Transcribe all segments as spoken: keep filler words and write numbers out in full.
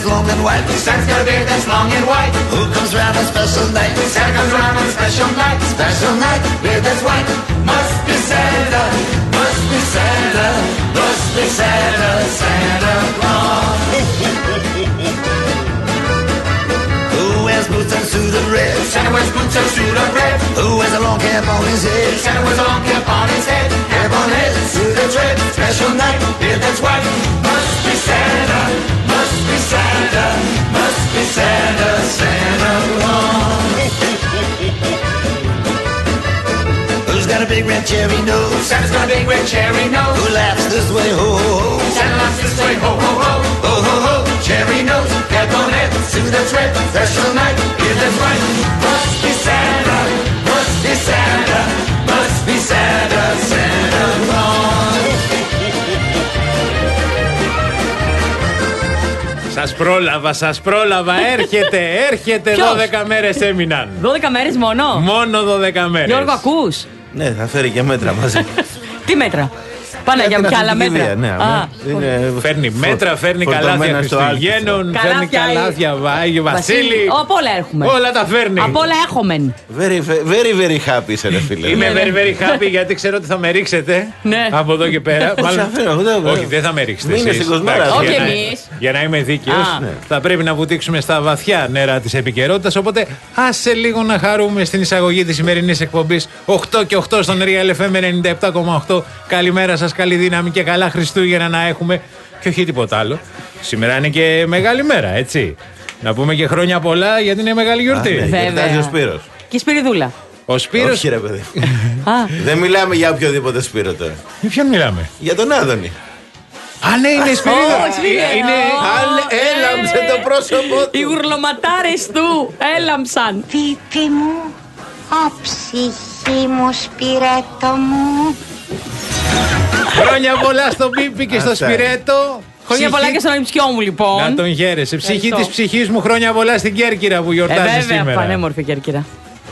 that's long and white. Santa's got a beard that's long and white. Who comes round on special night? Santa comes around on a special night. Special night. Beard that's white. Must be Santa. Must be Santa. Must be Santa. Santa Claus. Who wears boots and suit of red? Santa wears boots and suit of red. Who wears a long cap on his head? Santa wears a long cap on his head. Cap on head, suit that's red. Special night, beard that's white. Must be Santa. Must be Santa. Must be Santa. Santa Claus. Who's got a big red cherry nose? Santa's got a big red cherry nose. Who laughs this way? Ho ho ho. Santa laughs this way. Ho ho ho. Ho ho ho. Cherry nose, cap on head, suit that's red. Special night, beard that's white. Must be Santa. Must be Santa. Must be Santa. Santa Claus. Σας πρόλαβα, σας πρόλαβα. Έρχεται, έρχεται. Ποιος? δώδεκα μέρες έμειναν. δώδεκα μέρες μόνο. Μόνο δώδεκα μέρες. Γιώργο, ακούς? Ναι, θα φέρει και μέτρα μαζί. Τι μέτρα? Πάνε για την άλλα αθλητική μέτρα. βία, ναι, Α, είναι Φέρνει φο- μέτρα, φέρνει φορτωμένα καλάθια στο Χριστουγέννων, φέρνει Καλάθια, καλάθια Άγιο Βασίλη. Από όλα έχουμε. Όλα τα φέρνει. Από όλα έχουμε. Very, very, very happy είσαι, ρε φίλε. Είμαι very very happy γιατί ξέρω ότι θα με ρίξετε Ναι. από εδώ και πέρα. Όχι, αφήνω, δεν- Όχι, δεν θα με ρίξετε. Μείνε εσείς. στην κοσμάρα. Εντάξει, Όχι για να- εμείς. Για να είμαι δίκαιος, Α. ναι, θα πρέπει να βουτήξουμε στα βαθιά νερά της επικαιρότητας. Οπότε άσε λίγο να χαρούμε στην εισαγωγή της σημερινής εκπομπής. οκτώ και οκτώ στον Real εφ εμ ενενήντα επτά κόμμα οκτώ. Καλημέρα σας, καλή δύναμη και καλά Χριστούγεννα να έχουμε. Και όχι τίποτα άλλο. Σήμερα είναι και μεγάλη μέρα, έτσι. Να πούμε και χρόνια πολλά γιατί είναι μεγάλη γιορτή. Α, ναι, Βέβαια. γιορτάζει ο Σπύρος. Και η Σπυριδούλα. Ο Σπύρος. Όχι, ρε παιδί. Α, Δεν μιλάμε για οποιοδήποτε Σπύρο τώρα. Με ποιον μιλάμε? Για τον Άδωνη. Α, ναι, είναι η Σπυρίδα. Ω, Σπυρίδα. Είναι. Άλλε, έλαμψε το πρόσωπό οι του. γουρλωματάρες του έλαμψαν. Πίπι μου, ο ψυχή μου, Σπυρέτο μου. Χρόνια πολλά στον Πίπη και στο Αυτά. Σπυρέτο. Χρόνια Ψυχή- πολλά και στον ανιψιό μου, λοιπόν. Να τον χαίρεσαι. Ψυχή Ευχαριστώ. της ψυχής μου, χρόνια πολλά στην Κέρκυρα που Ε, γιορτάζει βέβαια, σήμερα. πανέμορφη Κέρκυρα.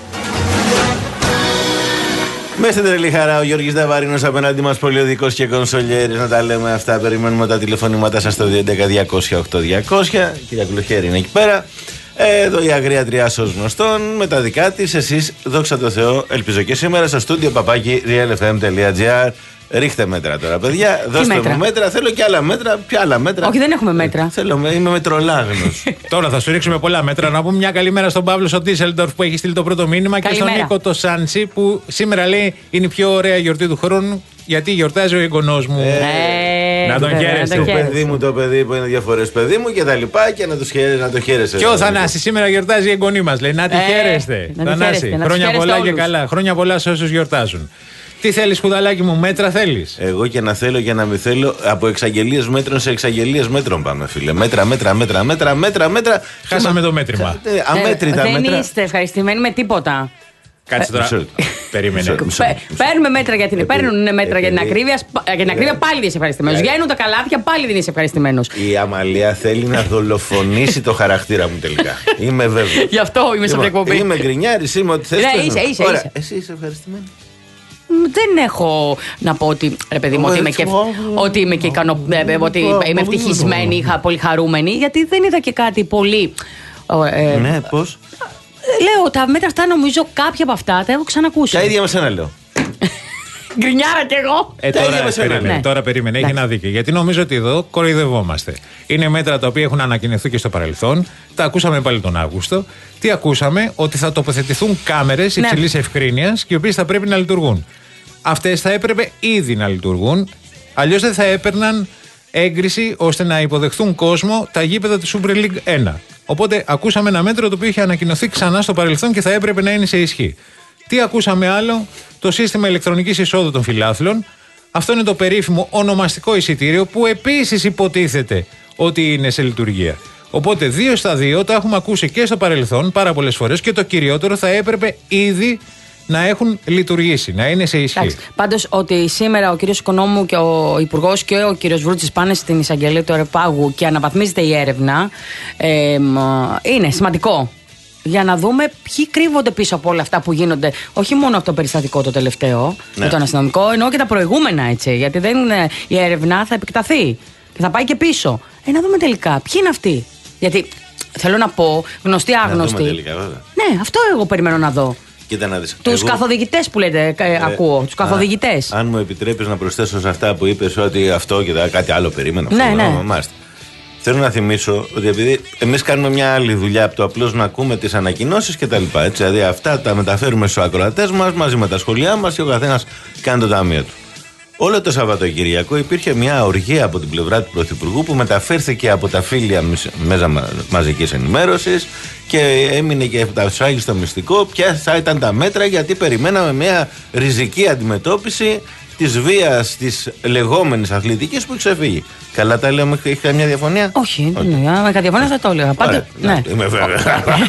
Μέσα στην τρελή χαρά ο Γιώργης Δαβαρίνος απέναντι μας, πολιοδικός και κονσολιέρης. Να τα λέμε αυτά. Περιμένουμε τα τηλεφωνήματά σας στο δύο έντεκα διακόσια οκτώ διακόσια. Κυρία Κλοχέρη είναι εκεί πέρα. Εδώ η Αγρία Τριάς ως γνωστόν με τα δικά της. Εσείς, δόξα τω Θεώ, ελπίζω και σήμερα στο στούντιο παπάκι real f m dot g r. Ρίχτε μέτρα τώρα, παιδιά. Δώστε μέτρα? μου μέτρα. Θέλω και άλλα μέτρα. Ποια άλλα μέτρα? Όχι, δεν έχουμε μέτρα. Ε, θέλω, είμαι μετρολάγνος. Τώρα θα σου ρίξουμε πολλά μέτρα. Να πούμε μια καλημέρα στον Παύλο στο Ντίσελντορφ που έχει στείλει το πρώτο μήνυμα. Καλημέρα. Και στον Νίκο το Σάντσι που σήμερα λέει είναι η πιο ωραία γιορτή του χρόνου γιατί γιορτάζει ο εγγονός μου. Ε, Να τον βέβαια, χαίρεσαι. να Το τον χαίρεσαι. παιδί μου, το παιδί που είναι δύο φορές παιδί μου και τα λοιπά και να, τους χαίρεσαι, να το χαίρεσαι. Και ο Θανάσης σήμερα γιορτάζει η εγγονή μας. Λέει να τη Ε, χαίρεστε. να τη Θανάση, χαίρεστε, να τους χρόνια χαίρεστε πολλά και όλους. καλά. Χρόνια πολλά σε όσους γιορτάζουν. Τι θέλεις, σπουδαλάκι μου, μέτρα θέλεις? Εγώ και να θέλω και να μην θέλω, από εξαγγελίες μέτρων σε εξαγγελίες μέτρων πάμε, φίλε. Μέτρα, μέτρα, μέτρα, μέτρα, μέτρα, μέτρα. Χάσαμε το μέτρημα. Ε, αμέτρητα δεν μέτρα. είστε ευχαριστημένοι με τίποτα. Κάτσε τώρα. μισό λεπτό. Περίμενε. Μισό- μισό- Παι- Παίρνουμε μέτρα για την Επειδή- παίρνουν μέτρα για την επειδή- ακρίβεια. σπα- Για την ακρίβεια πάλι δεν είσαι ευχαριστημένο. Ε. Βγαίνουν τα καλάθια, πάλι δεν είσαι ευχαριστημένο. Η Αμαλία θέλει να δολοφονήσει το χαρακτήρα μου τελικά. Είμαι βέβαιο. Γι' αυτό είμαι σε αυτή την εκπομπή. Είμαι γκρινιάρης, είμαι ό,τι θες. Ναι, πες μου. είσαι, είσαι, Ωραία. είσαι. Εσύ είσαι ευχαριστημένη. Δεν έχω να πω ότι, ρε παιδί μου, ότι είμαι και, ότι είμαι και ικανο, ε, ε, ότι είμαι ευτυχισμένη, είχα πολύ χαρούμενη, γιατί δεν είδα και κάτι πολύ. ε, ε, Ναι, πώς. Λέω, τα μέτρα αυτά νομίζω κάποια από αυτά τα έχω ξανακούσει. Τα ίδια με σένα λέω. Γκρινιάρα κι εγώ. Ε, Τα ίδια τώρα, με σένα, περίμενε, ναι. τώρα περίμενε, έχει Εντάξει. ένα δίκιο. Γιατί νομίζω ότι εδώ κοροϊδευόμαστε. Είναι μέτρα τα οποία έχουν ανακοινωθεί και στο παρελθόν. Τα ακούσαμε πάλι τον Αύγουστο. Τι ακούσαμε? Ότι θα τοποθετηθούν κάμερες Ναι. υψηλής ευκρίνειας και οι οποίες θα πρέπει να λειτουργούν. Αυτές θα έπρεπε ήδη να λειτουργούν. Αλλιώς δεν θα έπαιρναν έγκριση ώστε να υποδεχθούν κόσμο τα γήπεδα του Super League ένα. Οπότε ακούσαμε ένα μέτρο το οποίο είχε ανακοινωθεί ξανά στο παρελθόν και θα έπρεπε να είναι σε ισχύ. Τι ακούσαμε άλλο? Το σύστημα ηλεκτρονικής εισόδου των φιλάθλων. Αυτό είναι το περίφημο ονομαστικό εισιτήριο που επίσης υποτίθεται ότι είναι σε λειτουργία. Οπότε δύο στα δύο τα έχουμε ακούσει και στο παρελθόν πάρα πολλές φορές και το κυριότερο θα έπρεπε ήδη να έχουν λειτουργήσει, να είναι σε ισχύ. Πάντως ότι σήμερα ο κύριος Οικονόμου και ο Υπουργός και ο κύριος Βρούτσης πάνε στην εισαγγελία του Ερεπάγου και αναβαθμίζεται η έρευνα, ε, μ, είναι σημαντικό. Για να δούμε ποιοι κρύβονται πίσω από όλα αυτά που γίνονται. Όχι μόνο αυτό το περιστατικό το τελευταίο, Ναι. με τον αστυνομικό, ενώ και τα προηγούμενα, έτσι. Γιατί δεν, είναι- η έρευνα θα επεκταθεί και θα πάει και πίσω. Ε, να δούμε τελικά ποιοι είναι αυτοί. Γιατί θέλω να πω, γνωστή άγνωστη. Τελικά, βέβαια. Ναι, αυτό εγώ περιμένω να δω. Κοίτα να δεις. Τους Εγώ... καθοδηγητές που λέτε, ε, ε, ακούω. Τους καθοδηγητές. Αν μου επιτρέπεις να προσθέσω σε αυτά που είπες ότι αυτό και κάτι άλλο περίμενα. Ναι, αυτό, ναι. Μάστε. Θέλω να θυμίσω ότι επειδή εμείς κάνουμε μια άλλη δουλειά από το απλώς να ακούμε τις ανακοινώσεις και τα λοιπά. Έτσι, δηλαδή αυτά τα μεταφέρουμε στους ακροατές μας μαζί με τα σχολεία μας και ο καθένας κάνει το ταμείο του. Όλο το Σαββατοκυριακό υπήρχε μια οργή από την πλευρά του Πρωθυπουργού που μεταφέρθηκε από τα φίλια μέσα μαζικής ενημέρωσης και έμεινε και τα σάγει στο μυστικό. Ποια θα ήταν τα μέτρα, γιατί περιμέναμε μια ριζική αντιμετώπιση της βίας της λεγόμενης αθλητικής που ξεφύγει. Καλά τα λέω, έχει καμιά διαφωνία? Όχι, δεν είναι. Αν είχα διαφωνία θα το έλεγα. Πάντα. Ναι. Είμαι βέβαια.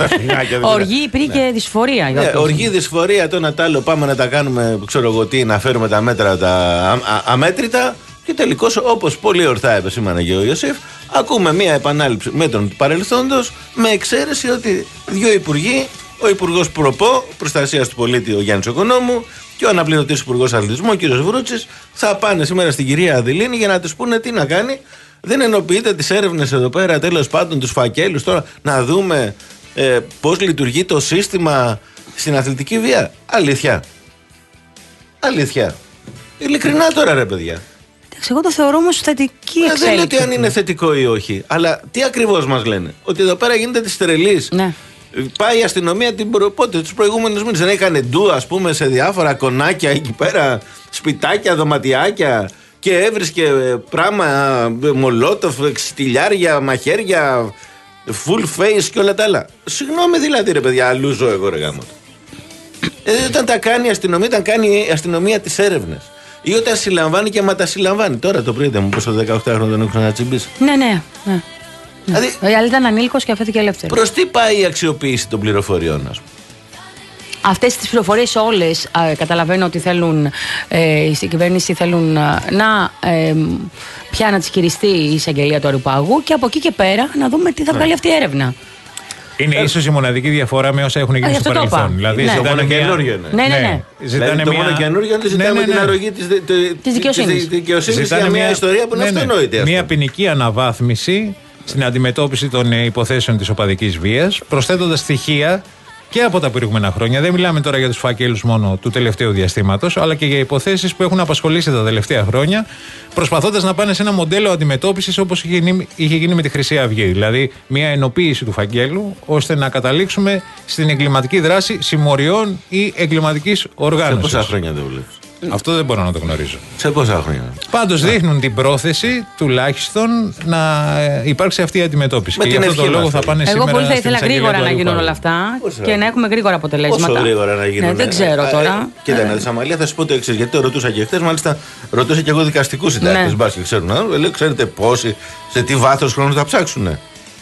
Οργή υπήρχε δυσφορία. Ναι, οργή, δυσφορία, το ένα τ' άλλο. Πάμε να τα κάνουμε, ξέρω εγώ τι, να φέρουμε τα μέτρα τα αμέτρητα. Και τελικώς, όπως πολύ ορθά επεσήμανε και ο Ιωσήφ, ακούμε μία επανάληψη μέτρων του παρελθόντος, με εξαίρεση ότι δύο υπουργοί, ο Υπουργός Προπό, Προστασίας του Πολίτη, ο Γιάννης Οικονόμου, και ο αναπληρωτής Υπουργός Αθλητισμού, ο κ. Βρούτσης, θα πάνε σήμερα στην κυρία Αδηλίνη για να τους πούνε τι να κάνει. Δεν ενοποιείται τις έρευνες εδώ πέρα, τέλος πάντων, τους φακέλους τώρα, να δούμε ε, πώς λειτουργεί το σύστημα στην αθλητική βία? Αλήθεια. Αλήθεια. Ειλικρινά τώρα, ρε παιδιά. Εντάξει, εγώ το θεωρώ όμως θετική εξέλιξη. Δεν λέω ότι αν είναι θετικό ή όχι, αλλά τι ακριβώς μας λένε? Ότι εδώ πέρα γίνεται της τρελής. Ναι. Πάει η αστυνομία την προ... πότε, τους προηγούμενους μήνες. Δεν έκανε ντου, ας πούμε, σε διάφορα κονάκια εκεί πέρα, σπιτάκια, δωματιάκια, και έβρισκε πράγμα, μολότοφ, στυλιάρια, μαχαίρια, full face και όλα τα άλλα. Συγγνώμη δηλαδή, ρε παιδιά, αλλού ζω εγώ, ρε γάμο. Ε, όταν τα κάνει η αστυνομία, όταν κάνει η αστυνομία τις έρευνες. Ή όταν συλλαμβάνει και μα τα συλλαμβάνει. Τώρα το πρίτε μου, πως το δεκαοκτάχρονο τον έχουν ξανατσιμπήσει. Ναι, ναι, ναι. Δηλαδή, η άλλη ήταν ανήλικος και αφέθηκε ελεύθερη. Προς τι πάει η αξιοποίηση των πληροφοριών, ας πούμε? Αυτές τις πληροφορίες όλες α, καταλαβαίνω ότι θέλουν ε, στην κυβέρνηση θέλουν α, να ε, πια να τις χειριστεί η εισαγγελία του Αριουπάγου και από εκεί και πέρα να δούμε τι θα βγάλει αυτή η έρευνα. Είναι ε, ίσως η μοναδική διαφορά με όσα έχουν γίνει στο παρελθόν. Δηλαδή, ναι. Το μόνο καινούριο είναι. Ναι, ναι, ναι. Δηλαδή, το μόνο καινούριο είναι ότι ζητάμε ναι, ναι, ναι. την αρρωγή της, της δικαιοσύνης. δικαιοσύνης για μια, μια ιστορία που είναι ναι, αυτονόητη. Ναι. Μια ποινική αναβάθμιση στην αντιμετώπιση των υποθέσεων της οπαδικής βίας, προσθέτοντας στοιχεία και από τα προηγούμενα χρόνια. Δεν μιλάμε τώρα για τους φακέλους μόνο του τελευταίου διαστήματος, αλλά και για υποθέσεις που έχουν απασχολήσει τα τελευταία χρόνια, προσπαθώντας να πάνε σε ένα μοντέλο αντιμετώπισης όπως είχε γίνει, είχε γίνει με τη Χρυσή Αυγή. Δηλαδή, μια ενοποίηση του φακέλου, ώστε να καταλήξουμε στην εγκληματική δράση συμμοριών ή εγκληματικής οργάνωσης. Σε πόσα χρόνια δεν βλέπεις? Αυτό δεν μπορώ να το γνωρίζω. Σε πόσα χρόνια? Πάντως δείχνουν την πρόθεση τουλάχιστον να υπάρξει αυτή η αντιμετώπιση. Με και γι' αυτό το λόγο θα πάνε Εγώ σήμερα. Εγώ πολύ θα ήθελα στην γρήγορα να γίνουν Πάρου. όλα αυτά Πόσο και να έχουμε γρήγορα αποτελέσματα. Πόσο γρήγορα να γίνουν? Ναι, δεν ξέρω ε, τώρα. Ε, κοίτα, να δεις, Αμαλία, θα σου πω το εξής. Γιατί το ρωτούσα και χθες, μάλιστα ρωτούσα και εγώ δικαστικούς συντάκτες. Ναι. Μπας και ξέρουν. Ε, λέω, ξέρετε πόσοι, σε τι βάθος χρόνου θα ψάξουνε?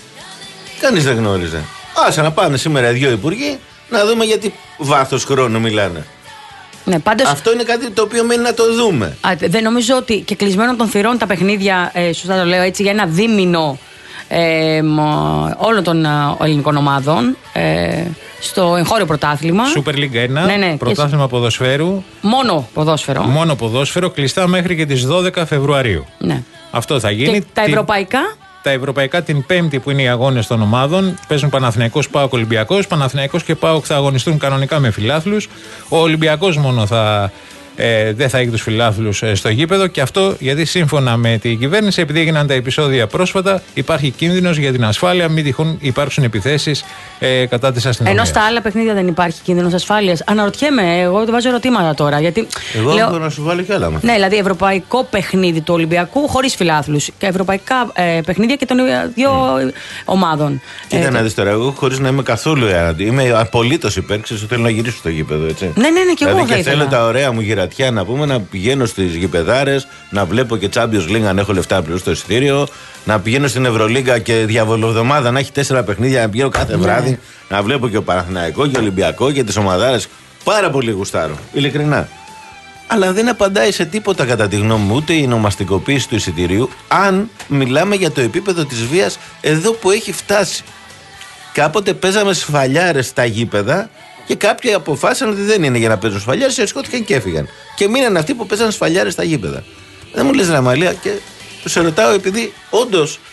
Κανείς δεν γνώριζε. Άσε να πάνε σήμερα δύο υπουργοί να δούμε για τι βάθος χρόνου μιλάνε. Ναι, πάντως, αυτό είναι κάτι το οποίο μένει να το δούμε. Α, δεν νομίζω ότι και κλεισμένων των θυρών τα παιχνίδια, ε, σωστά το λέω έτσι, για ένα δίμηνο ε, όλων των ε, ελληνικών ομάδων ε, στο εγχώριο πρωτάθλημα. Super League ένα, ναι, ναι, πρωτάθλημα και... ποδοσφαίρου. Μόνο ποδόσφαιρο. Μόνο ποδόσφαιρο, κλειστά μέχρι και τις δώδεκα Φεβρουαρίου. Ναι. Αυτό θα γίνει. Και τα την... ευρωπαϊκά. Τα ευρωπαϊκά την Πέμπτη που είναι οι αγώνες των ομάδων. Παίζουν Παναθηναϊκός, ΠΑΟΚ, Ολυμπιακός. Παναθηναϊκός και ΠΑΟΚ θα αγωνιστούν κανονικά με φιλάθλους. Ο Ολυμπιακός μόνο θα, ε, δεν θα έχει τους φιλάθλους ε, στο γήπεδο. Και αυτό γιατί σύμφωνα με την κυβέρνηση, επειδή έγιναν τα επεισόδια πρόσφατα, υπάρχει κίνδυνος για την ασφάλεια, μην τυχόν υπάρξουν επιθέσεις ε, κατά της αστυνομίας. Ενώ στα άλλα παιχνίδια δεν υπάρχει κίνδυνος ασφάλειας. Αναρωτιέμαι, εγώ το βάζω ερωτήματα τώρα. Γιατί, εγώ λέω, μπορώ να σου βάλω κι άλλα. Ναι, δηλαδή ευρωπαϊκό παιχνίδι του Ολυμπιακού χωρίς φιλάθλους και ευρωπαϊκά ε, παιχνίδια και των δύο mm. ομάδων. Κοίτα ε, να δεις τώρα, εγώ χωρίς να είμαι καθόλου έναντι, είμαι απολύτως υπέρ, ξέρω ότι θέλω να γυρίσω στο γήπεδο, έτσι. Ναι, ναι, ναι, και δηλαδή εγώ θα και ήθελα. θέλω τα ωραία μου γυρατιά να πούμε, να πηγαίνω στις γηπεδάρες, να βλέπω και Champions League αν έχω λεφτά να πληρώσω το εισιτήριο, να πηγαίνω στην Ευρωλίγκα και διαβολοβδομάδα να έχει τέσσερα παιχνίδια, να πηγαίνω κάθε ναι. βράδυ, να βλέπω και ο Παναθηναϊκό και ο Ολυμπιακό και τις ομαδάρες. Πάρα πολύ γουστάρω, ειλικρινά. Αλλά δεν απαντάει σε τίποτα κατά τη γνώμη μου ούτε η ονομαστικοποίηση του εισιτηρίου, αν μιλάμε για το επίπεδο της βίας εδώ που έχει φτάσει. Κάποτε παίζαμε σφαλιάρες στα γήπεδα και κάποιοι αποφάσισαν ότι δεν είναι για να παίζουν σφαλιάρες, σηκώθηκαν και έφυγαν. Και μείναν αυτοί που παίζαν σφαλιάρες στα γήπεδα. Δεν μου λες, Ραμαλία, και τους ερωτάω επειδή όντως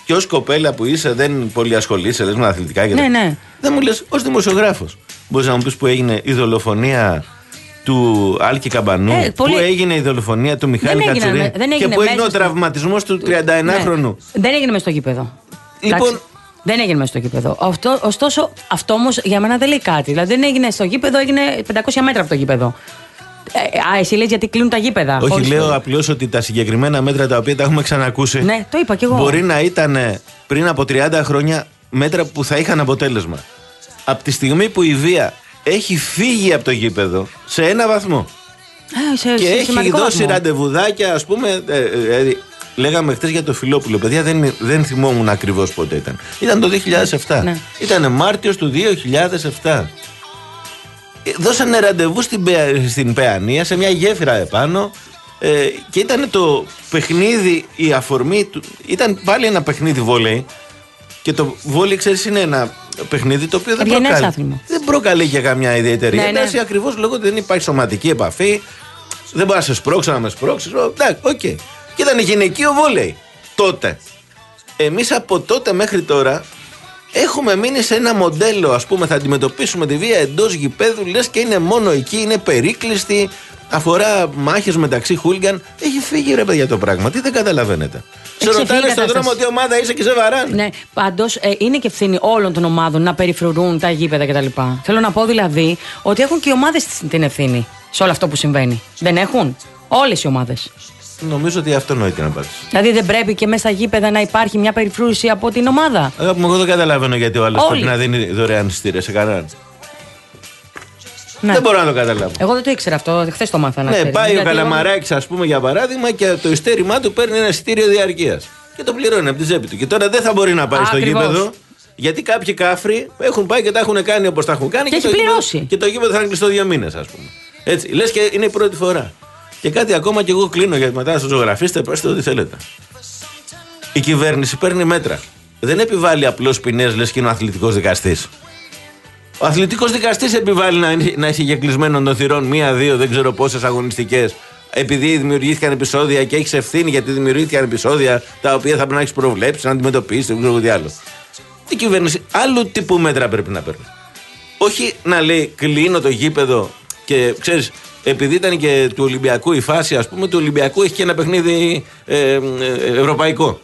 και ως κοπέλα που είσαι δεν πολύ ασχολείσαι, λες με αθλητικά και ναι, ναι. Δεν μου λες ως δημοσιογράφος. Μπορείς να μου πεις που έγινε η δολοφονία του Άλκη Καμπανού, ε, πολύ... που έγινε η δολοφονία του Μιχάλη Κατσουρί και που έγινε ο τραυματισμός του τριανταενάχρονου. Ναι. Δεν έγινε μες στο γήπεδο. Λοιπόν. Εντάξει. Δεν έγινε μέσα στο γήπεδο. Αυτό, ωστόσο, αυτό όμως για μένα δεν λέει κάτι. Δηλαδή δεν έγινε στο γήπεδο, έγινε πεντακόσια μέτρα από το γήπεδο. Ε, α, εσύ λες γιατί κλείνουν τα γήπεδα. Όχι, λέω το... απλώς ότι τα συγκεκριμένα μέτρα τα οποία τα έχουμε ξανακούσει. Ναι, το είπα κι εγώ. Μπορεί να ήταν πριν από τριάντα χρόνια μέτρα που θα είχαν αποτέλεσμα. Από τη στιγμή που η βία έχει φύγει από το γήπεδο σε ένα βαθμό. Α, σε, και σε έχει δώσει βαθμό. ραντεβουδάκια, ας πούμε. Ε, ε, ε, Λέγαμε χτες για το Φιλόπουλο. Παιδιά, δεν, δεν θυμόμουν ακριβώς πότε ήταν. Ήταν το δύο χιλιάδες επτά. Ναι. Ήταν Μάρτιος του δύο χιλιάδες επτά. Δώσανε ραντεβού στην, στην Παιανία, σε μια γέφυρα επάνω. Ε, και ήταν το παιχνίδι, η αφορμή του. Ήταν πάλι ένα παιχνίδι βόλεϊ. Και το βόλεϊ, ξέρεις, είναι ένα παιχνίδι το οποίο δεν προκαλεί. Δεν προκαλεί και καμιά ιδιαίτερη ναι, ένταση, ναι. Ακριβώς λόγω ότι δεν υπάρχει σωματική επαφή. Δεν μπορεί να σε σπρώξω, να με σπρώξει. Εντάξει, οκ. Okay. Και ήταν γυναικείο βόλεϊ τότε. Εμείς από τότε μέχρι τώρα έχουμε μείνει σε ένα μοντέλο, ας πούμε, θα αντιμετωπίσουμε τη βία εντός γηπέδου, λες και είναι μόνο εκεί, είναι περίκλειστη, αφορά μάχες μεταξύ χούλιγκαν. Έχει φύγει ρε παιδιά το πράγμα, τι δεν καταλαβαίνετε. Σε ρωτάνε στον δρόμο τι ομάδα είσαι και σε βαράνε. Ναι, πάντως ε, είναι και ευθύνη όλων των ομάδων να περιφρουρούν τα γήπεδα κτλ. Θέλω να πω δηλαδή ότι έχουν και οι ομάδες την ευθύνη σε όλο αυτό που συμβαίνει. Δεν έχουν όλες οι ομάδες. Νομίζω ότι αυτό νοεί την απάντηση. Δηλαδή δεν πρέπει και μέσα στα γήπεδα να υπάρχει μια περιφρούρηση από την ομάδα. Αγάπη μου, εγώ δεν καταλαβαίνω γιατί ο άλλος πρέπει να δίνει δωρεάν εισιτήρια σε κανέναν. Ναι. Δεν μπορώ να το καταλάβω. Εγώ δεν το ήξερα αυτό, χθες το μάθανα. Ναι, πάει δηλαδή ο Καλαμαράκης, ας πούμε, για παράδειγμα, και το ειστέρημά του παίρνει ένα εισιτήριο διαρκείας. Και το πληρώνει από τη τσέπη του. Και τώρα δεν θα μπορεί να πάει στο γήπεδο. Γιατί κάποιοι κάφροι έχουν πάει και τα έχουν κάνει όπως τα έχουν κάνει. Και, και, έχει το, πληρώσει. Γήπεδο, και το γήπεδο θα είναι κλειστό δύο μήνες, ας πούμε. Έτσι, λες και είναι η πρώτη φορά. Και κάτι ακόμα, και εγώ κλείνω γιατί μετά στο ζωγραφίστε, πέστε ό,τι θέλετε. Η κυβέρνηση παίρνει μέτρα. Δεν επιβάλλει απλώς ποινές, λες και είναι ο αθλητικός δικαστής. Ο αθλητικός δικαστής επιβάλλει να, να είσαι για κλεισμένο των θυρών μία, δύο, δεν ξέρω πόσες αγωνιστικές. Επειδή δημιουργήθηκαν επεισόδια και έχεις ευθύνη γιατί δημιουργήθηκαν επεισόδια τα οποία θα πρέπει να έχεις προβλέψει, να αντιμετωπίσεις, δεν ξέρω τι άλλο. Η κυβέρνηση άλλου τύπου μέτρα πρέπει να παίρνει. Όχι να λέει κλείνω το γήπεδο και ξέρεις. Επειδή ήταν και του Ολυμπιακού η φάση, ας πούμε, του Ολυμπιακού έχει και ένα παιχνίδι ε, ε, ευρωπαϊκό.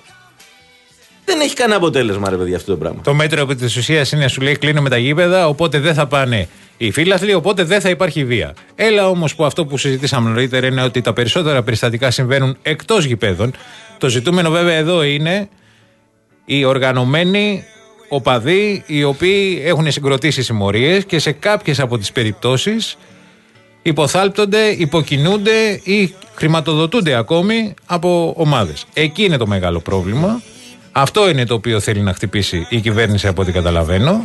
Δεν έχει κανένα αποτέλεσμα, ρε παιδιά, αυτό το πράγμα. Το μέτρο επί της ουσίας είναι, σου λέει, κλείνουμε τα γήπεδα, οπότε δεν θα πάνε οι φίλαθλοι, οπότε δεν θα υπάρχει βία. Έλα όμως που αυτό που συζητήσαμε νωρίτερα είναι ότι τα περισσότερα περιστατικά συμβαίνουν εκτός γηπέδων. Το ζητούμενο βέβαια εδώ είναι οι οργανωμένοι οπαδοί, οι οποίοι έχουν συγκροτήσει συμμορίες και σε κάποιες από τις περιπτώσεις υποθάλπτονται, υποκινούνται ή χρηματοδοτούνται ακόμη από ομάδες. Εκεί είναι το μεγάλο πρόβλημα. Αυτό είναι το οποίο θέλει να χτυπήσει η κυβέρνηση, από ό,τι καταλαβαίνω.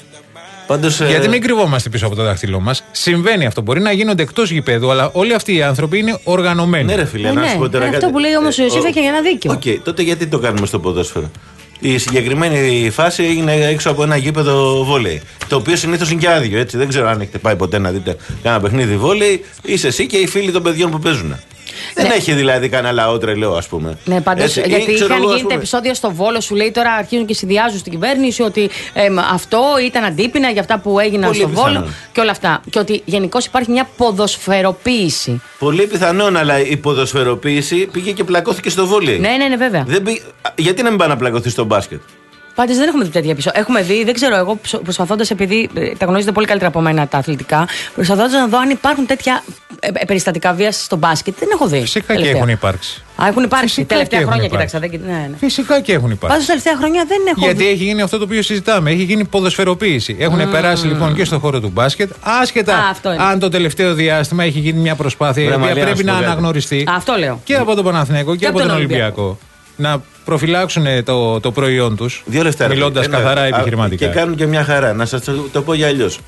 Πάντως, γιατί ε... μην κρυβόμαστε πίσω από το δάχτυλό μας. Συμβαίνει αυτό. Μπορεί να γίνονται εκτός γηπέδου, αλλά όλοι αυτοί οι άνθρωποι είναι οργανωμένοι. Ναι, ρε φίλε, ε, να ναι. σου πω τώρα ε, κάτι. Αυτό που λέει όμως ο Ιωσήφ έχει ένα δίκιο. Οκ, okay, τότε γιατί το κάνουμε στο ποδόσφαιρο. Η συγκεκριμένη φάση έγινε έξω από ένα γήπεδο βόλεϊ. Το οποίο συνήθως είναι και άδειο, έτσι. Δεν ξέρω αν έχετε πάει ποτέ να δείτε ένα παιχνίδι βόλεϊ. Είσαι εσύ και οι φίλοι των παιδιών που παίζουν. Ναι. Δεν έχει δηλαδή κανένα λαό τρελό, ας πούμε. Ναι, πάντως, γιατί ή, είχαν γίνει τα επεισόδια στο Βόλο, σου λέει τώρα αρχίζουν και συνδυάζουν στην κυβέρνηση ότι ε, αυτό ήταν αντίπεινα για αυτά που έγιναν πολύ στο πιθανόν. Βόλο και όλα αυτά. Και ότι γενικώς υπάρχει μια ποδοσφαιροποίηση. Πολύ πιθανόν, αλλά η ποδοσφαιροποίηση πήγε και πλακώθηκε στο βόλεϊ. Ναι, ναι, ναι, βέβαια. Δεν πήγε... Γιατί να μην πάει να πλακωθεί στο μπάσκετ. Πάντως δεν έχουμε δει τέτοια επεισόδια. Έχουμε δει, δεν ξέρω, εγώ προσπαθώντας, επειδή τα γνωρίζετε πολύ καλύτερα από μένα τα αθλητικά, προσπαθώντας να δω αν υπάρχουν τέτοια ε, περιστατικά βίας στο μπάσκετ. Δεν έχω δει. Φυσικά τελευταία. Και έχουν υπάρξει. Α, έχουν υπάρξει. Φυσικά τελευταία χρόνια, υπάρξει. κοίταξα. Δεν, ναι, ναι. Φυσικά και έχουν υπάρξει. Πάντως τελευταία χρόνια δεν έχω Γιατί δει. έχει γίνει αυτό το οποίο συζητάμε. Έχει γίνει ποδοσφαιροποίηση. Έχουν mm. περάσει λοιπόν και στον χώρο του μπάσκετ. Άσχετα Α, αν το τελευταίο διάστημα έχει γίνει μια προσπάθεια η οποία πρέπει να αναγνωριστεί. Αυτό λέω. Και από τον Παναθηναϊκό και, και από τον Ολυμπιακό. Να προφυλάξουν το, το προϊόν τους, μιλώντας καθαρά επιχειρηματικά. Και κάνουν και μια χαρά. Να σας το, το πω για αλλιώς.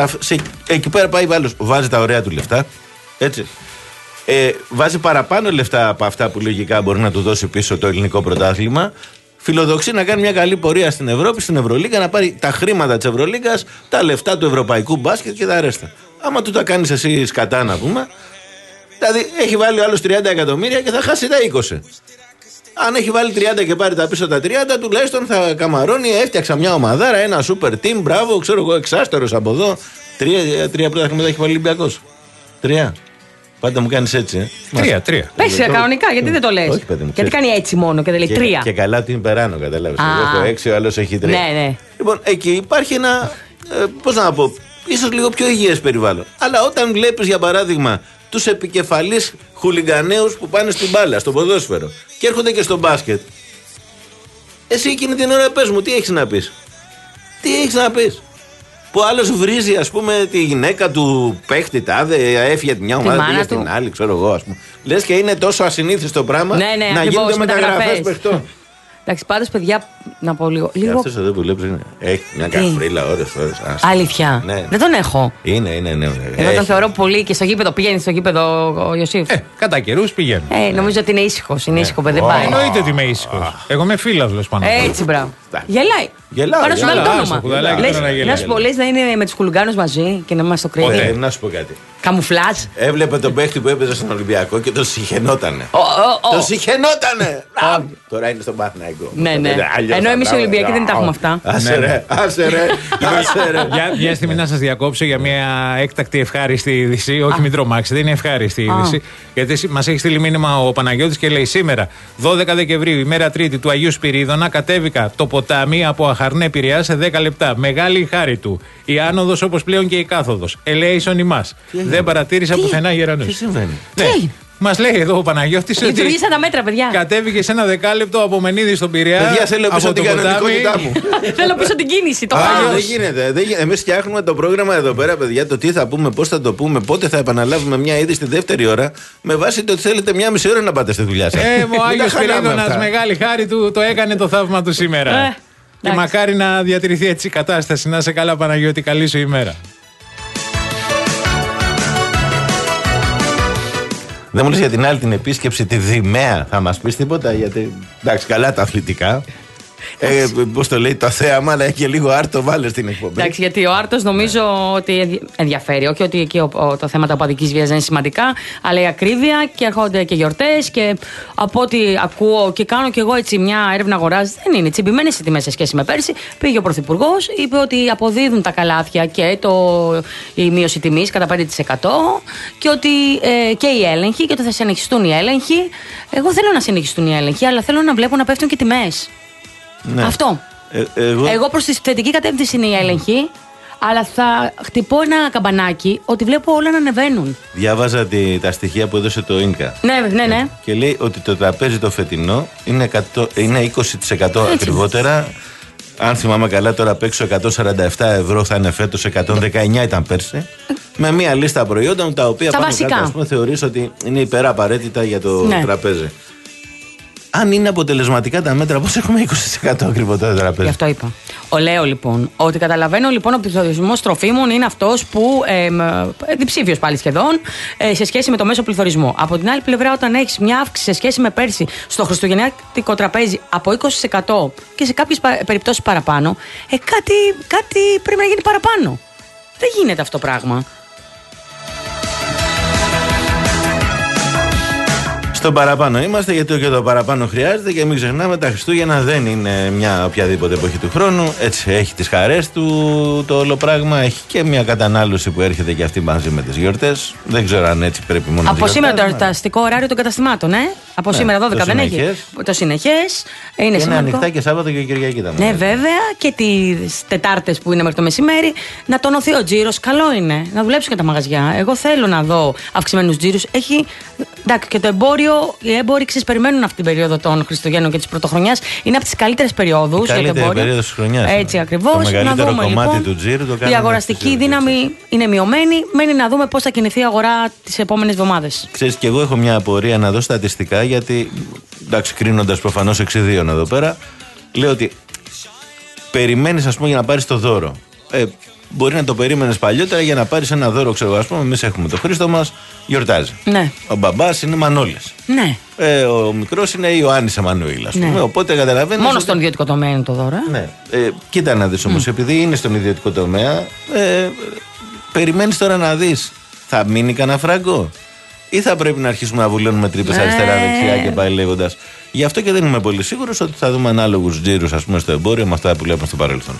Εκεί πέρα πάει άλλος, βάζει τα ωραία του λεφτά. Έτσι. Ε, βάζει παραπάνω λεφτά από αυτά που λογικά μπορεί να του δώσει πίσω το ελληνικό πρωτάθλημα. Φιλοδοξεί να κάνει μια καλή πορεία στην Ευρώπη, στην Ευρωλίγα, να πάρει τα χρήματα της Ευρωλίγκας, τα λεφτά του ευρωπαϊκού μπάσκετ και τα ρέστα. Άμα του τα κάνεις εσύ σκατά, να πούμε. Δηλαδή έχει βάλει άλλους τριάντα εκατομμύρια και θα χάσει τα είκοσι. Αν έχει βάλει τριάντα και πάρει τα πίσω τα τριάντα, τουλάχιστον θα καμαρώνει. Έφτιαξα μια ομαδάρα, ένα super team. Μπράβο, ξέρω εγώ, εξάστερος από εδώ. Τρία, τρία πρώτα χρήματα έχει βάλει ο Ολυμπιακός. Τρία. Πάντα μου κάνεις έτσι, ε. Τρία, τρία. Πες κανονικά, γιατί δεν το λες? Όχι, παιδί μου, γιατί κάνει έτσι μόνο και δεν λέει και, τρία. Και καλά την περάνω, καταλάβεις. Εγώ έχω έξι, ο άλλος έχει τρία. Ναι, ναι. Λοιπόν, εκεί υπάρχει ένα. Ε, πώς να πω, ίσως λίγο πιο υγιές περιβάλλον. Αλλά όταν βλέπεις, για παράδειγμα, τους επικεφαλείς χουλιγκανέους που πάνε στην μπάλα, στο ποδόσφαιρο και έρχονται και στο μπάσκετ. Εσύ εκείνη την ώρα πες μου, τι έχεις να πεις? Τι έχεις να πεις? Που άλλος βρίζει, ας πούμε, τη γυναίκα του παίχτη τάδε, έφυγε μια ομάδα, πήγε στην άλλη, ξέρω εγώ, ας πούμε. Λες και είναι τόσο ασυνήθιστο πράγμα, ναι, ναι, να γίνονται μεταγραφές παιχτών. Εντάξει, πάντως, παιδιά, να πω λίγο. Και λίγο... αυτός εδώ που βλέπεις είναι. Έχει μια καφρίλα ώρες, ώρες. Αλήθεια. Ναι. Δεν τον έχω. Είναι, είναι, ναι. Εγώ τον θεωρώ πολύ και στο γήπεδο. Πηγαίνει στο γήπεδο ο Ιωσήφ. Ε, κατά καιρούς πηγαίνει. Ε, νομίζω ότι είναι ήσυχο. Είναι ήσυχο, παιδί. Oh. Πάει. Εννοείται ότι είμαι ήσυχος. Εγώ είμαι φίλαυλος πάνω. Έτσι, μπράβο. Γελάει. Γελάω. Πάρα σου βάλει το όνομα. Λες, να σου πω, λες να είναι με τους κουλουγκάνους μαζί και να είμαστε στο κρύο. Όχι, να σου πω κάτι. Καμουφλάζ. Έβλεπε τον παίχτη που έπαιζε στον Ολυμπιακό και τον συχαινότανε. Τον συχαινότανε! Τώρα είναι στον Παναθηναϊκό. Ναι, ναι. Ενώ εμείς οι Ολυμπιακοί δεν τα έχουμε αυτά. Άσε ρε, άσε ρε. Μια στιγμή να σας διακόψω για μια έκτακτη ευχάριστη είδηση. Όχι, μην τρομάξετε, είναι ευχάριστη είδηση. Γιατί μας έχει στείλει μήνυμα ο Παναγιώτης και λέει: σήμερα, δώδεκα Δεκεμβρίου, ημέρα Τρίτη του Αγίου Σπυρίδωνα, κατέβηκα το ποτάμι από Αχαρνέ Πειραιά σε δέκα λεπτά. Μεγάλη η χάρη του. Η άνοδος όπως πλέον και η κάθοδος. Ελέησον ημάς. Δεν παρατήρησα πουθενά γερανούς. Τι συμβαίνει? Μας λέει εδώ ο Παναγιώτης ότι λειτουργήσαν τα μέτρα, παιδιά. κατέβηκε σε ένα δεκάλεπτο από Μενίδη στον Πειραιά. Παιδιά, θέλω πίσω την κανονικότητά μου. Θέλω πίσω την κίνηση. Το Άγιο, δεν γίνεται. Δεν γίνεται. Εμείς φτιάχνουμε το πρόγραμμα εδώ πέρα, παιδιά, το τι θα πούμε, πώς θα το πούμε, πότε θα επαναλάβουμε μια είδηση τη δεύτερη ώρα, με βάση το ότι θέλετε μια μισή ώρα να πάτε στη δουλειά σας. Ε, ο Άγιος Σπυρίδωνας, μεγάλη χάρη του, το έκανε το θαύμα του σήμερα. Ε, και μακάρι να διατηρηθεί έτσι η κατάσταση. Να σε καλά, Παναγιώτη, καλή σου ημέρα. Δεν μου λες για την άλλη την επίσκεψη τη Δημαία, θα μας πεις τίποτα? Γιατί εντάξει, καλά τα αθλητικά. Ε, πώς το λέει, το θέαμα, αλλά και λίγο άρτο βάλε στην εκπομπή. Εντάξει, γιατί ο άρτος νομίζω ότι ενδιαφέρει. Όχι ότι εκεί ο, ο, το θέμα του οπαδικής βίας δεν είναι σημαντικά, αλλά η ακρίβεια και έρχονται και γιορτές. Και από ό,τι ακούω και κάνω και εγώ έτσι μια έρευνα αγοράς, δεν είναι τσιμπημένες οι τιμές σε σχέση με πέρσι. Πήγε ο Πρωθυπουργός, είπε ότι αποδίδουν τα καλάθια και το, η μείωση τιμής κατά πέντε τοις εκατό και ότι ε, και οι έλεγχοι και ότι θα συνεχιστούν οι έλεγχοι. Εγώ θέλω να συνεχιστούν οι έλεγχοι, αλλά θέλω να βλέπω να πέφτουν και τιμές. Ναι. Αυτό. Ε, εγώ... εγώ προς τη θετική κατεύθυνση είναι η έλεγχη, αλλά θα χτυπώ ένα καμπανάκι ότι βλέπω όλα να ανεβαίνουν. Διάβαζα τη, τα στοιχεία που έδωσε το ίνκα. Ναι, ναι, ναι. Και λέει ότι το τραπέζι το φετινό είναι, εκατό, είναι είκοσι τοις εκατό έτσι ακριβότερα. Αν θυμάμαι καλά, τώρα απ' έξω εκατόν σαράντα επτά ευρώ θα είναι φέτος, εκατόν δεκαεννιά ήταν πέρσι. Με μία λίστα προϊόντων τα οποία τα πάνω βασικά. κάτω, ας πούμε, θεωρείς ότι είναι υπεραπαραίτητα για το ναι. τραπέζι. Αν είναι αποτελεσματικά τα μέτρα, πώς έχουμε είκοσι τοις εκατό ακριβότερα τραπέζι? Γι' αυτό είπα. Ο λέω λοιπόν ότι καταλαβαίνω λοιπόν ο πληθωρισμός τροφίμων είναι αυτός που ε, διψήφιος πάλι σχεδόν ε, σε σχέση με το μέσο πληθωρισμό. Από την άλλη πλευρά, όταν έχεις μια αύξηση σε σχέση με πέρσι στο χριστουγεννιάτικο τραπέζι από είκοσι τοις εκατό και σε κάποιες περιπτώσεις παραπάνω, ε, κάτι, κάτι πρέπει να γίνει παραπάνω. Δεν γίνεται αυτό το πράγμα. Στο παραπάνω είμαστε, γιατί και το παραπάνω χρειάζεται και μην ξεχνάμε, τα Χριστούγεννα δεν είναι μια οποιαδήποτε εποχή του χρόνου. Έτσι, έχει τις χαρές του το όλο πράγμα, έχει και μια κατανάλωση που έρχεται και αυτή μαζί με τις γιορτές. Δεν ξέρω αν έτσι πρέπει μόνο να Από σήμερα το εορταστικό ωράριο των καταστημάτων, ε? Από ναι, σήμερα δώδεκα δεν έχει. Το συνεχές. Είναι, είναι ανοιχτά και Σάββατο και Κυριακή τα ναι, βέβαια, και τις Τετάρτες που είναι μέχρι το μεσημέρι. Να τονωθεί ο τζίρος, καλό είναι. Να δουλέψουν και τα μαγαζιά. Εγώ θέλω να δω αυξημένους τζίρους. Έχει. Εντάξει, και το εμπόριο, οι έμποροι ξέρεις, περιμένουν αυτή την περίοδο των Χριστουγέννων και της Πρωτοχρονιάς. Είναι από τις καλύτερες περιόδους για το εμπόριο. Περίοδος της χρονιάς. Έτσι ακριβώς. Το μεγαλύτερο να δούμε, κομμάτι λοιπόν, του τζίρου το η αγοραστική δύναμη είναι μειωμένη. Μένει να δούμε πώς θα κινηθεί η αγορά τις επόμενες εβδομάδες. Ξέρεις, και εγώ έχω μια απορία να δω στατιστικά, γιατί εντάξει, κρίνοντας προφανώς εξιδίων εδώ πέρα, λέω ότι περιμένεις, ας πούμε, για να πάρεις το δώρο. Ε, Μπορεί να το περίμενες παλιότερα για να πάρεις ένα δώρο, ξέρω εγώ. Ας πούμε, εμείς έχουμε το Χρήστο μας, γιορτάζει. Ναι. Ο μπαμπάς είναι Μανώλης. Ναι. Ε, ο μικρός είναι Ιωάννης Εμμανουήλ, ας πούμε. Ναι. Οπότε καταλαβαίνεις. Μόνο ότι... στον ιδιωτικό τομέα είναι το δώρο. Ε? Ναι. Ε, κοίτα να δεις όμως, mm. επειδή είναι στον ιδιωτικό τομέα, ε, περιμένεις τώρα να δεις, θα μείνει κανένα φράγκο. ή θα πρέπει να αρχίσουμε να βουλώνουμε τρύπες αριστερά-δεξιά και πάει λέγοντας. Γι' αυτό και δεν είμαι πολύ σίγουρος ότι θα δούμε ανάλογους τζίρους, ας πούμε, στο εμπόριο με αυτά που βλέπουμε στο παρελθόν.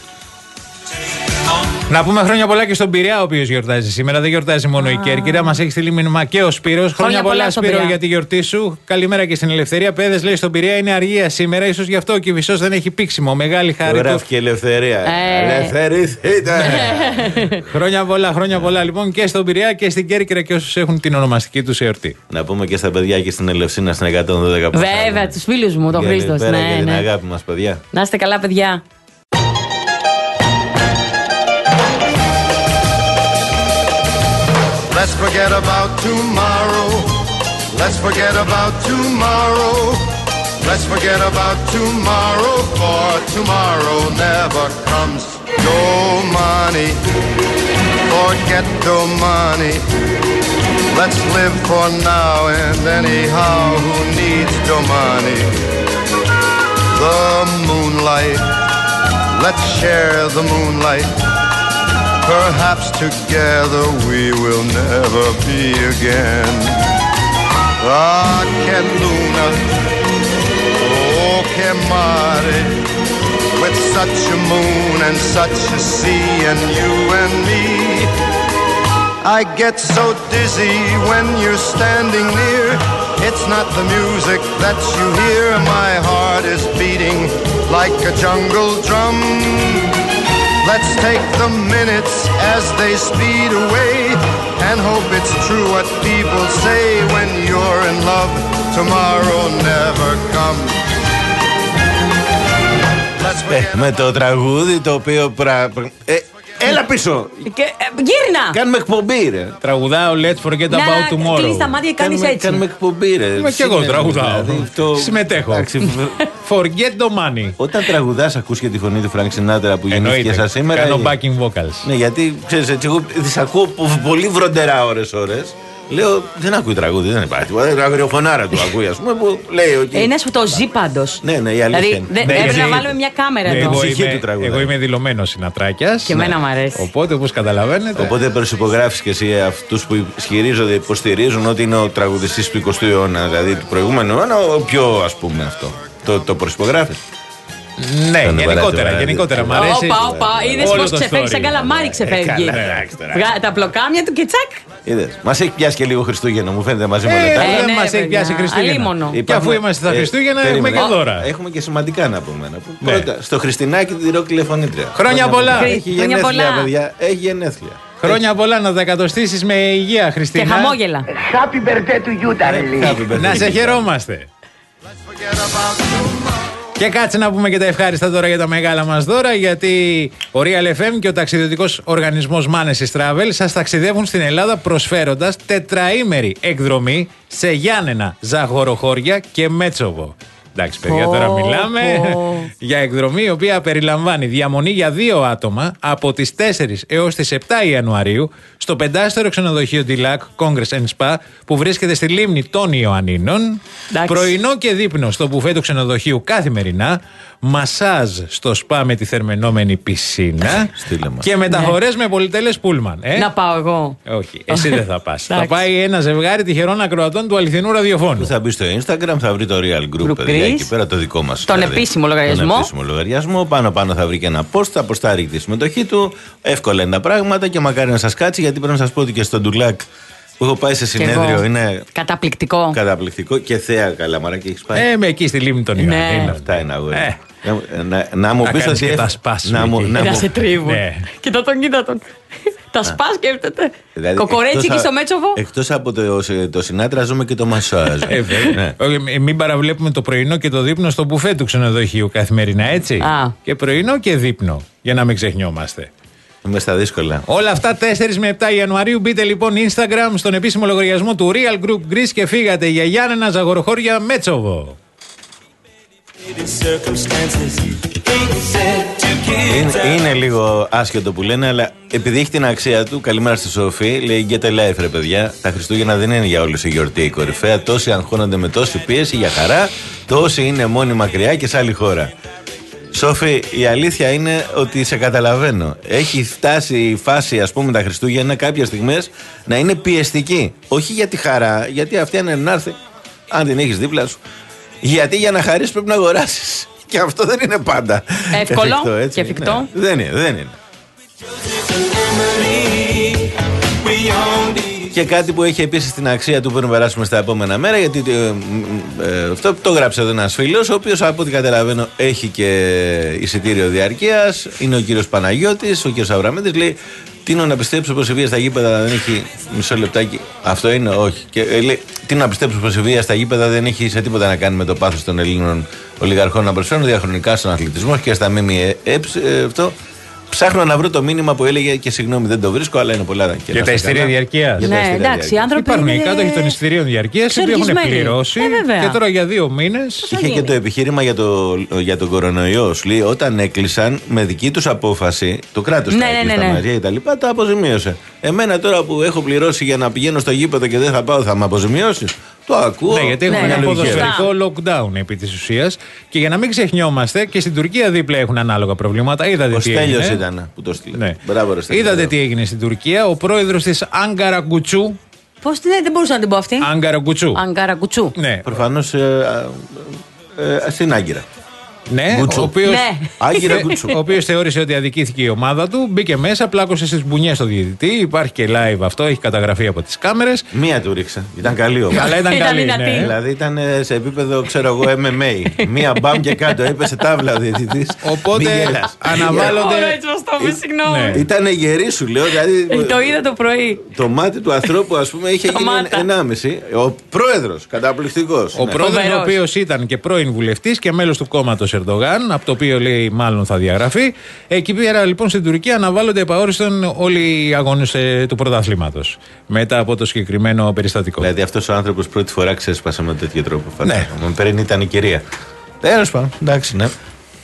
Να πούμε χρόνια πολλά και στον Πειραιά, ο οποίος γιορτάζει σήμερα. Δεν γιορτάζει μόνο η Κέρκυρα. Μας έχει στείλει μήνυμα και ο Σπύρος. Χρόνια πολλά, Σπύρο, για τη γιορτή σου. Καλημέρα και στην Ελευθερία. Παιδες, λέει, στον Πειραιά είναι αργία σήμερα. Ίσως γι' αυτό ο Κηφισός δεν έχει πίξιμο. Μεγάλη χάρη. Γράφει και Ελευθερία. Ε. Ελευθερηθείτε. Χρόνια πολλά, χρόνια πολλά λοιπόν και στον Πειραιά και στην Κέρκυρα και όσους έχουν την ονομαστική τους εορτή. Να πούμε και στα παιδιά και στην Ελευσίνα στην εκατόν δώδεκα. Βέβαια, τους φίλους μου, τον Χρήστο. Πέρα για την αγάπη μας, παιδιά. Να είστε καλά, παιδιά. Let's forget about tomorrow. Let's forget about tomorrow. Let's forget about tomorrow, for tomorrow never comes. No money, forget no money. Let's live for now and anyhow, who needs no money? The moonlight, let's share the moonlight. Perhaps together we will never be again. Ah, che luna, oh che mare, with such a moon and such a sea and you and me. I get so dizzy when you're standing near. It's not the music that you hear. My heart is beating like a jungle drum. Let's take the minutes as they speed away and hope it's true what people say. When you're in love, tomorrow never comes. Ε, με το τραγούδι το οποίο πρα... ε, έλα πίσω! Και, ε, γύρνα! Κάνουμε εκπομπή, ρε. Τραγουδάω Let's Forget Να About Tomorrow. κλείνεις τα μάτια και κάνεις Κάνουμε, έτσι. κάνουμε εκπομπή, ρε. Είμαι και εγώ τραγουδάω. Δηλαδή, το... Συμμετέχω. Εντάξει, Forget the money. όταν τραγουδάς ακούς και τη φωνή του Φρανκ Σινάτρα που γεννήθηκε Εννοείται. σαν σήμερα. Κάνω ή... backing vocals. Ναι, γιατί ξέρεις, έτσι, εγώ τις ακούω πολύ βροντερά ώρες-ώρες. Λέω, δεν ακούει τραγούδι, δεν υπάρχει τίποτα. Η αγριοφωνάρα του ακούει, ας πούμε, που λέει. Okay. Είναι σου το ζει πάντως. Ναι, ναι, η αλήθεια. Δηλαδή, είναι. δε, Ναι, έπρεπε γιατί- να βάλουμε μια κάμερα Ναι, εδώ. εγώ, ψυχή είμαι, του τραγουδάει. εγώ είμαι δηλωμένος συνατράκιας. Και εμένα μου αρέσει. Οπότε, όπως καταλαβαίνετε. Οπότε προσυπογράφεις και εσύ αυτούς που ισχυρίζονται, υποστηρίζουν ότι είναι ο τραγουδιστής του εικοστού αιώνα, δηλαδή του προηγούμενου αιώνα, ο πιο ας πούμε αυτό. Το, το προσυπογράφεις. Ναι, Τον γενικότερα, βαράζει, γενικότερα μ' αρέσει. Όπα, όπα, είδες όλο πως το ξεφεύγει story. σαν καλαμάρι ξεφεύγει. Ε, καλά, εντάξει τώρα. Βγα- Τα πλοκάμια του και τσακ. Είδες, μας έχει πιάσει και λίγο Χριστούγεννα, μου φαίνεται μαζί με Ε, όλα τα άλλα. δεν ναι, μας έχει παιδιά, πιάσει Χριστούγεννα. αλίμονο. Και αφού είμαστε στα ε, Χριστούγεννα, έχουμε περίμενε. και δώρα. Έχουμε και σημαντικά να πούμε. Να πούμε. Ναι. Πρώτα, στο Χριστινάκι την ροκ τηλεφωνήτρια. Χρόνια πολλά. Έχει Χρόνια γενέθλια, πολλά. παιδιά. Έχει γενέθλια. Χρόνια πολλά να τα εκατοστήσεις με υγεία, Και Χριστίνα. χαμόγελα. Happy birthday to you, darling. Happy birthday. Να σε χαιρόμαστε. Και κάτσε να πούμε και τα ευχάριστα τώρα για τα μεγάλα μας δώρα, γιατί ο Real εφ εμ και ο ταξιδιωτικός οργανισμός Manesis Travel σας ταξιδεύουν στην Ελλάδα προσφέροντας τετραήμερη εκδρομή σε Γιάννενα, Ζαγοροχώρια και Μέτσοβο. Εντάξει, παιδιά, Πω, τώρα μιλάμε πω. για εκδρομή η οποία περιλαμβάνει διαμονή για δύο άτομα από τις τέσσερις έως τις επτά Ιανουαρίου στο πεντάστερο ξενοδοχείο Dilac Congress and Spa που βρίσκεται στη λίμνη των Ιωαννίνων. Εντάξει. Πρωινό και δείπνο στο μπουφέ του ξενοδοχείου καθημερινά. Μασάζ στο σπα με τη θερμαινόμενη πισίνα. Στείλε μας. Και μεταφορές με πολυτέλες πούλμαν. Ε? Να πάω εγώ. Όχι, εσύ δεν θα πας. Θα Εντάξει. πάει ένα ζευγάρι τυχερών ακροατών του αληθινού ραδιοφώνου. Θα μπει στο Instagram, θα βρει το Real Group, Group παιδιά, Greece. εκεί πέρα το δικό μας. Τον επίσημο λογαριασμό. Τον επίσημο λογαριασμό. Πάνω-πάνω θα βρει και ένα post, θα αποστάρει τη συμμετοχή του. Εύκολα είναι τα πράγματα και μακάρι να σας κάτσει, γιατί πρέπει να σας πω ότι και στο Ντουλάκ που έχω πάει σε Κι συνέδριο εγώ. είναι Καταπληκτικό. καταπληκτικό και θέα καλαμαράκι έχεις πάει. Ε, με εκεί στη λίμνη των Ναι. Ιωαννίνων. Αυτά είναι αγόρι. Ε. Να, να, να μου Να πεις κάνεις ότι. και τα έφ- σπα σου να μου, εκεί. να Να μου- σε τρίβουν. Ναι. Κοίτα τον, κοίτα τον. Τα σπα σκέφτεται. δηλαδή, Κοκορέτσι εκτός εκεί α- στο Μέτσοβο. Εκτός από το, το Σινάτρα ζούμε και το μασάζ. Ε, βέβαια. Ναι. Όχι, μ- μην παραβλέπουμε το πρωινό και το δείπνο στο μπουφέ του ξενοδοχείου καθημερινά, έτσι. Α. Και πρωινό και δείπνο, για να μην ξεχνιόμαστε. Είμαι στα δύσκολα. Όλα αυτά τέσσερις με επτά Ιανουαρίου. Μπείτε λοιπόν Instagram στον επίσημο λογαριασμό του Real Group Greece και φύγατε για Γιάννενα, Ζαγοροχώρια, Μέτσοβο. Είναι, είναι λίγο άσχετο που λένε, αλλά επειδή έχει την αξία του, καλημέρα στη Σοφή, λέει get a life, ρε παιδιά. Τα Χριστούγεννα δεν είναι για όλους η γιορτή η κορυφαία. Τόσοι αγχώνονται με τόση πίεση για χαρά, τόσοι είναι μόνοι μακριά και σε άλλη χώρα. Σόφη, η αλήθεια είναι ότι σε καταλαβαίνω. Έχει φτάσει η φάση, ας πούμε, τα Χριστούγεννα κάποιες στιγμές να είναι πιεστική. Όχι για τη χαρά, γιατί αυτή αν να έρθει, αν την έχεις δίπλα σου. Γιατί για να χαρείς πρέπει να αγοράσεις. Και αυτό δεν είναι πάντα εύκολο εφικτό, έτσι. και εφικτό. Ναι, δεν είναι, δεν είναι. Και κάτι που έχει επίσης την αξία του πριν περάσουμε στα επόμενα μέρα, γιατί ε, ε, αυτό το γράψε εδώ ένας φίλος, ο οποίος από ό,τι καταλαβαίνω έχει και εισιτήριο διαρκείας. Είναι ο κύριος Παναγιώτης, ο κύριος Αβραμίδης. Λέει: τίνω να πιστέψω πως η βία στα γήπεδα δεν έχει. Μισό λεπτάκι. Αυτό είναι, όχι. Και ε, λέει: τίνω να πιστέψω πως η βία στα γήπεδα δεν έχει σε τίποτα να κάνει με το πάθος των Ελλήνων ολιγαρχών να προσφέρουν διαχρονικά στον αθλητισμό και στα ΜΜΕ. Ε, ε, αυτό. Ψάχνω να βρω το μήνυμα που έλεγε και συγγνώμη δεν το βρίσκω, αλλά είναι πολλά. Και για τα εισιτήρια διαρκείας. Ναι, εντάξει, οι άνθρωποι. Υπάρχουν οι κάτοχοι των εισιτηρίων διαρκείας οι οποίοι έχουν πληρώσει ε, και τώρα για δύο μήνες. Είχε και το επιχείρημα για, το, για τον κορονοϊό. Σου λέει όταν έκλεισαν με δική τους απόφαση, το κράτος ναι, τα έκλεισε ναι, ναι, τα ναι. μαγαζιά και τα λοιπά, τα αποζημίωσε. Εμένα τώρα που έχω πληρώσει για να πηγαίνω στο γήπεδο και δεν θα πάω, θα με αποζημιώσεις. Το ακούω. Ναι, γιατί έχουμε ναι, ένα ναι, ποδοσφαιρικό lockdown επί της ουσίας. Και για να μην ξεχνιόμαστε, και στην Τουρκία δίπλα έχουν ανάλογα προβλήματα. Είδατε Ο τι Στέλιος έγινε. ήταν που το στείλε. Ναι. Μπράβο, ρε Στέλιο. Είδατε τι έγινε στην Τουρκία. Ο πρόεδρος της Άγκαρα Γκουτσού. Πώς την δεν μπορούσα να την πω αυτή. Άγκαρα Γκουτσού. Αγκάρα κουτσού. Ναι. Προφανώς ε, ε, ε, στην Άγκυρα. Ναι, Γκουτσού. ο οποίος, Ναι. Άγκυρα Γκουτσού. ο οποίος θεώρησε ότι αδικήθηκε η ομάδα του, μπήκε μέσα, πλάκωσε στις μπουνιές στο διαιτητή. Υπάρχει και live αυτό, έχει καταγραφεί από τις κάμερες. Μία του ρίξα. Ήταν καλή όμως. Αλλά ήταν Ήταν καλή. δυνατή. Ναι. Δηλαδή ήταν ε, σε επίπεδο, ξέρω εγώ, εμ εμ έι. Μία μπαμ και κάτω. Έπεσε τάβλα ο διαιτητής. Οπότε Μη γελάς. αναβάλλονται. Ωραία, έτσι μας το πες, συγγνώμη. Ναι. Ήταν γερή σου, λέω. Δηλαδή, Το είδα το πρωί. το μάτι του ανθρώπου, ας πούμε, είχε γίνει μάτα. ενάμιση. Ο πρόεδρος, καταπληκτικός. Ο Ναι. πρόεδρος, ο Φοβερός. οποίος ήταν και πρώην βουλευτής και μέλος του κόμματος Ερντογάν, από το οποίο λέει μάλλον θα διαγραφεί. Εκεί πέρα λοιπόν στην Τουρκία αναβάλλονται επαόριστον όλοι οι αγώνες ε, του πρωταθλήματος. Μετά από το συγκεκριμένο περιστατικό. Δηλαδή αυτός ο άνθρωπος πρώτη φορά ξέσπασε με τέτοιο τρόπο. Ναι. Φαντάζομαι. Πριν ήταν η κυρία. Τέλος πάντων, εντάξει, ναι.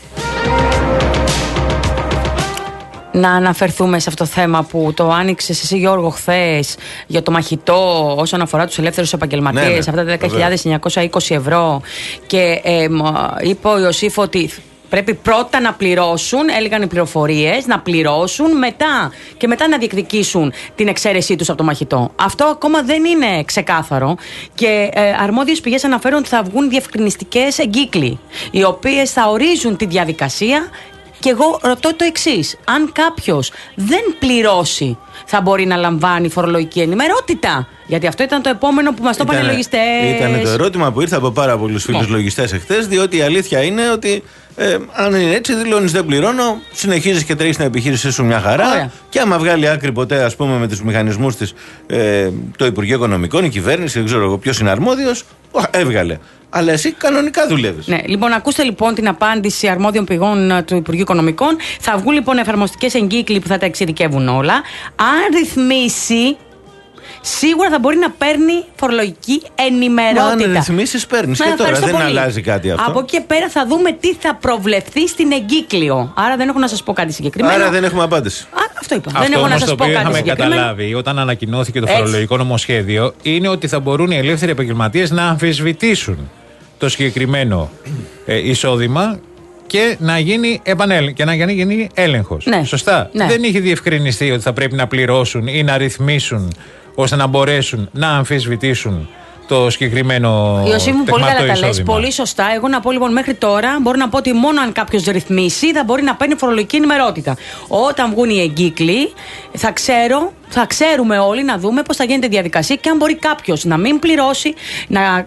Να αναφερθούμε σε αυτό το θέμα που το άνοιξες εσύ, Γιώργο, χθες για το μαχητό όσον αφορά τους ελεύθερους επαγγελματίες, Ναι, ναι, αυτά τα δέκα χιλιάδες εννιακόσια είκοσι ευρώ. Και ε, μ, είπε ο Ιωσήφ ότι πρέπει πρώτα να πληρώσουν, έλεγαν οι πληροφορίες, να πληρώσουν μετά και μετά να διεκδικήσουν την εξαίρεσή τους από το μαχητό. Αυτό ακόμα δεν είναι ξεκάθαρο και ε, αρμόδιες πηγές αναφέρουν ότι θα βγουν διευκρινιστικές εγκύκλοι, οι οποίες θα ορίζουν τη διαδικασία. Και εγώ ρωτώ το εξής: αν κάποιος δεν πληρώσει, θα μπορεί να λαμβάνει φορολογική ενημερότητα? Γιατί αυτό ήταν το επόμενο που μας το είπαν οι λογιστές. Ήταν το ερώτημα που ήρθε από πάρα πολλούς φίλους λογιστές εχθές, διότι η αλήθεια είναι ότι ε, αν είναι έτσι, δηλώνεις δεν πληρώνω, συνεχίζεις και τρέχεις την επιχείρησή σου μια χαρά. Ωραία. Και άμα βγάλει άκρη ποτέ, ας πούμε, με τους μηχανισμούς της, ε, το Υπουργείο Οικονομικών, η κυβέρνηση, δεν ξέρω εγώ ποιος είναι αρμόδιος, έβγαλε. Αλλά εσύ κανονικά δουλεύεις. Ναι, λοιπόν, ακούστε λοιπόν την απάντηση αρμόδιων πηγών ε, του Υπουργείου Οικονομικών. Θα βγουν λοιπόν εφαρμοστικές εγκύκλοι που θα τα εξειδικεύουν όλα. Αν ρυθμίσει, σίγουρα θα μπορεί να παίρνει φορολογική ενημερότητα. Μα αν ρυθμίσεις παίρνεις Ναι, και τώρα ευχαριστώ δεν πολύ. αλλάζει κάτι αυτό. Από εκεί και πέρα θα δούμε τι θα προβλεφθεί στην εγκύκλιο. Άρα δεν έχω να σας πω κάτι συγκεκριμένο. Άρα δεν έχουμε απάντηση. Α, αυτό είπα. Αυτό δεν έχω να όμως σας το πω οποίο κάτι είχαμε συγκεκριμένο. καταλάβει όταν ανακοινώθηκε το Έτσι. φορολογικό νομοσχέδιο είναι ότι θα μπορούν οι ελεύθεροι επαγγελματίες να αμφισβητήσουν το συγκεκριμένο ε, εισόδημα και να γίνει επανέλ, και να γίνει, γίνει έλεγχος. Ναι. Σωστά. Ναι. Δεν είχε διευκρινιστεί ότι θα πρέπει να πληρώσουν ή να ρυθμίσουν ώστε να μπορέσουν να αμφισβητήσουν το συγκεκριμένο Ιωσήφ μου, πολύ τεκμαρτό καλά τα λες, εισόδημα. πολύ σωστά. Εγώ να πω λοιπόν μέχρι τώρα μπορώ να πω ότι μόνο αν κάποιος ρυθμίσει θα μπορεί να παίρνει φορολογική ενημερότητα. Όταν βγουν οι εγκύκλοι, θα ξέρω, θα ξέρουμε όλοι να δούμε πώς θα γίνεται η διαδικασία και αν μπορεί κάποιος να μην πληρώσει, να α,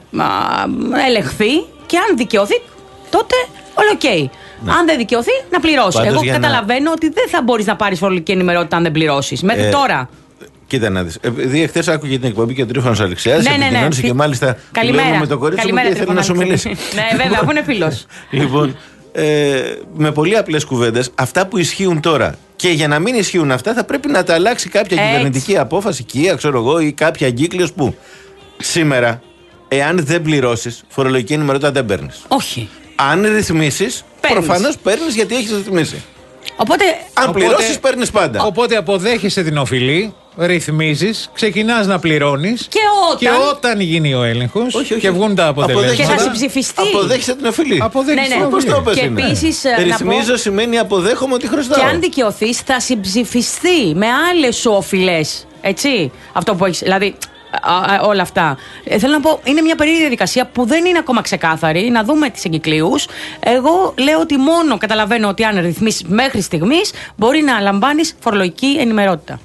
ελεγχθεί και αν δικαιωθεί, τότε όλα οκ. Okay. Αν δεν δικαιωθεί, να πληρώσει. Πάντως, Εγώ για να- καταλαβαίνω ότι δεν θα μπορείς να πάρεις φορολογική ενημερότητα αν δεν πληρώσεις. Μέχρι Ε, τώρα. Κοίτα να δεις. Επειδή εχθές άκουγε την εκπομπή και ο Τρίφωνος Αλεξιάδης, Ναι, ναι, ναι. επικοινώνησε και μάλιστα Καλημέρα. με το κορίτσι μου Καλημέρα, και ήθελε να σου Τρίφωνα. μιλήσει. Ναι, βέβαια, αφού είναι φίλος. Λοιπόν, ε, με πολύ απλές κουβέντες, αυτά που ισχύουν τώρα και για να μην ισχύουν αυτά θα πρέπει να τα αλλάξει κάποια Έτσι. κυβερνητική απόφαση, οικία, ξέρω εγώ, ή κάποια εγκύκλειος που σήμερα, εάν δεν πληρώσεις, φορολογική ενημερότητα δεν παίρνεις. Όχι. Αν ρυθμίσεις, Παίρνεις. προφανώς παίρνεις γιατί έχεις ρυθμίσει. Οπότε. Αν Οπότε- πληρώσεις, παίρνεις πάντα. Οπότε αποδέχεσαι την οφειλή ρυθμίζεις, ξεκινάς να πληρώνεις. Και όταν, και όταν γίνει ο έλεγχος και βγουν τα αποτελέσματα. Και θα συμψηφιστεί. Αποδέχεσαι την οφειλή. Αποδέχεσαι ναι, ναι. την οφειλή. Και επίσης, ρυθμίζω πω, σημαίνει αποδέχομαι ότι χρωστάω. Και αν δικαιωθείς, θα συμψηφιστεί με άλλες σου οφειλές. Έτσι. Αυτό που έχεις. Δηλαδή. Όλα αυτά. Ε, θέλω να πω, είναι μια περίεργη διαδικασία που δεν είναι ακόμα ξεκάθαρη. Να δούμε τις εγκυκλίους. Εγώ λέω ότι μόνο καταλαβαίνω ότι αν ρυθμίσεις μέχρι στιγμής μπορεί να λαμβάνεις φορολογική ενημερότητα.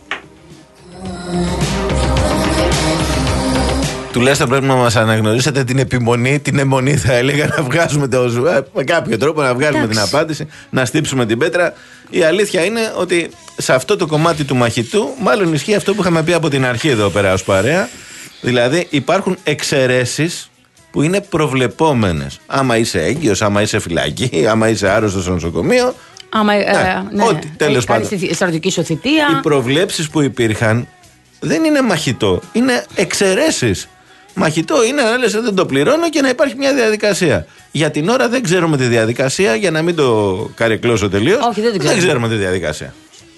Τουλάχιστον πρέπει να μας αναγνωρίσετε την επιμονή, την αιμονή θα έλεγα, να βγάζουμε το, με κάποιο τρόπο να βγάλουμε Εντάξει. την απάντηση, να στύψουμε την πέτρα. Η αλήθεια είναι ότι σε αυτό το κομμάτι του μαχητού μάλλον ισχύει αυτό που είχαμε πει από την αρχή εδώ πέρα ως παρέα. Δηλαδή υπάρχουν εξαιρέσεις που είναι προβλεπόμενες. Άμα είσαι έγκυος, άμα είσαι φυλακή, άμα είσαι άρρωστος στο νοσοκομείο. Άμα, ε, ναι, ναι, ό,τι, τέλος πάντων. Στη στρατιωτική σου θητεία. Οι προβλέψεις που υπήρχαν δεν είναι μαχητό, είναι εξαιρέσεις. Μαχητό είναι να λες δεν το πληρώνω και να υπάρχει μια διαδικασία. Για την ώρα δεν ξέρουμε τη διαδικασία, για να μην το καρεκλώσω τελείως. Όχι, δεν, δεν ξέρουμε τη διαδικασία.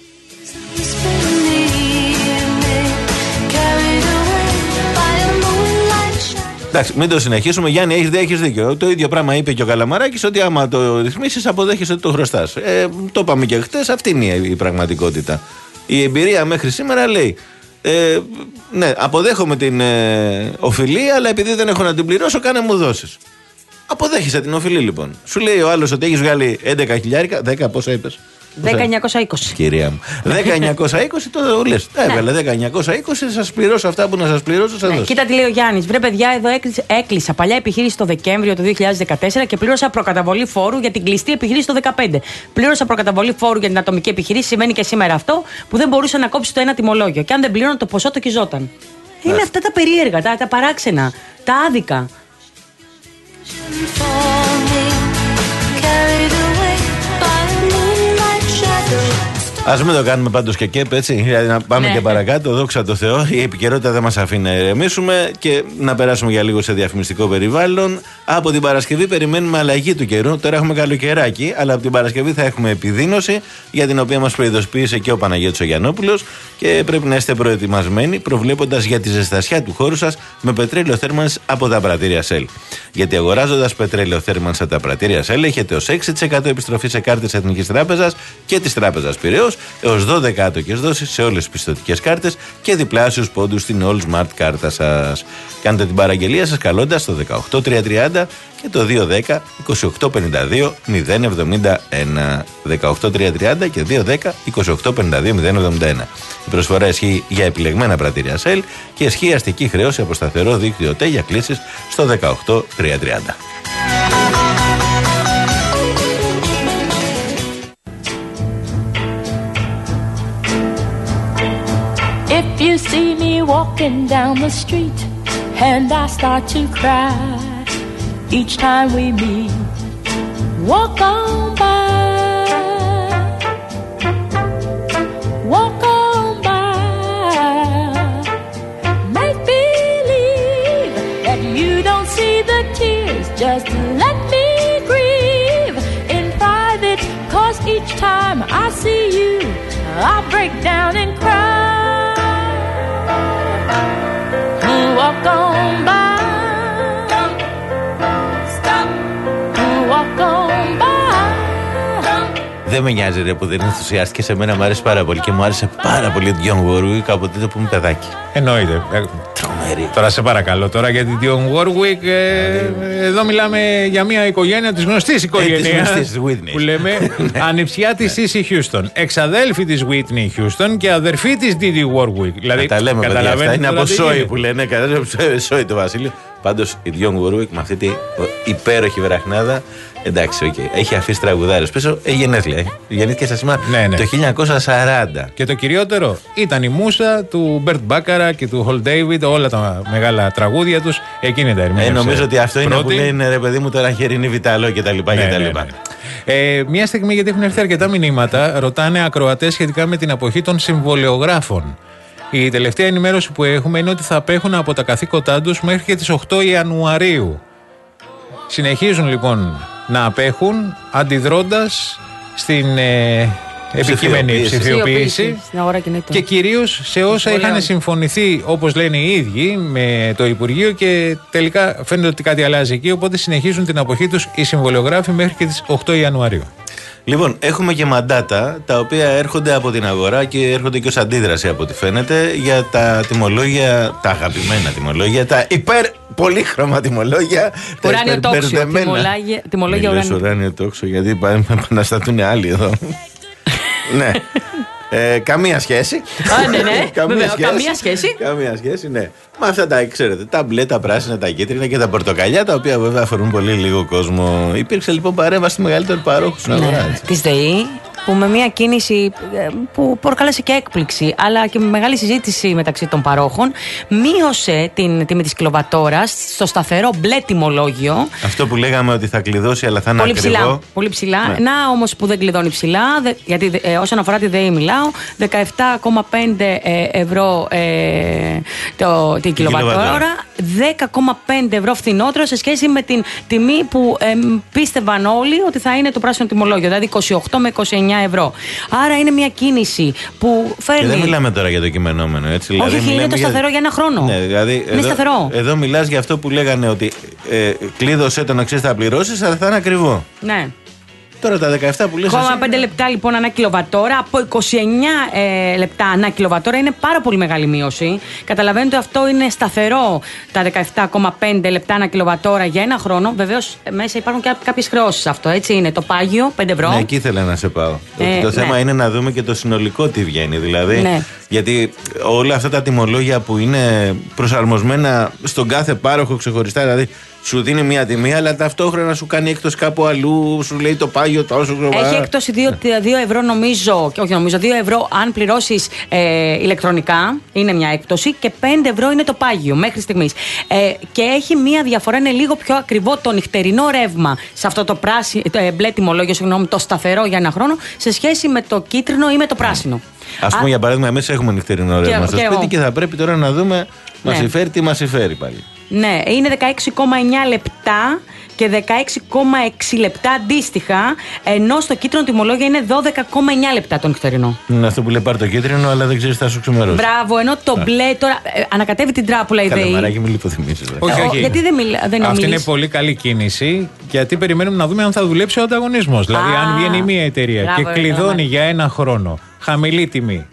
Εντάξει, μην το συνεχίσουμε. Γιάννη, έχεις, έχεις δίκιο. Το ίδιο πράγμα είπε και ο Καλαμαράκης, ότι άμα το ρυθμίσεις αποδέχεσαι ότι το χρωστάς. Ε, το είπαμε και χτες, αυτή είναι η πραγματικότητα. Η εμπειρία μέχρι σήμερα λέει. Ε, ναι, αποδέχομαι την ε, οφειλή, αλλά επειδή δεν έχω να την πληρώσω, κάνε μου δώσεις. Αποδέχεσαι την οφειλή λοιπόν. Σου λέει ο άλλος ότι έχεις βγάλει έντεκα χιλιάρικα, δέκα πόσα είπες? δέκα χιλιάδες εννιακόσια είκοσι. Κυρία μου. δέκα χιλιάδες εννιακόσια είκοσι το λες. Έβγαλε δέκα χιλιάδες εννιακόσια είκοσι, σας πληρώσω αυτά που να σας πληρώσω. Σας ναι, κοίτα τι λέει ο Γιάννης. Βρε παιδιά, εδώ έκλεισα, έκλεισα παλιά επιχείρηση το Δεκέμβριο του δύο χιλιάδες δεκατέσσερα και πλήρωσα προκαταβολή φόρου για την κλειστή επιχείρηση το δύο χιλιάδες δεκαπέντε. Πλήρωσα προκαταβολή φόρου για την ατομική επιχείρηση. Σημαίνει και σήμερα αυτό που δεν μπορούσε να κόψει το ένα τιμολόγιο. Και αν δεν πλήρωνε το ποσό, το κυζόταν. Είναι αυτά τα περίεργα, τα, τα παράξενα, τα άδικα. Ας μην το κάνουμε πάντως και κέπ, έτσι. Δηλαδή να πάμε ναι. και παρακάτω. Δόξα τω Θεώ, η επικαιρότητα δεν μας αφήνει να ηρεμήσουμε και να περάσουμε για λίγο σε διαφημιστικό περιβάλλον. Από την Παρασκευή περιμένουμε αλλαγή του καιρού. Τώρα έχουμε καλοκαιράκι, αλλά από την Παρασκευή θα έχουμε επιδείνωση, για την οποία μας προειδοποίησε και ο Παναγιώτης ο Γιαννόπουλος. Και πρέπει να είστε προετοιμασμένοι, προβλέποντας για τη ζεστασιά του χώρου σας με πετρέλαιο θέρμανσης από τα πρατήρια Shell. Γιατί αγοράζοντας πετρέλαιο θέρμανσης από τα πρατήρια Shell, έχετε ως έξι τοις εκατό επιστροφή σε κάρτες Εθνικής Τράπεζας και της Τράπεζας Πειραιώς, έως δώδεκα άτοκες δόσεις σε όλες τις πιστωτικές κάρτες και διπλάσιους πόντους στην All Smart κάρτα σας. Κάντε την παραγγελία σας καλώντας το δεκαοκτώ τριακόσια τριάντα και το δύο δέκα είκοσι οκτώ πενήντα δύο μηδέν εβδομήντα ένα. δεκαοκτώ τριακόσια τριάντα και δύο δέκα είκοσι οκτώ πενήντα δύο μηδέν εβδομήντα ένα. Η προσφορά ισχύει για επιλεγμένα πρατήρια Shell και ισχύει αστική χρέωση από σταθερό δίκτυο ΤΕ για κλήσεις στο δεκαοκτώ τριακόσια τριάντα. If you see me walking down the street and I start to cry each time we meet, walk on by, walk on by, make believe that you don't see the tears, just let me grieve in private, 'cause each time I see you I break down and cry. Walk on by, stop, walk on by. Δεν με νοιάζει ρε που δεν ενθουσιάστηκε, σε μένα μου άρεσε πάρα πολύ και μου άρεσε πάρα πολύ Dionne Warwick από τότε που είμαι παιδάκι. Εννοείται. Τρομερή. Τώρα σε παρακαλώ, τώρα για την Dionne Warwick, ε, εδώ μιλάμε για μια οικογένεια της γνωστής οικογένειας ε, της Whitney. Που λέμε ανιψιά της Sissy Houston, εξαδέλφη της Whitney Houston και αδερφή της Didi Warwick. Δηλαδή, τα λέμε παιδιά αυτά, είναι από σόι είναι. που λένε, σόι το Βασίλειο. Πάντως η Dionne Warwick με αυτή την υπέροχη βραχνάδα, εντάξει, okay, έχει αφήσει τραγουδάρες πίσω, έχει γενέθλια. Γεννήθηκε στα σήμερα ναι, ναι. το χίλια εννιακόσια σαράντα. Και το κυριότερο ήταν η μούσα του Bert Bacharach και του Hal David, όλα τα μεγάλα τραγούδια τους. Εκείνη τα ερμήνευσε. Ε, νομίζω ότι αυτό πρώτη. Είναι που λένε ρε παιδί μου τώρα χερινή Βιταλό κτλ. Ναι, ναι, ναι. ε, μια στιγμή, γιατί έχουν έρθει αρκετά μηνύματα, ρωτάνε ακροατές σχετικά με την αποχή των συμβολεογράφων. Η τελευταία ενημέρωση που έχουμε είναι ότι θα απέχουν από τα καθήκοντά τους μέχρι και τις οκτώ Ιανουαρίου. Συνεχίζουν λοιπόν να απέχουν, αντιδρώντας στην ε, επικείμενη ψηφιοποίηση στην αγορά κινήτων. και κυρίως σε όσα είχαν συμφωνηθεί, όπως λένε οι ίδιοι, με το Υπουργείο, και τελικά φαίνεται ότι κάτι αλλάζει εκεί. Οπότε συνεχίζουν την αποχή τους οι συμβολιογράφοι μέχρι και τις οκτώ Ιανουαρίου. Λοιπόν, έχουμε και μαντάτα τα οποία έρχονται από την αγορά και έρχονται και ως αντίδραση από ό,τι φαίνεται για τα τιμολόγια, τα αγαπημένα τιμολόγια, τα υπερ πολύχρωμα τιμολόγια. Ουράνιο τόξιο. Τιμολόγια ουράνιο. ουράνιο τόξιο, γιατί επαναστατούν άλλοι εδώ. Ναι. Ε, καμία σχέση. Α, ναι, ναι. καμία, Βέβαια, σχέση. καμία σχέση. Καμία σχέση, ναι. Με αυτά τα, ξέρετε, τα μπλε, τα πράσινα, τα κίτρινα και τα πορτοκαλιά, τα οποία βέβαια αφορούν πολύ λίγο κόσμο. Υπήρξε λοιπόν παρέμβαση στη μεγαλύτερη παρόχου στην αγορά. Ναι, της ΔΕΗ, που με μια κίνηση που προκάλεσε και έκπληξη, αλλά και με μεγάλη συζήτηση μεταξύ των παρόχων, μείωσε την τιμή της κιλοβατόρας στο σταθερό μπλε τιμολόγιο. Αυτό που λέγαμε ότι θα κλειδώσει, αλλά θα είναι πολύ ακριβό. Ψηλά, πολύ ψηλά. Ναι. Να όμως που δεν κλειδώνει ψηλά, γιατί ε, όσον αφορά τη ΔΕΗ μιλάω, δεκαεπτά κόμμα πέντε ευρώ ε, το, την κιλοβατόρα, δέκα κόμμα πέντε ευρώ φθηνότερο σε σχέση με την τιμή που ε, πίστευαν όλοι ότι θα είναι το πράσινο τιμολόγιο, δηλαδή είκοσι οκτώ με είκοσι εννιά ευρώ. Άρα είναι μια κίνηση που φέρνει. Και δεν μιλάμε τώρα για το κειμενόμενο, έτσι. Όχι, δηλαδή, είναι το σταθερό για... για ένα χρόνο. Ναι, δηλαδή, είναι εδώ, σταθερό. Εδώ μιλάς για αυτό που λέγανε ότι ε, κλείδωσε τον εξής θα πληρώσεις, αλλά θα είναι ακριβό. Ναι. Τώρα τα δεκαεπτά που λες. είκοσι πέντε λεπτά λοιπόν ανά κιλοβατόρα από είκοσι εννιά ε, λεπτά ανά κιλοβατόρα είναι πάρα πολύ μεγάλη μείωση. Καταλαβαίνετε ότι αυτό είναι σταθερό τα δεκαεπτά κόμμα πέντε λεπτά ανά κιλοβατόρα για ένα χρόνο. Βεβαίως μέσα υπάρχουν και κάποιες χρεώσεις αυτό. Έτσι είναι το πάγιο πέντε ευρώ. Ναι, εκεί ήθελα να σε πάω. Ε, το ναι. θέμα είναι να δούμε και το συνολικό τι βγαίνει. Δηλαδή, ναι. γιατί όλα αυτά τα τιμολόγια που είναι προσαρμοσμένα στον κάθε πάροχο ξεχωριστά, δηλαδή σου δίνει μια τιμή, αλλά ταυτόχρονα σου κάνει έκπτωση κάπου αλλού, σου λέει το πάγιο τόσο χρόνο. Έχει έκπτωση δύο ευρώ νομίζω, και όχι νομίζω, δύο ευρώ αν πληρώσεις ε, ηλεκτρονικά, είναι μια έκπτωση, και πέντε ευρώ είναι το πάγιο μέχρι στιγμής. Ε, και έχει μια διαφορά, είναι λίγο πιο ακριβό το νυχτερινό ρεύμα σε αυτό το, πράσι, το ε, μπλε τιμολόγιο, συγγνώμη, το σταθερό για ένα χρόνο, σε σχέση με το κίτρινο ή με το πράσινο. Ας πούμε, για παράδειγμα, εμείς έχουμε νυχτερινό ρεύμα στο και σπίτι εγώ. Και θα πρέπει τώρα να δούμε μας Ναι. συμφέρει τι μας συμφέρει πάλι. Ναι, είναι δεκαέξι κόμμα εννιά λεπτά και δεκαέξι κόμμα έξι λεπτά αντίστοιχα, ενώ στο κίτρινο τιμολόγιο είναι δώδεκα κόμμα εννιά λεπτά το νυχτερινό. Είναι αυτό που λέει πάρει το κίτρινο, αλλά δεν ξέρεις θα σου ξημερώσει. Μπράβο, ενώ το μπλε τώρα ε, ανακατεύει την τράπουλα η ΔΕΗ. Καλαμαράκι, μην λιποθυμίσεις. Όχι, όχι. Γιατί δεν, μιλ, δεν Αυτή ομιλείς? είναι πολύ καλή κίνηση, γιατί περιμένουμε να δούμε αν θα δουλέψει ο ανταγωνισμός. Δηλαδή, Α, αν βγαίνει μια εταιρεία μπράβο, και κλειδώνει ρε, για ένα χρόνο χαμηλή τιμή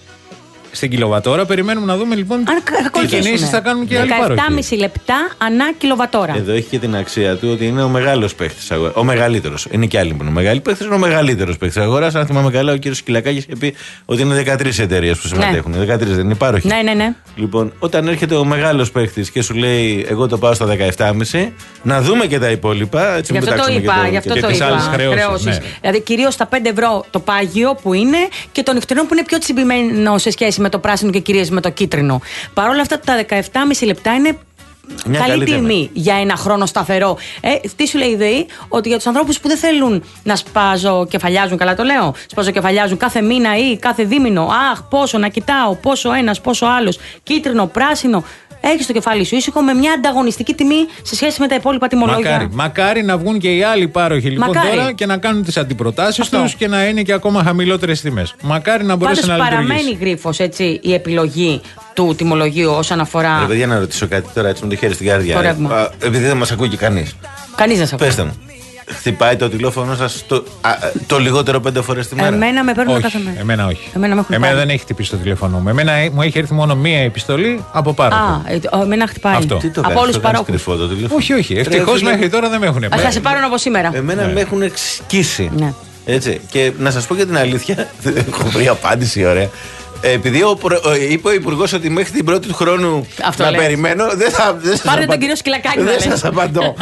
στην κιλοβατόρα, περιμένουμε να δούμε λοιπόν τι κινήσεις θα κάνουν και άλλοι πάροχοι. δεκαεπτά κόμμα πέντε λεπτά ανά κιλοβατόρα. Εδώ έχει και την αξία του ότι είναι ο μεγάλος παίχτης αγορά. Ο μεγαλύτερος. Είναι και άλλοι που είναι. Ο μεγάλοι παίχτης είναι ο μεγαλύτερος παίχτης αγορά. Αν θυμάμαι καλά, ο κύριος Κυλακάκης είχε πει ότι είναι δεκατρείς εταιρείες που συμμετέχουν. Ναι. δεκατρείς δεν είναι πάροχοι. Ναι, ναι, ναι. Λοιπόν, όταν έρχεται ο μεγάλος παίχτης και σου λέει, εγώ το πάω στα δεκαεπτά κόμμα πέντε, να δούμε και τα υπόλοιπα. Έτσι, γι' αυτό το είπα. το, γι' αυτό και το τις είπα. άλλες χρεώσεις, χρεώσεις. ναι. Δηλαδή, κυρίως τα πέντε ευρώ το πάγιο που είναι και το νυχτερινό που είναι πιο τσιμπημένο σε σχέση με το πράσινο και κυρίως με το κίτρινο. Παρ' όλα αυτά, τα δεκαεπτά κόμμα πέντε λεπτά είναι μια καλή, καλή τιμή τιμή για ένα χρόνο σταθερό. Ε, τι σου λέει η ΔΕΗ? Ότι για τους ανθρώπους που δεν θέλουν να σπαζοκεφαλιάζουν, καλά το λέω, σπαζοκεφαλιάζουν κάθε μήνα ή κάθε δίμηνο, αχ, πόσο να κοιτάω, πόσο ένας, πόσο άλλος, κίτρινο, πράσινο. Έχεις το κεφάλι σου ήσυχο με μια ανταγωνιστική τιμή σε σχέση με τα υπόλοιπα τιμολόγια. Μακάρι, μακάρι να βγουν και οι άλλοι πάροχοι λοιπόν Μακάρι. τώρα και να κάνουν τις αντιπροτάσεις τους και να είναι και ακόμα χαμηλότερες τιμές. Μακάρι να μπορέσει Πάντως να λειτουργήσει. παραμένει γρίφος έτσι η επιλογή του τιμολογίου όσον αφορά. Ρε παιδιά, να ρωτήσω κάτι τώρα έτσι με το χέρι στην καρδιά. Το ρεύμα. Α, επειδή δεν μας ακούει και κανείς. Κανείς δεν σε ακούει. Πέστε μου. Χτυπάει το τηλέφωνο σας το, α, το λιγότερο πέντε φορές τη μέρα? Εμένα με παίρνουν Όχι, κάθε μέρα. εμένα όχι. Εμένα, με έχουν εμένα πάρει. δεν έχει χτυπήσει το τηλέφωνο μου. Εμένα μου έχει έρθει μόνο μία επιστολή από πάροχο. Α, ε, ο, εμένα χτυπάει. Αυτό. Τι το Από κάνεις, όλους το τους κάνεις παρόχους. κρυφό το τηλέφωνο? Όχι, όχι. Ευτυχώς φίλε, μέχρι τώρα δεν με έχουν Α, πάρει. θα σε πάρουν από σήμερα. Εμένα με έχουν σκίσει. Ναι. Έτσι. Και να σας πω και την αλήθεια, δεν έχω βρει απάντηση ωραία. Επειδή ο, ο, είπε ο Υπουργός ότι μέχρι την πρώτη του χρόνου Αυτό να λες. περιμένω, δεν θα. Δεν σας Πάρε τον απαντώ. κύριο Σκυλακάκη, θα Δεν λες. σας απαντώ.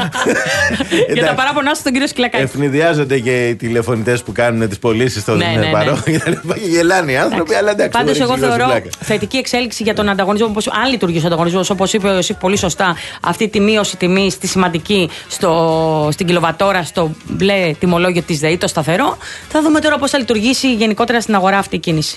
Για τα παράπονά σου τον κύριο Σκυλακάκη. Ευνηδιάζονται και οι τηλεφωνητές που κάνουν τις πωλήσεις στον Ναι, ναι, ναι. παρόχο και τα λοιπά. Και γελάνε οι άνθρωποι, αλλά εντάξει. Πάντως, μπορεί εγώ να θεωρώ πλάκα. θετική εξέλιξη για τον ανταγωνισμό. Όπως, αν λειτουργήσει ο ανταγωνισμός, όπως είπε εσύ πολύ σωστά, αυτή τη μείωση τιμή στη σημαντική στο, στην κιλοβατόρα, στο μπλε τιμολόγιο της ΔΕΗ, το σταθερό, θα δούμε τώρα πώς θα λειτουργήσει γενικότερα στην αγορά αυτή η κίνηση.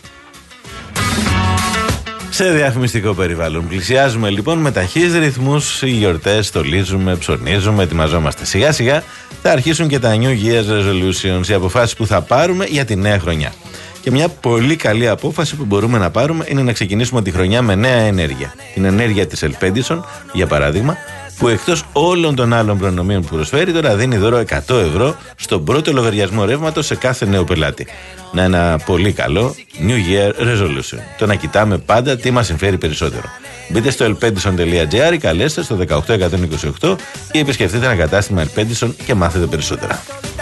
Σε διαφημιστικό περιβάλλον. Πλησιάζουμε λοιπόν με ταχύς ρυθμούς οι γιορτές, στολίζουμε, ψωνίζουμε, ετοιμαζόμαστε. Σιγά σιγά θα αρχίσουν και τα New Year's Resolutions, οι αποφάσεις που θα πάρουμε για τη νέα χρονιά. Και μια πολύ καλή απόφαση που μπορούμε να πάρουμε είναι να ξεκινήσουμε τη χρονιά με νέα ενέργεια. Την ενέργεια της Ελπέντισον, για παράδειγμα, που εκτός όλων των άλλων προνομίων που προσφέρει, τώρα δίνει δώρο εκατό ευρώ στον πρώτο λογαριασμό ρεύματος σε κάθε νέο πελάτη. Να ένα πολύ καλό New Year Resolution. Το να κοιτάμε πάντα τι μας συμφέρει περισσότερο. Μπείτε στο ελπέντισον τελεία τζι άρ ή καλέστε στο δεκαοκτώ εκατόν είκοσι οκτώ ή επισκεφτείτε ένα κατάστημα Ελπέντισον και μάθετε περισσότερα.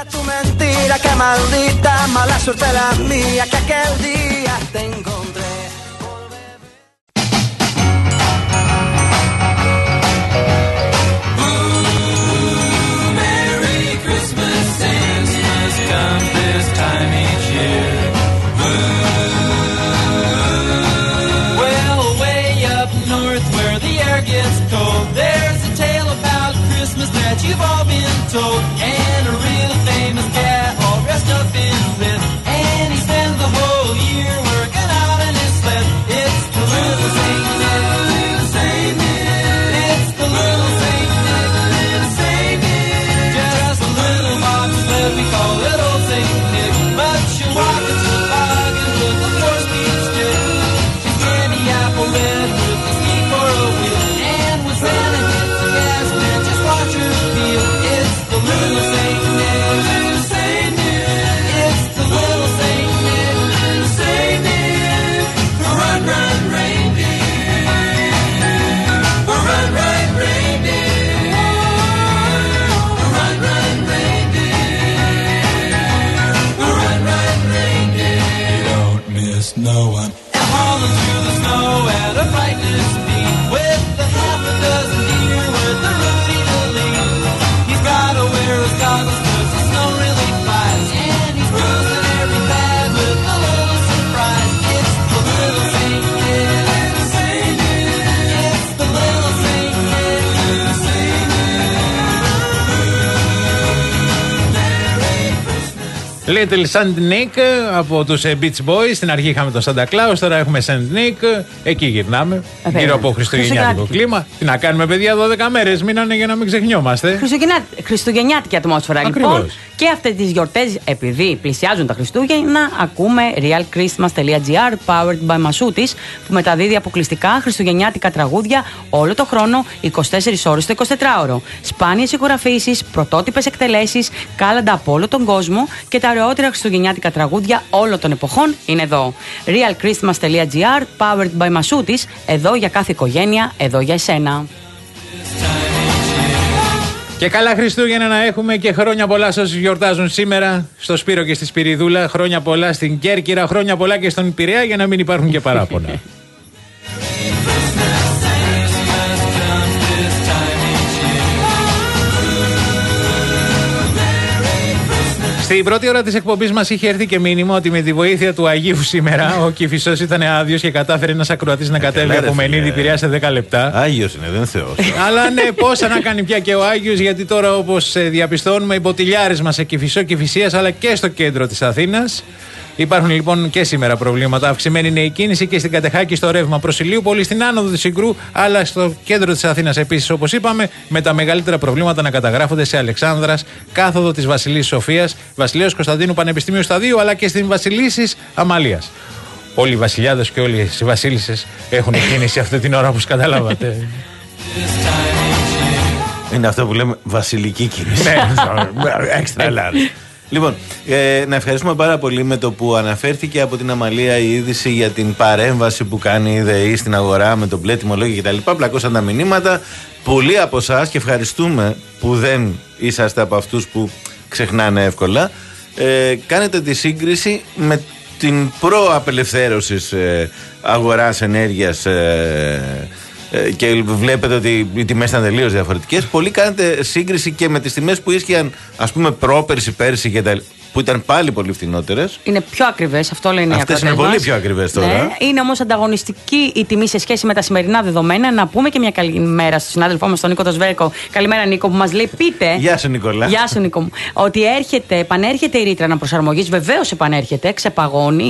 You've all been told, and a real famous cat all dressed up in red, and he spends the whole year working out in his sled. It's the little Saint Nick, little Saint Nick. It's the little Saint Nick, little Saint Nick. Just a little box sled, we call it old Saint Nick, but she walks a toboggan with a four-speed stick. She's candy apple red with a sneak for a wheel, and when Santa hits the gas, man, just watch her. It's the little Saint Nick, little Saint Nick. It's the little Saint Nick, little Saint Nick. Run, run, reindeer. Run, run, reindeer. Run, run, reindeer. Run, run, reindeer. Don't miss no one. And hauling through the snow at a frightening speed with a half a dozen deer with the Rudy to lead. Gotta wear his goggles 'cause the snow really flies, and he's cruising every pad with a little surprise. It's the little Saint Nick, little Saint Nick. It's the little Saint Nick, little Saint Nick. Little Saint Nick από τους Beach Boys. Στην αρχή είχαμε τον Santa Claus, τώρα έχουμε Saint Nick. Εκεί γυρνάμε. Ε, γύρω από χριστουγεννιάτικο κλίμα. Τι να κάνουμε, παιδιά, δώδεκα μέρες μείνανε για να μην ξεχνιόμαστε. Χριστουγεννιάτικη ατμόσφαιρα. Ακριβώς. Λοιπόν. Και αυτές τις γιορτές, επειδή πλησιάζουν τα Χριστούγεννα, ακούμε real christmas τελεία τζι άρ, powered by Masoutis, που μεταδίδει αποκλειστικά χριστουγεννιάτικα τραγούδια όλο το χρόνο, είκοσι τέσσερις ώρες το εικοσιτετράωρο. Σπάνιες ηχογραφήσεις, πρωτότυπες εκτελέσεις, κάλαντα από όλο τον κόσμο και τα ωραιότερα χριστουγεννιάτικα τραγούδια όλων των εποχών είναι εδώ. real christmas τελεία τζι άρ, powered by Masoutis, εδώ για κάθε οικογένεια, εδώ για εσένα. Και καλά Χριστούγεννα να έχουμε και χρόνια πολλά σε όσους γιορτάζουν σήμερα, στο Σπύρο και στη Σπυριδούλα. Χρόνια πολλά στην Κέρκυρα, χρόνια πολλά και στον Πειραιά, για να μην υπάρχουν και παράπονα. Στην πρώτη ώρα της εκπομπής μας είχε έρθει και μήνυμα ότι με τη βοήθεια του Αγίου σήμερα ο Κηφισός ήταν άδειος και κατάφερε ένας ακροατής να κατέβει από Μενίδη Πειραιά σε δέκα λεπτά. Άγιος είναι, δεν Θεός. Αλλά ναι, πόσα να κάνει πια και ο Άγιος, γιατί τώρα όπως διαπιστώνουμε οι μποτιλιάρες μας σε Κηφισό, Κηφισίας αλλά και στο κέντρο της Αθήνας. Υπάρχουν λοιπόν και σήμερα προβλήματα. Αυξημένη είναι η κίνηση και στην Κατεχάκη στο ρεύμα προς Ηλίουπολη, στην άνοδο της Συγκρού, αλλά στο κέντρο της Αθήνας επίσης, όπως είπαμε, με τα μεγαλύτερα προβλήματα να καταγράφονται σε Αλεξάνδρας, κάθοδο της Βασιλής Σοφίας, Βασιλέως Κωνσταντίνου Πανεπιστημίου Σταδίου, αλλά και στην Βασιλίσσης Αμαλίας. Όλοι οι βασιλιάδες και όλοι οι βασίλισσες έχουν κίνηση αυτή την ώρα, όπως καταλάβατε. Είναι αυτό που λέμε βασιλική κίνηση. Extra large. Λοιπόν, ε, να ευχαριστούμε πάρα πολύ με το που αναφέρθηκε από την Αμαλία η είδηση για την παρέμβαση που κάνει η ΔΕΗ στην αγορά με το μπλε τιμολόγιο κτλ. Πλακώσαν τα μηνύματα. Πολλοί από εσάς, και ευχαριστούμε που δεν είσαστε από αυτούς που ξεχνάνε εύκολα, ε, κάνετε τη σύγκριση με την προαπελευθέρωσης ε, αγοράς ενέργειας ε, και βλέπετε ότι οι τιμές ήταν τελείως διαφορετικές. Πολλοί κάνετε σύγκριση και με τις τιμές που ίσχυαν, ας πούμε, πρόπερση, πέρσι και τα, που ήταν πάλι πολύ φθηνότερες. Είναι πιο ακριβές, αυτό λένε οι Αυτές είναι μας. πολύ πιο ακριβές τώρα. Ναι, είναι όμως ανταγωνιστική η τιμή σε σχέση με τα σημερινά δεδομένα. Να πούμε και μια καλημέρα στον συνάδελφό μας, τον Νίκο Τοσβέρκο. Καλημέρα, Νίκο, που μας λέει: πείτε. Γεια σου, Νικόλα. Γεια σου, Νίκο μου. Ότι έρχεται, επανέρχεται η ρήτρα αναπροσαρμογής. Βεβαίως επανέρχεται, ξεπαγώνει.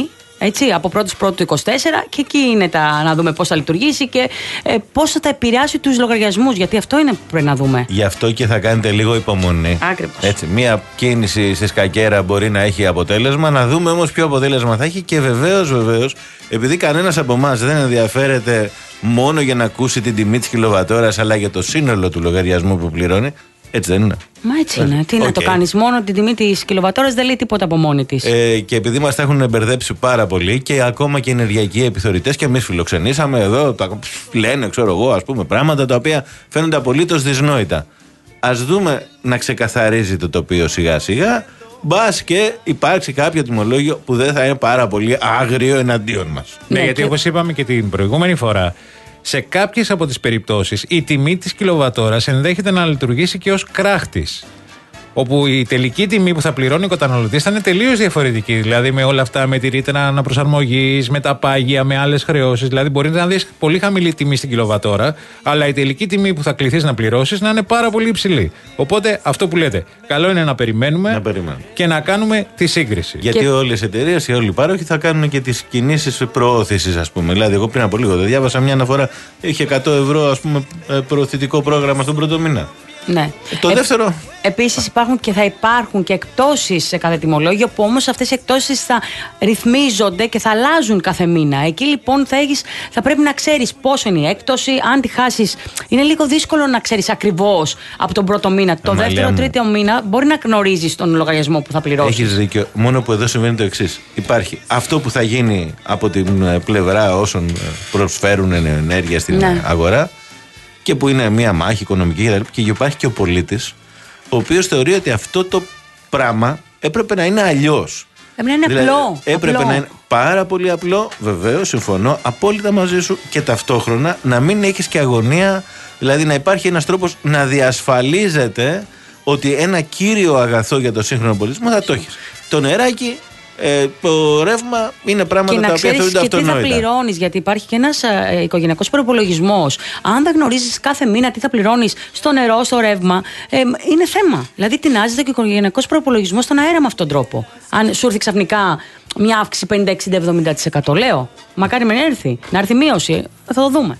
Έτσι, από πρώτης πρώτου του είκοσι τέσσερα και εκεί είναι τα, να δούμε πώς θα λειτουργήσει και ε, πώς θα τα επηρεάσει τους λογαριασμούς. Γιατί αυτό είναι που πρέπει να δούμε. Γι' αυτό και θα κάνετε λίγο υπομονή. Ακριβώς. Έτσι, μία κίνηση στη σκακέρα μπορεί να έχει αποτέλεσμα, να δούμε όμως ποιο αποτέλεσμα θα έχει και βεβαίως, βεβαίως, επειδή κανένας από εμάς δεν ενδιαφέρεται μόνο για να ακούσει την τιμή της κιλοβατόρας, αλλά για το σύνολο του λογαριασμού που πληρώνει. Έτσι δεν είναι? Μα έτσι είναι. Τι okay. να το κάνεις, μόνο την τιμή της κιλοβατόρας δεν λέει τίποτα από μόνη της. Ε, και επειδή μας τα έχουν μπερδέψει πάρα πολύ και ακόμα και ενεργειακοί επιθεωρητές, και εμείς φιλοξενήσαμε εδώ, τα λένε, ξέρω εγώ, ας πούμε, πράγματα τα οποία φαίνονται απολύτως δυσνόητα. Ας δούμε να ξεκαθαρίζει το τοπίο σιγά σιγά. Μπας και υπάρξει κάποιο τιμολόγιο που δεν θα είναι πάρα πολύ άγριο εναντίον μας. Ναι, ναι, γιατί και... όπως είπαμε και την προηγούμενη φορά, σε κάποιες από τις περιπτώσεις η τιμή της κιλοβατόρας ενδέχεται να λειτουργήσει και ως κράχτης. Όπου η τελική τιμή που θα πληρώνει ο καταναλωτής θα είναι τελείως διαφορετική. Δηλαδή με όλα αυτά, με τη ρήτρα αναπροσαρμογής, με τα πάγια, με άλλες χρεώσεις. Δηλαδή μπορεί να δεις πολύ χαμηλή τιμή στην κιλοβατόρα, αλλά η τελική τιμή που θα κληθείς να πληρώσεις να είναι πάρα πολύ υψηλή. Οπότε αυτό που λέτε, καλό είναι να περιμένουμε, να περιμένουμε. και να κάνουμε τη σύγκριση. Γιατί και... όλες οι εταιρείες, οι όλοι οι πάροχοι θα κάνουν και τις κινήσεις προώθησης, ας πούμε. Δηλαδή, εγώ πριν από λίγο το διάβασα μια αναφορά, είχε εκατό ευρώ, ας πούμε, προωθητικό πρόγραμμα στον πρώτο μήνα. Ναι. Το ε, δεύτερο. Επίσης υπάρχουν και θα υπάρχουν και εκπτώσεις σε κάθε τιμολόγιο, που όμως αυτές οι εκπτώσεις θα ρυθμίζονται και θα αλλάζουν κάθε μήνα. Εκεί λοιπόν θα, έχεις, θα πρέπει να ξέρεις πόσο είναι η έκπτωση. Αν τη χάσεις, είναι λίγο δύσκολο να ξέρεις ακριβώς από τον πρώτο μήνα. Το Αμαλία δεύτερο, μου. τρίτο μήνα μπορεί να γνωρίζεις τον λογαριασμό που θα πληρώσεις. Έχεις δίκιο. Μόνο που εδώ συμβαίνει το εξής. Υπάρχει αυτό που θα γίνει από την πλευρά όσων προσφέρουν ενέργεια στην ναι. αγορά, και που είναι μια μάχη οικονομική, και υπάρχει και ο πολίτης, ο οποίος θεωρεί ότι αυτό το πράγμα έπρεπε να είναι αλλιώς. Έπρεπε να είναι δηλαδή, απλό. Έπρεπε απλό. να είναι πάρα πολύ απλό, βεβαίως, συμφωνώ απόλυτα μαζί σου, και ταυτόχρονα να μην έχεις και αγωνία, δηλαδή να υπάρχει ένας τρόπος να διασφαλίζεται ότι ένα κύριο αγαθό για το σύγχρονο πολιτισμό θα το έχεις. Το νεράκι, Ε, το ρεύμα είναι πράγματα τα οποία θεωρούνται αυτονόητα. Και τι θα πληρώνεις, γιατί υπάρχει και ένας ε, οικογενειακός προϋπολογισμός. Αν δεν γνωρίζεις κάθε μήνα τι θα πληρώνεις στο νερό, στο ρεύμα, ε, είναι θέμα. Δηλαδή, τεινάζεται και ο οικογενειακός προϋπολογισμός στον αέρα με αυτόν τον τρόπο. Αν σου έρθει ξαφνικά μια αύξηση πενήντα, εξήντα, εβδομήντα τοις εκατό, λέω. Μακάρι με να έρθει. Να έρθει μείωση. Θα το δούμε.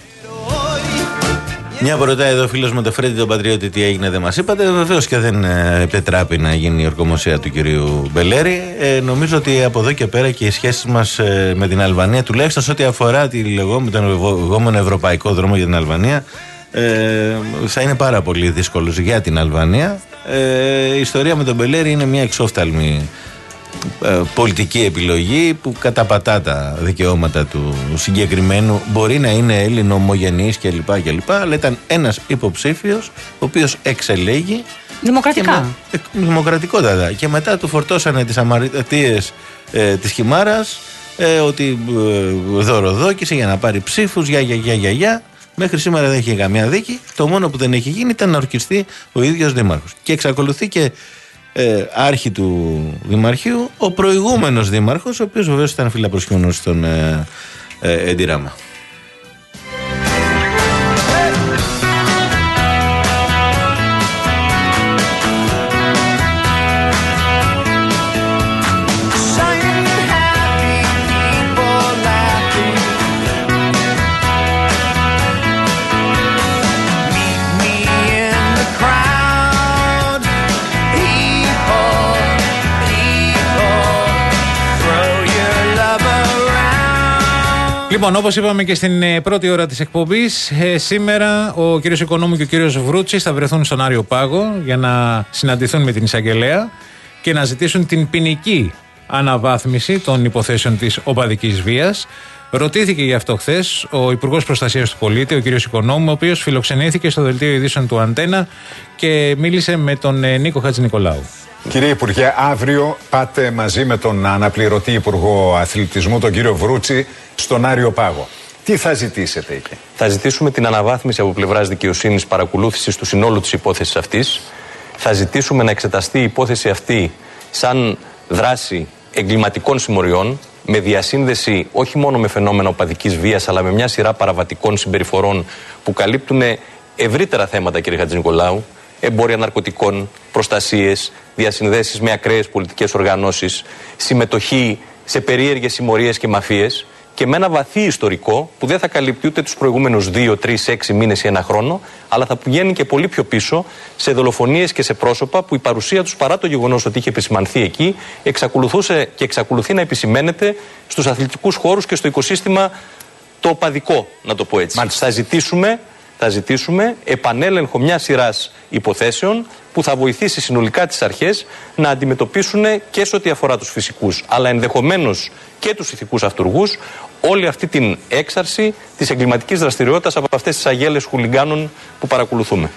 Μια ρωτάει εδώ ο φίλος μου, το Φρέντι τον Πατριώτη, τι έγινε, δεν μας είπατε. Βεβαίως και δεν επιτράπει να γίνει η ορκομοσία του κυρίου Μπελέρη. Ε, νομίζω ότι από εδώ και πέρα και οι σχέσεις μας ε, με την Αλβανία, τουλάχιστον σε ό,τι αφορά τη λεγόμενη, τον λεγόμενο ευρωπαϊκό δρόμο για την Αλβανία, ε, θα είναι πάρα πολύ δύσκολος για την Αλβανία. Ε, η ιστορία με τον Μπελέρη είναι μια εξόφθαλμη ε, πολιτική επιλογή που καταπατά τα δικαιώματα του συγκεκριμένου. Μπορεί να είναι Έλληνο ομογενής κλπ, κλπ, αλλά ήταν ένας υποψήφιος ο οποίος εξελέγει δημοκρατικά. Με, ε, δημοκρατικότατα. Και μετά του φορτώσανε τις αμαρτίες ε, της χιμάρας, ε, ότι ε, δωροδόκησε για να πάρει ψήφους, για, για, για, για, για. Μέχρι σήμερα δεν είχε καμία δίκη. Το μόνο που δεν έχει γίνει ήταν να ορκιστεί ο ίδιος δήμαρχος. Και εξακολουθεί και ε, άρχη του δημαρχείου ο προηγούμενος δήμαρχος, ο οποίος βεβαίως ήταν φιλαπροσχημένος στον ε, ε, Εντιράμα. Λοιπόν, όπως είπαμε και στην ε, πρώτη ώρα της εκπομπής, ε, σήμερα ο κύριος Οικονόμου και ο κύριος Βρούτσης θα βρεθούν στον Άριο Πάγο για να συναντηθούν με την εισαγγελέα και να ζητήσουν την ποινική αναβάθμιση των υποθέσεων της οπαδικής βίας. Ρωτήθηκε γι' αυτό χθες ο Υπουργός Προστασίας του Πολίτη, ο κύριος Οικονόμου, ο οποίος φιλοξενήθηκε στο δελτίο ειδήσεων του Αντένα και μίλησε με τον ε, Νίκο Χατζηνικολάου. Κύριε Υπουργέ, αύριο πάτε μαζί με τον αναπληρωτή Υπουργό Αθλητισμού, τον κύριο Βρούτση, στον Άριο Πάγο. Τι θα ζητήσετε εκεί? Θα ζητήσουμε την αναβάθμιση από πλευράς δικαιοσύνης παρακολούθησης του συνόλου της υπόθεσης αυτής. Θα ζητήσουμε να εξεταστεί η υπόθεση αυτή σαν δράση εγκληματικών συμμοριών, με διασύνδεση όχι μόνο με φαινόμενα οπαδικής βίας, αλλά με μια σειρά παραβατικών συμπεριφορών που καλύπτουν ευρύτερα θέματα, κύριε Χατζηνικολάου. Εμπόρια ναρκωτικών, προστασίες, διασυνδέσεις με ακραίες πολιτικές οργανώσεις, συμμετοχή σε περίεργες συμμορίες και μαφίες και με ένα βαθύ ιστορικό που δεν θα καλύπτει ούτε τους προηγούμενους δύο, τρεις, έξι μήνες ή ένα χρόνο, αλλά θα πηγαίνει και πολύ πιο πίσω σε δολοφονίες και σε πρόσωπα που η παρουσία τους, παρά το γεγονός ότι είχε επισημανθεί εκεί, εξακολουθούσε και εξακολουθεί να επισημαίνεται στους αθλητικούς χώρους και στο οικοσύστημα το οπαδικό, να το πω έτσι. Θα ζητήσουμε, θα ζητήσουμε επανέλεγχο μια σειράς υποθέσεων που θα βοηθήσει συνολικά τις αρχές να αντιμετωπίσουν και σε ό,τι αφορά τους φυσικούς, αλλά ενδεχομένως και τους ηθικούς αυτουργούς, όλη αυτή την έξαρση της εγκληματικής δραστηριότητας από αυτές τις αγέλες χουλιγκάνων που παρακολουθούμε.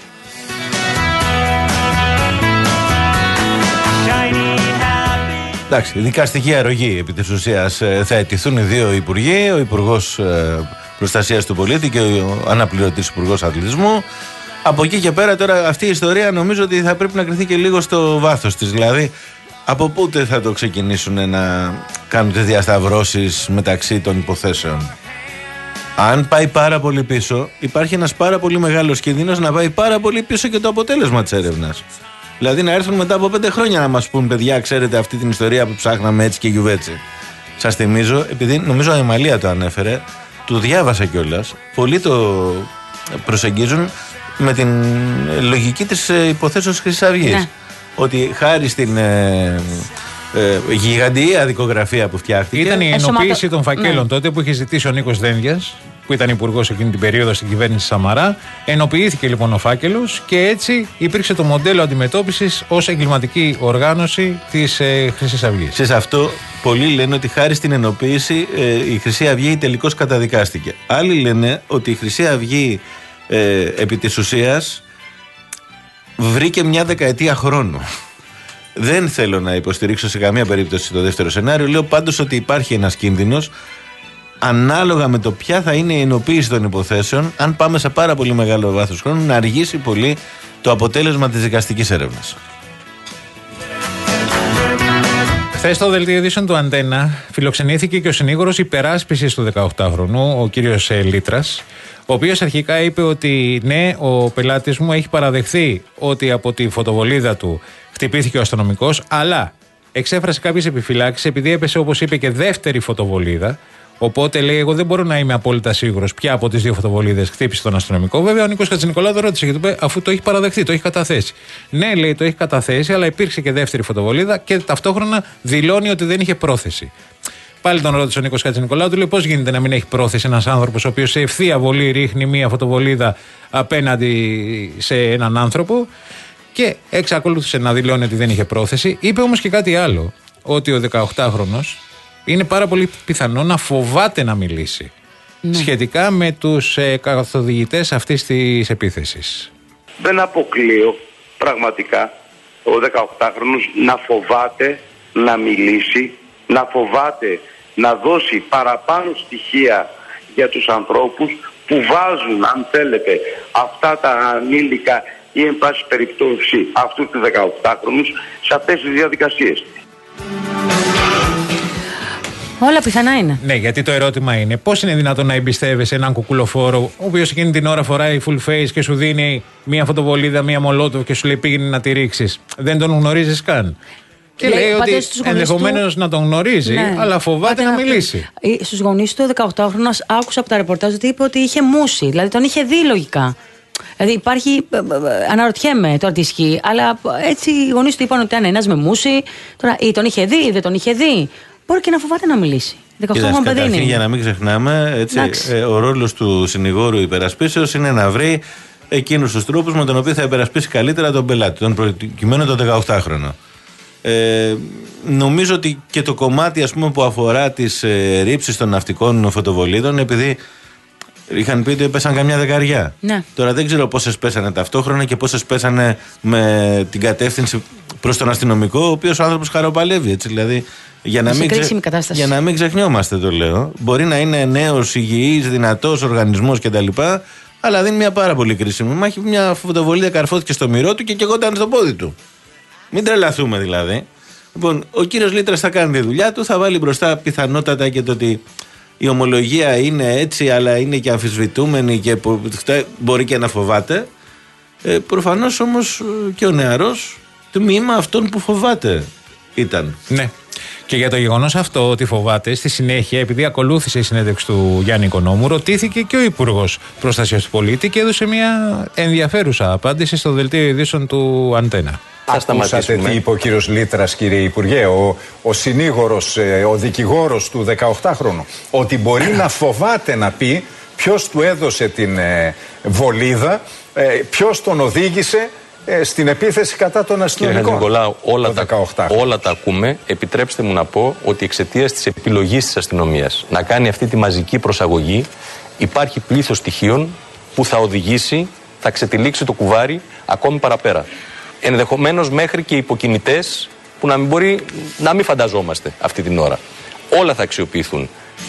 Εντάξει, δικαστική αρρωγή επί της ουσίας θα αιτηθούν οι δύο υπουργοί, ο Υπουργός Προστασίας του Πολίτη και ο αναπληρωτής Υπουργός Αθλητισμού. Από εκεί και πέρα τώρα αυτή η ιστορία νομίζω ότι θα πρέπει να κριθεί και λίγο στο βάθος της. Δηλαδή, από πότε θα το ξεκινήσουν να κάνουν τις διασταυρώσεις μεταξύ των υποθέσεων. Αν πάει πάρα πολύ πίσω, υπάρχει ένας πάρα πολύ μεγάλος κίνδυνος να πάει πάρα πολύ πίσω και το αποτέλεσμα της έρευνας. Δηλαδή να έρθουν μετά από πέντε χρόνια να μας πούν, παιδιά, ξέρετε αυτή την ιστορία που ψάχναμε έτσι και γιουβέτσι. Σας θυμίζω, επειδή νομίζω η Αμαλία το ανέφερε, του διάβασα κιόλας, πολλοί το προσεγγίζουν με την λογική της υποθέσεως Χρυσής Αυγής. Ναι. Ότι χάρη στην ε, ε, γιγαντιαία δικογραφία που φτιάχτηκε. Ήταν η ενοποίηση των φακέλων ναι. τότε που είχε ζητήσει ο Νίκος Δένδιας, που ήταν υπουργός εκείνη την περίοδο στην κυβέρνηση Σαμαρά. Ενοποιήθηκε λοιπόν ο φάκελος και έτσι υπήρξε το μοντέλο αντιμετώπισης ως εγκληματική οργάνωση της ε, Χρυσής Αυγής. Σε αυτό πολλοί λένε ότι χάρη στην ενοποίηση ε, η Χρυσή Αυγή τελικώς καταδικάστηκε. Άλλοι λένε ότι η Χρυσή Αυγή ε, επί της ουσίας βρήκε μια δεκαετία χρόνο. Δεν θέλω να υποστηρίξω σε καμία περίπτωση το δεύτερο σενάριο. Λέω πάντως ότι υπάρχει ένας κίνδυνος ανάλογα με το ποια θα είναι η ενοποίηση των υποθέσεων, αν πάμε σε πάρα πολύ μεγάλο βάθος χρόνου, να αργήσει πολύ το αποτέλεσμα της δικαστικής έρευνας. Χθες στο δελτίο ειδήσεων του Αντένα φιλοξενήθηκε και ο συνήγορος υπεράσπισης του δεκαοκτάχρονου, ο κύριος Λίτρας, ο οποίος αρχικά είπε ότι ναι, ο πελάτης μου έχει παραδεχθεί ότι από τη φωτοβολίδα του χτυπήθηκε ο αστυνομικός, αλλά εξέφρασε κάποιες επιφυλάξεις επειδή έπεσε, όπως είπε, και δεύτερη φωτοβολίδα. Οπότε λέει: εγώ δεν μπορώ να είμαι απόλυτα σίγουρος ποια από τις δύο φωτοβολίδες χτύπησε τον αστυνομικό. Βέβαια, ο Νίκος Χατζηνικολάου το ρώτησε και του είπε: αφού το έχει παραδεχτεί, το έχει καταθέσει. Ναι, λέει, το έχει καταθέσει, αλλά υπήρξε και δεύτερη φωτοβολίδα και ταυτόχρονα δηλώνει ότι δεν είχε πρόθεση. Πάλι τον ρώτησε ο Νίκος Χατζηνικολάου, του λέει: πώς γίνεται να μην έχει πρόθεση ένας άνθρωπος ο οποίος σε ευθεία βολή ρίχνει μία φωτοβολίδα απέναντι σε έναν άνθρωπο, και εξακολούθησε να δηλώνει ότι δεν είχε πρόθεση. Είπε όμως και κάτι άλλο, ότι ο δεκαοκτάχρονος είναι πάρα πολύ πιθανό να φοβάται να μιλήσει ναι. σχετικά με τους ε, καθοδηγητές αυτής της επίθεσης. Δεν αποκλείω πραγματικά ο δεκαοκτάχρονος να φοβάται να μιλήσει, να φοβάται να δώσει παραπάνω στοιχεία για τους ανθρώπους που βάζουν, αν θέλετε, αυτά τα ανήλικα ή εν πάση περιπτώσει αυτούς τους δεκαοκτάχρονους σε αυτές τις διαδικασίες. Όλα πιθανά είναι. Ναι, γιατί το ερώτημα είναι πώς είναι δυνατόν να εμπιστεύεσαι έναν κουκουλοφόρο, ο οποίος εκείνη την ώρα φοράει full face και σου δίνει μία φωτοβολίδα, μία μολότοφ και σου λέει πήγαινε να τη ρίξεις. Δεν τον γνωρίζεις καν. Και λέει, λέει ότι ενδεχομένως του... να τον γνωρίζει, ναι, αλλά φοβάται να, να μιλήσει. Στους γονείς του δεκαοκτάχρονος άκουσα από τα ρεπορτάζ ότι είπε ότι είχε μούσει, δηλαδή τον είχε δει λογικά. Δηλαδή υπάρχει, αναρωτιέμαι τώρα τι ισχύει, αλλά έτσι οι γονείς του είπαν ότι ήταν ένας με μούση, τώρα ή τον είχε δει ή δεν τον είχε δει. Μπορεί και να φοβάται να μιλήσει. δεκαοκτώ παιδί είναι. Για να μην ξεχνάμε, έτσι, ε, ο ρόλος του συνηγόρου υπερασπίσεως είναι να βρει εκείνους τους τρόπους με τον οποίο θα υπερασπίσει καλύτερα τον πελάτη, τον προκειμένου τον δεκαοκτάχρονο. Ε, νομίζω ότι και το κομμάτι, ας πούμε, που αφορά τις ε, ρήψεις των ναυτικών φωτοβολίδων, επειδή είχαν πει ότι πέσαν καμιά δεκαριά. Ναι. Τώρα δεν ξέρω πόσες πέσανε ταυτόχρονα και πόσες πέσανε με την κατεύθυνση προς τον αστυνομικό, ο οποίος ο άνθρωπος χαροπαλεύει, έτσι, δηλαδή. Για να, μην ξε... για να μην ξεχνιόμαστε, το λέω. Μπορεί να είναι νέος, υγιής, δυνατός οργανισμός κτλ. Αλλά δίνει μια πάρα πολύ κρίσιμη μάχη. Μια φωτοβολίδα καρφώθηκε στο μυρό του και καίγονταν στο πόδι του. Μην τρελαθούμε δηλαδή. Λοιπόν, ο κύριος Λίτρας θα κάνει τη δουλειά του, θα βάλει μπροστά πιθανότατα και το ότι η ομολογία είναι έτσι, αλλά είναι και αμφισβητούμενη και μπορεί και να φοβάται. Ε, προφανώς όμως και ο νεαρός τμήμα αυτών που φοβάται ήταν. Ναι. Και για το γεγονός αυτό ότι φοβάται, στη συνέχεια, επειδή ακολούθησε η συνέντευξη του Γιάννη Οικονόμου, ρωτήθηκε και ο Υπουργός Προστασίας του Πολίτη και έδωσε μια ενδιαφέρουσα απάντηση στο δελτίο ειδήσεων του Αντένα. Ακούσατε τι είπε ο κύριος Λίτρας, κύριε Υπουργέ, ο, ο συνήγορος, ο δικηγόρος του δεκαοκτάχρονου, ότι μπορεί να φοβάται να πει ποιος του έδωσε την ε, βολίδα, ε, ποιος τον οδήγησε ε, στην επίθεση κατά των αστυνομικών. Κύριε Χατζηνικολάου, όλα, τα, όλα τα ακούμε. Επιτρέψτε μου να πω ότι εξαιτίας της επιλογής της αστυνομίας να κάνει αυτή τη μαζική προσαγωγή, υπάρχει πλήθος στοιχείων που θα οδηγήσει, θα ξετυλίξει το κουβάρι ακόμη παραπέρα. Ενδεχομένως μέχρι και υποκινητές που να μην μπορεί να μην φανταζόμαστε αυτή την ώρα. Όλα θα αξιοποιηθούν.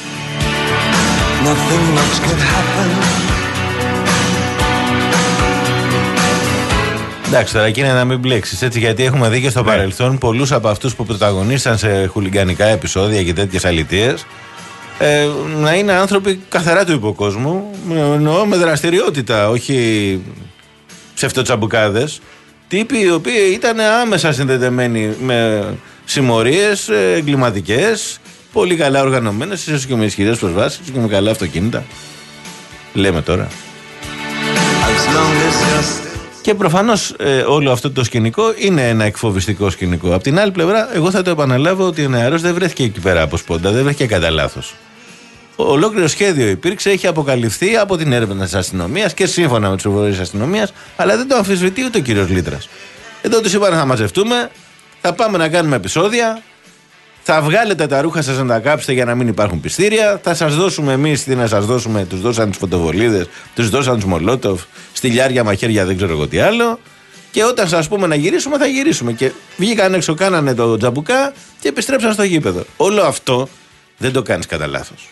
Εντάξει, τώρα εκεί είναι να μην μπλέξεις, έτσι, γιατί έχουμε δει και στο ναι. παρελθόν πολλούς από αυτούς που πρωταγωνίστησαν σε χουλιγκανικά επεισόδια και τέτοιες αλητίες ε, να είναι άνθρωποι καθαρά του υποκόσμου, εννοώ με δραστηριότητα, όχι ψευτοτσαμπουκάδες. Τύποι οι οποίοι ήταν άμεσα συνδεδεμένοι με συμμορίες εγκληματικές, πολύ καλά οργανωμένες, ίσως και με ισχυρές προσβάσεις και με καλά αυτοκίνητα. Λέμε τώρα. Και προφανώς ε, όλο αυτό το σκηνικό είναι ένα εκφοβιστικό σκηνικό. Απ' την άλλη πλευρά, εγώ θα το επαναλάβω ότι ο νεαρός δεν βρέθηκε εκεί πέρα από σπόντα, δεν βρέθηκε κατά λάθος. Ολόκληρο σχέδιο υπήρξε, έχει αποκαλυφθεί από την έρευνα της αστυνομίας και σύμφωνα με τις πληροφορίες της αστυνομίας, αλλά δεν το αμφισβητεί ούτε ο κύριος Λίτρας. Εδώ τους είπαν θα μαζευτούμε, θα πάμε να κάνουμε επεισόδια, θα βγάλετε τα ρούχα σας να τα κάψετε για να μην υπάρχουν πιστήρια, θα σας δώσουμε εμείς τι να σας δώσουμε, τους δώσαν τις φωτοβολίδες, τους δώσαν τους μολότοφ, στυλιάρια, μαχαίρια, δεν ξέρω εγώ τι άλλο. Και όταν σας πούμε να γυρίσουμε, θα γυρίσουμε. Και βγήκαν έξω, κάνανε το τζαμπουκά και επιστρέψαν στο γήπεδο. Όλο αυτό δεν το κάνεις κατά λάθος.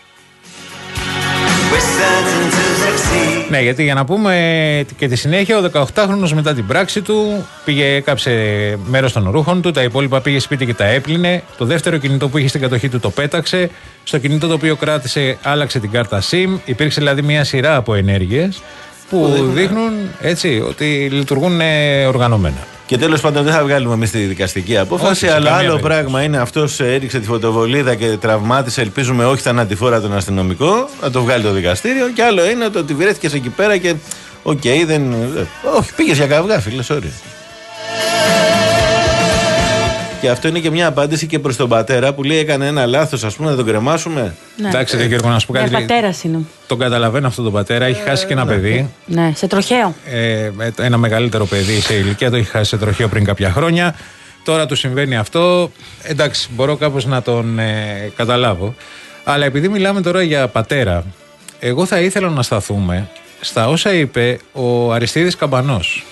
Ναι, γιατί για να πούμε και τη συνέχεια, ο δεκαοκτάχρονος μετά την πράξη του πήγε, έκαψε μέρος των ρούχων του, τα υπόλοιπα πήγε σπίτι και τα έπλυνε. Το δεύτερο κινητό που είχε στην κατοχή του το πέταξε. Στο κινητό το οποίο κράτησε, άλλαξε την κάρτα SIM. Υπήρξε δηλαδή μια σειρά από ενέργειες που δείχνουν έτσι ότι λειτουργούν οργανωμένα. Και τέλος πάντων δεν θα βγάλουμε εμείς τη δικαστική απόφαση, όχι, αλλά άλλο περίπτωση. Πράγμα είναι αυτός έριξε τη φωτοβολίδα και τραυμάτισε, ελπίζουμε όχι θανατηφόρα τον αστυνομικό, να το βγάλει το δικαστήριο. Και άλλο είναι το ότι βρέθηκες εκεί πέρα και οκ, okay, δεν. Όχι, πήγες για καυγά, φίλε, sorry. Και αυτό είναι και μια απάντηση και προς τον πατέρα που λέει έκανε ένα λάθος, ας πούμε, να τον κρεμάσουμε. Ναι. Εντάξει, δεν Γιώργο, να σου πω κάτι. Πατέρας είναι. Τον καταλαβαίνω αυτόν τον πατέρα. Έχει χάσει και ένα ναι. παιδί. Ναι, σε τροχαίο. Ε, ένα μεγαλύτερο παιδί σε ηλικία, το έχει χάσει σε τροχαίο πριν κάποια χρόνια. Τώρα του συμβαίνει αυτό. Εντάξει, μπορώ κάπως να τον ε, καταλάβω. Αλλά επειδή μιλάμε τώρα για πατέρα, εγώ θα ήθελα να σταθούμε στα όσα είπε ο Αριστίδης Καμπανός,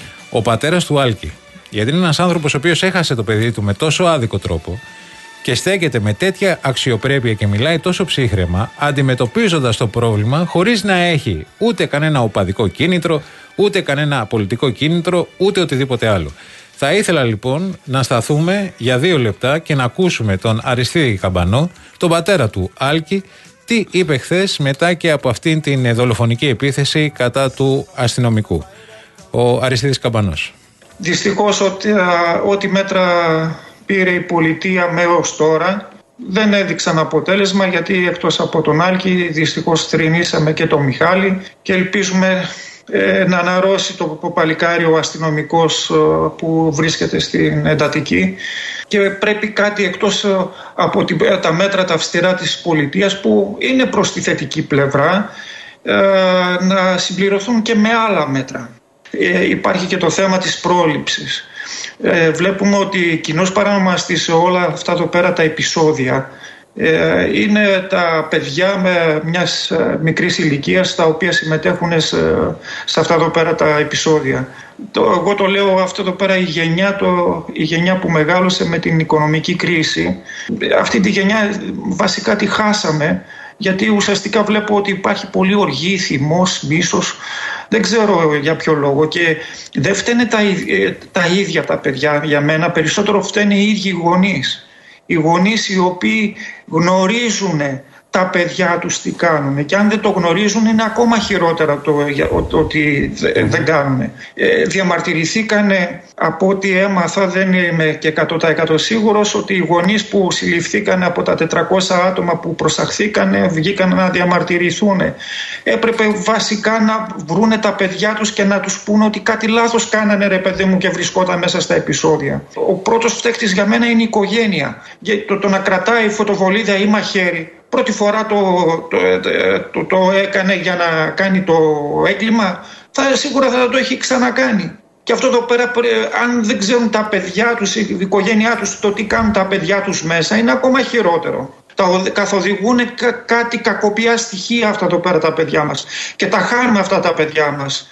ο πατέρας του Άλκη. Γιατί είναι ένας άνθρωπος ο οποίος έχασε το παιδί του με τόσο άδικο τρόπο και στέκεται με τέτοια αξιοπρέπεια και μιλάει τόσο ψύχραιμα, αντιμετωπίζοντας το πρόβλημα χωρίς να έχει ούτε κανένα οπαδικό κίνητρο, ούτε κανένα πολιτικό κίνητρο, ούτε οτιδήποτε άλλο. Θα ήθελα λοιπόν να σταθούμε για δύο λεπτά και να ακούσουμε τον Αριστίδη Καμπανό, τον πατέρα του Άλκη, τι είπε χθες μετά και από αυτήν την δολοφονική επίθεση κατά του αστυνομικού. Ο Αριστίδης Καμπανός. Δυστυχώς ότι, ό,τι μέτρα πήρε η πολιτεία έως τώρα δεν έδειξαν αποτέλεσμα, γιατί εκτός από τον Άλκη δυστυχώς θρηνήσαμε και τον Μιχάλη και ελπίζουμε ε, να αναρρώσει το παλικάρι ο αστυνομικός ε, που βρίσκεται στην εντατική, και πρέπει κάτι εκτός ε, από την, τα μέτρα τα αυστηρά της πολιτείας που είναι προς τη θετική πλευρά, ε, να συμπληρωθούν και με άλλα μέτρα. Ε, υπάρχει και το θέμα της πρόληψης. Ε, βλέπουμε ότι κοινός παρανομαστής σε όλα αυτά εδώ πέρα τα επεισόδια ε, είναι τα παιδιά με μιας ε, μικρής ηλικίας, τα οποία συμμετέχουν σε, σε αυτά εδώ πέρα τα επεισόδια. Το, εγώ το λέω αυτό εδώ πέρα η γενιά, το, η γενιά που μεγάλωσε με την οικονομική κρίση. Αυτή τη γενιά βασικά τη χάσαμε, γιατί ουσιαστικά βλέπω ότι υπάρχει πολύ οργή, θυμός, μίσος. Δεν ξέρω για ποιο λόγο, και δεν φταίνε τα, τα ίδια τα παιδιά για μένα, περισσότερο φταίνε οι ίδιοι οι γονείς. Οι γονείς οι οποίοι γνωρίζουν τα παιδιά τους τι κάνουν, και αν δεν το γνωρίζουν είναι ακόμα χειρότερα το, ότι δεν κάνουν. Ε, διαμαρτυρηθήκανε, από ό,τι έμαθα, δεν είμαι και εκατό τοις εκατό σίγουρος, ότι οι γονείς που συλληφθήκανε από τα τετρακόσια άτομα που προσαχθήκανε βγήκαν να διαμαρτυρηθούν. Έπρεπε βασικά να βρούνε τα παιδιά τους και να τους πούνε ότι κάτι λάθος κάνανε, ρε παιδί μου, και βρισκόταν μέσα στα επεισόδια. Ο πρώτος φταίχτης για μένα είναι η οικογένεια. Το, το να κρατάει φωτοβολίδα ή μαχαίρι, πρώτη φορά το, το, το, το έκανε για να κάνει το έγκλημα, θα, σίγουρα θα το έχει ξανακάνει. Και αυτό εδώ πέρα, αν δεν ξέρουν τα παιδιά τους, η οικογένειά τους, το τι κάνουν τα παιδιά τους μέσα, είναι ακόμα χειρότερο. Τα καθοδηγούν κα, κάτι κακοποιά στοιχεία αυτά εδώ πέρα τα παιδιά μας. Και τα χάνουμε αυτά τα παιδιά μας.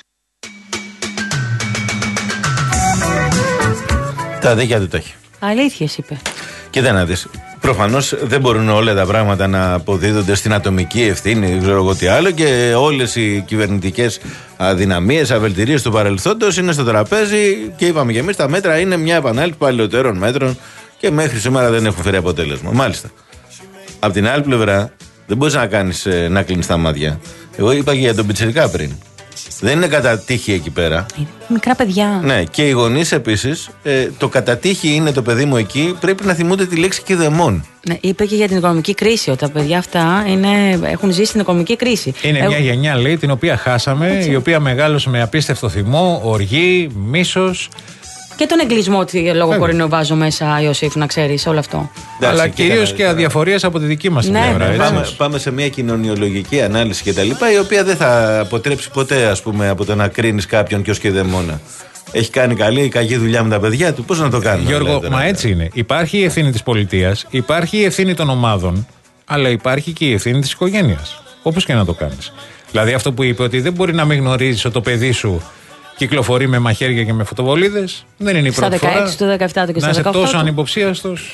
Τα δίκαια του το έχει. Αλήθειες είπε. Και δεν να δεις. Προφανώς δεν μπορούν όλα τα πράγματα να αποδίδονται στην ατομική ευθύνη, δεν ξέρω εγώ τι άλλο, και όλες οι κυβερνητικές αδυναμίες, αβελτηρίες του παρελθόντος είναι στο τραπέζι, και είπαμε και εμείς τα μέτρα είναι μια επανάληψη παλαιότερων μέτρων και μέχρι σήμερα δεν έχουν φέρει αποτέλεσμα. Μάλιστα. Απ' την άλλη πλευρά, δεν μπορείς να κάνεις να κλείνεις τα μάτια. Εγώ είπα και για τον πιτσιρικά πριν. Δεν είναι κατά τύχη εκεί πέρα. Μικρά παιδιά. Ναι, και οι γονείς επίσης, ε, το κατά τύχη είναι το παιδί μου εκεί, πρέπει να θυμούνται τη λέξη κηδεμόν. Ναι, είπε και για την οικονομική κρίση, ότι τα παιδιά αυτά είναι, έχουν ζήσει την οικονομική κρίση. Είναι Εγώ... μια γενιά, λέει, την οποία χάσαμε, έτσι, η οποία μεγάλωσε με απίστευτο θυμό, οργή, μίσος. Και τον εγκλισμό λόγω κορονοϊού βάζω μέσα, Ιωσήφ, να ξέρεις όλο αυτό. Αλλά κυρίως και αδιαφορίες από τη δική μας ναι, πλευρά. Πάμε, πάμε σε μια κοινωνιολογική ανάλυση και τα λοιπά, η οποία δεν θα αποτρέψει ποτέ, ας πούμε, από το να κρίνεις κάποιον και ως και δαιμόνα. Έχει κάνει καλή ή κακή δουλειά με τα παιδιά του, πώς να το κάνουμε. Γιώργο, δηλαδή, μα έτσι είναι. Υπάρχει η ευθύνη της πολιτείας, υπάρχει η ευθύνη των ομάδων, αλλά υπάρχει και η ευθύνη της οικογένειας. Όπως και να το κάνεις. Δηλαδή αυτό που είπε, ότι δεν μπορεί να μην γνωρίζεις ότι το παιδί σου κυκλοφορεί με μαχαίρια και με φωτοβολίδες, δεν είναι η πρώτη φορά. Στα δεκαέξι, του δεκαεπτά του και στα δεκαοκτώ. Να είσαι τόσο ανυποψίαστος.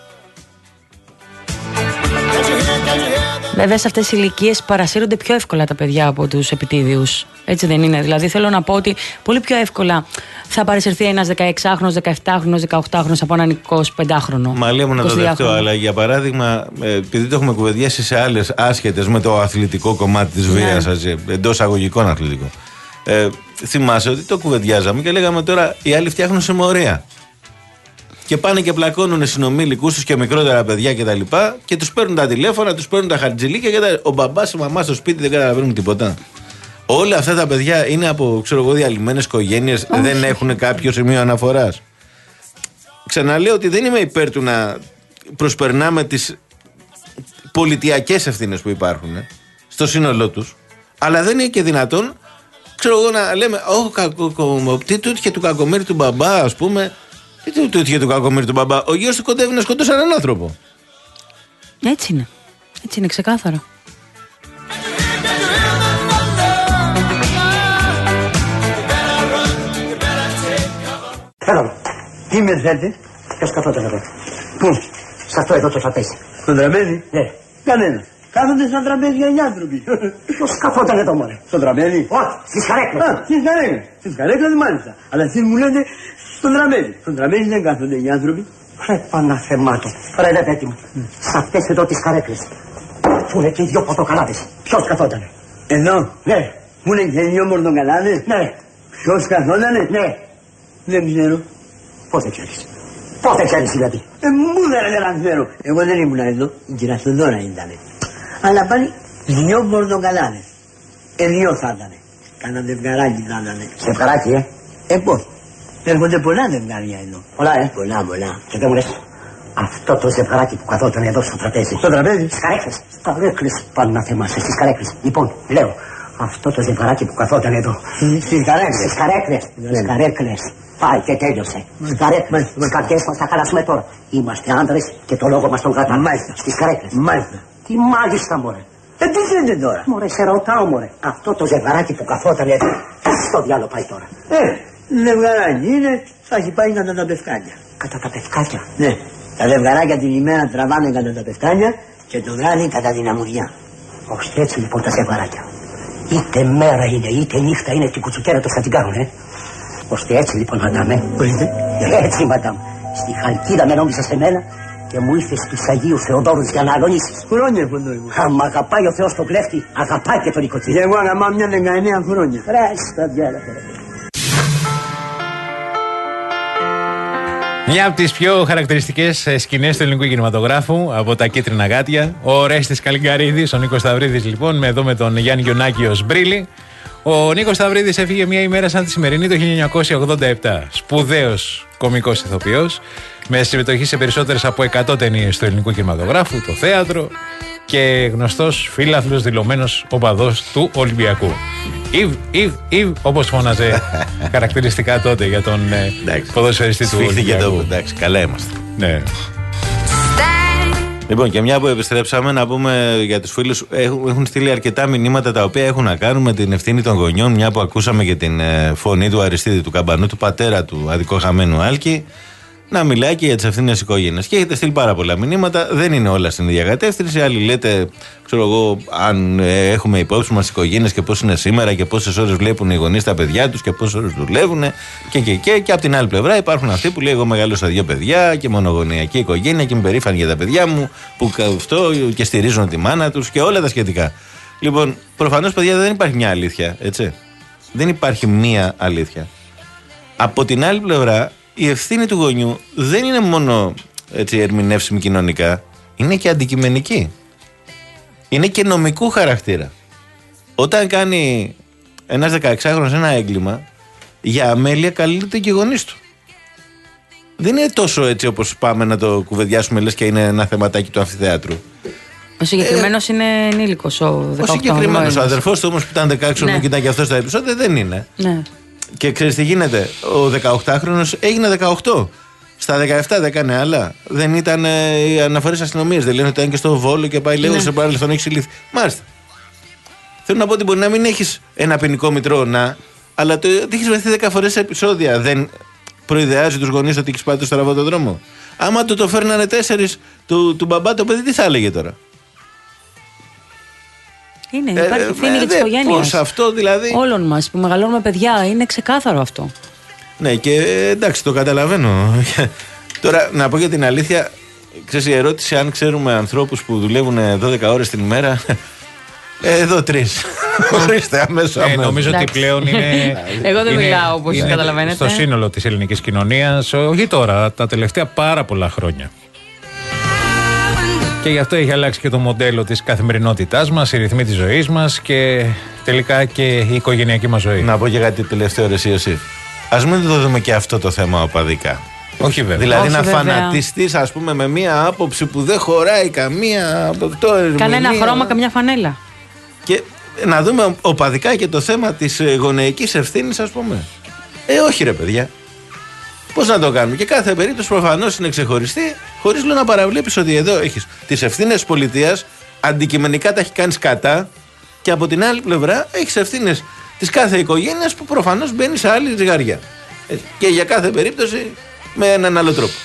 Βέβαια, σε αυτές τις ηλικίες παρασύρονται πιο εύκολα τα παιδιά από τους επιτίδιους. Έτσι δεν είναι? Δηλαδή, θέλω να πω ότι πολύ πιο εύκολα θα παρασυρθεί ένας δεκαεξάχρονος, δεκαεπτάχρονος, δεκαοκτάχρονος από έναν εικοσιπεντάχρονο. Μα λέμε να το δεχτώ, αλλά για παράδειγμα, επειδή το έχουμε κουβεντιάσει σε άλλες άσχετες με το αθλητικό κομμάτι της βίας, ναι, εντός αγωγικών αθλητικών. Ε, θυμάσαι ότι το κουβεντιάζαμε και λέγαμε τώρα οι άλλοι φτιάχνουν συμμορία. Και πάνε και πλακώνουν συνομήλικους τους και μικρότερα παιδιά κτλ. Και, και τους παίρνουν τα τηλέφωνα, τους παίρνουν τα χαρτζηλίκια και τα... ο μπαμπάς, η μαμά στο σπίτι δεν καταλαβαίνουν τίποτα. Όλα αυτά τα παιδιά είναι από, ξέρω εγώ, διαλυμένες οικογένειες, δεν έχουν κάποιο σημείο αναφοράς. Ξαναλέω ότι δεν είμαι υπέρ του να προσπερνάμε τις πολιτιακές ευθύνες που υπάρχουν ε, στο σύνολό τους, αλλά δεν είναι και δυνατόν, ξέρω εγώ, να λέμε «Ω, τι του έτυχε του κακομοίρη του μπαμπά», ας πούμε. Τι του έτυχε του κακομοίρη του μπαμπά. Ο γιος του κοντεύει να σκοτώσει έναν άνθρωπο. Έτσι είναι. Έτσι είναι ξεκάθαρα. Έλα, τι με θέλετε? Ποιος καθόταν εδώ? Πού? Σε αυτό εδώ το τραπέζι. Στον τραπέζι? Ναι. Κανένα. Κάθονται σαν τραπέζια οι άνθρωποι. Ποιος καθόταν εδώ, μωρέ? Στον τραπέζι? Όχι, στις καρέκλες. Α, στις καρέκλες. Στις καρέκλες μάλιστα. Αλλά εσείς μου λέτε στον τραπέζι. Στον τραπέζι δεν κάθονται οι άνθρωποι. Ρε Παναθεμάτο. Ρε δε πέτη μου. Σ' αυτές εδώ τις καρέκλες. Που είναι και οι δυο πορτοκαλάδες. Ποιος καθότανε? Εδώ? Ναι. Που είναι και οι δυο πορτοκαλάδες? Ναι. Ποιος καθότανε? Ναι. Δεν ξέρω. Πώς δεν ξέρεις? Πότε ξέρεις δηλαδή? Ε, μου δεν να ξέρω. Εγώ δεν ήμουν εδώ. Η κυρία Στοδόρα ήταν. Αλλά πάλι δυο πορτοκαλάδες. Ε, δυο θα ήτανε. Κάνα δευγαράκι θα ήτανε. Δευγαράκι, ε? Ε, πώς? Έρχονται πολλά δευγάρια εδώ. Πολλά, ε? Πολλά, πολλά. Και δεν μου λες, αυτό το ζευγαράκι που καθόταν εδώ στο τραπέζι. Στο τραπέζι? Στις καρέκλες. Στις καρέκλες. Πάνε να θεμάσαι, στις καρέκλες. Λοιπόν, λέω, αυτό το ζευγαράκι που καθόταν εδώ. Στις καρέκλες. Στις καρέκλες. Στις καρέκλες. Πάει και τέλειωσε. Στις καρέκλες. Τις καρδιές μας θα χαλάσουμε τώρα. Είμαστε άντρες και το λόγο μας τον κρατάμε. Μάλιστα. Στις καρέκλες. Μάλιστα. Τι μάλιστα, μωρέ? Ε, τι γίνεται τώρα? Μωρέ, σε ρωτάω, μωρέ. Αυτό το ζευγαράκι που καθόταν εδώ, στο διάλογο πάει τώρα? Ε, ζευγαράκι είναι, θα έχει πάει κατά τα πευκάνια. Κατά τα πευκάνια? Ναι. Τα ζευγαράκια την ημέρα τραβάνε κατά τα πευκάνια και το βράδυ κατά την αμμουδιά. Ώστε έτσι λοιπόν τα ζευγαράκια. Είτε μέρα είναι, είτε νύχτα είναι, την κουτσουκέρα τους θα την κάνουν, ε. Ώστε έτσι λοιπόν, μαντάμ, ε. Έτσι, μαντάμ. Στη Χαλκίδα με νόμισες εμένα και και μου ήρθες στους Αγίους Θεοδόρους για να αγωνίσεις. Χρόνια φωνόη μου. Άμα αγαπάει ο Θεός τον κλέφτη, αγαπάει και τον οικοτήριο. Και εγώ αγαπάω μια δεκαεννέα χρόνια. Ρε, στα διάλογα. Μια από τις πιο χαρακτηριστικές σκηνές του ελληνικού κινηματογράφου από τα Κίτρινα Γάτια. Ο Ορέστης Καλιγκαρίδης, ο Νίκος Σταυρίδης λοιπόν, με εδώ με τον Γιάννη Γιονάκη ως Μπρίλη. Ο Νίκος Σταυρίδης έφυγε μια ημέρα σαν τη σημερινή το χίλια εννιακόσια ογδόντα επτά. Σπουδαίος κωμικός ηθοποιός, με συμμετοχή σε περισσότερες από εκατό ταινίες του ελληνικού κινηματογράφου, το θέατρο και γνωστός φίλαθλος δηλωμένος οπαδός του Ολυμπιακού. Ιβ, Ιβ, Ιβ, όπως φώναζε χαρακτηριστικά τότε για τον ποδοσφαιριστή του Ολυμπιακού. Το, εντάξει, καλά είμαστε. Ναι. Λοιπόν, και μια που επιστρέψαμε, να πούμε για τους φίλους, έχουν, έχουν στείλει αρκετά μηνύματα τα οποία έχουν να κάνουν με την ευθύνη των γονιών. Μια που ακούσαμε και την ε, φωνή του Αριστίδη του Καμπανού, του πατέρα του αδικοχαμένου Άλκη, να μιλάει και για τις ευθύνες οικογένειας. Και έχετε στείλει πάρα πολλά μηνύματα. Δεν είναι όλα στην ίδια κατεύθυνση. Άλλοι λέτε, ξέρω εγώ, αν ε, έχουμε υπόψη μας οικογένειες και πώς είναι σήμερα και πόσες ώρες βλέπουν οι γονείς τα παιδιά τους και πόσες ώρες δουλεύουν. Και, και, και, και από την άλλη πλευρά υπάρχουν αυτοί που λέει: εγώ μεγάλωσα δύο παιδιά και μονογονεϊκή οικογένεια και είμαι περήφανη για τα παιδιά μου που αυτό και στηρίζουν τη μάνα τους και όλα τα σχετικά. Λοιπόν, προφανώς, παιδιά, δεν υπάρχει μια αλήθεια, έτσι. Δεν υπάρχει μία αλήθεια. Από την άλλη πλευρά, η ευθύνη του γονιού δεν είναι μόνο έτσι ερμηνεύσιμη κοινωνικά, είναι και αντικειμενική. Είναι και νομικού χαρακτήρα. Όταν κάνει ένας δεκαεξάχρονος ένα έγκλημα, για αμέλεια καλείται και οι γονείς του. Δεν είναι τόσο έτσι όπως πάμε να το κουβεντιάσουμε, λες και είναι ένα θεματάκι του αμφιθέατρου. Ο συγκεκριμένος ε, είναι ενήλικος, ο δεκαοκτώ. Ο συγκεκριμένος, ο αδερφός του όμως που ήταν δεκαέξι, ναι, και ήταν και αυτός στα επεισόδια, δεν είναι. Ναι. Και ξέρεις τι γίνεται, ο δεκαοκτάχρονος έγινε δεκαοκτώ. Στα δεκαεπτά δεν έκανε άλλα. Δεν ήταν ε, οι αναφορές αστυνομίας. Δεν λένε ότι ήταν και στο Βόλο και πάει, λέει, ναι, σε παρελθόν έχει συλληφθεί. Μάλιστα. Θέλω να πω ότι μπορεί να μην έχεις ένα ποινικό μητρό, να, αλλά το ότι έχεις βρεθεί δέκα φορές σε επεισόδια δεν προειδεάζει τους γονείς ότι έχεις πάει το στραβό τον δρόμο. Άμα το το φέρνανε τέσσερις του, του μπαμπά, το παιδί τι θα έλεγε τώρα. Είναι, υπάρχει ευθύνη ε, για τις οικογένειες. Πώς αυτό δηλαδή. Όλων μας που μεγαλώνουμε παιδιά, είναι ξεκάθαρο αυτό. Ναι, και εντάξει, το καταλαβαίνω. Τώρα, να πω για την αλήθεια, ξέρεις, η ερώτηση αν ξέρουμε ανθρώπους που δουλεύουν δώδεκα ώρες την ημέρα. Εδώ τρεις. Ορίστε, αμέσως. Ε, νομίζω ότι πλέον είναι. Εγώ δεν μιλάω, όπως καταλαβαίνετε. Στο σύνολο της ελληνικής κοινωνίας, όχι τώρα, τα τελευταία πάρα πολλά χρόνια. Και γι' αυτό έχει αλλάξει και το μοντέλο της καθημερινότητάς μας, οι ρυθμοί της ζωής μας και τελικά και η οικογενειακή μας ζωή. Να πω και κάτι τελευταίο, ρε Ιωσήφ. Ας μην το δούμε και αυτό το θέμα οπαδικά. Όχι βέβαια. Δηλαδή όχι, να βέβαια. φανατιστείς, ας πούμε, με μία άποψη που δεν χωράει καμία από αυτό. Κανένα χρώμα, καμιά φανέλα. Και να δούμε οπαδικά και το θέμα της γονεϊκής ευθύνης, ας πούμε. Ε, όχι ρε παιδιά. Πώς να το κάνουμε. Και κάθε περίπτωση προφανώς είναι ξεχωριστή, χωρίς λέω να παραβλέπεις ότι εδώ έχεις τις ευθύνες της πολιτείας, αντικειμενικά τα έχει κάνει κατά, και από την άλλη πλευρά έχεις ευθύνες της κάθε οικογένειας που προφανώς μπαίνει σε άλλη ζυγαριά. Και για κάθε περίπτωση με έναν άλλο τρόπο.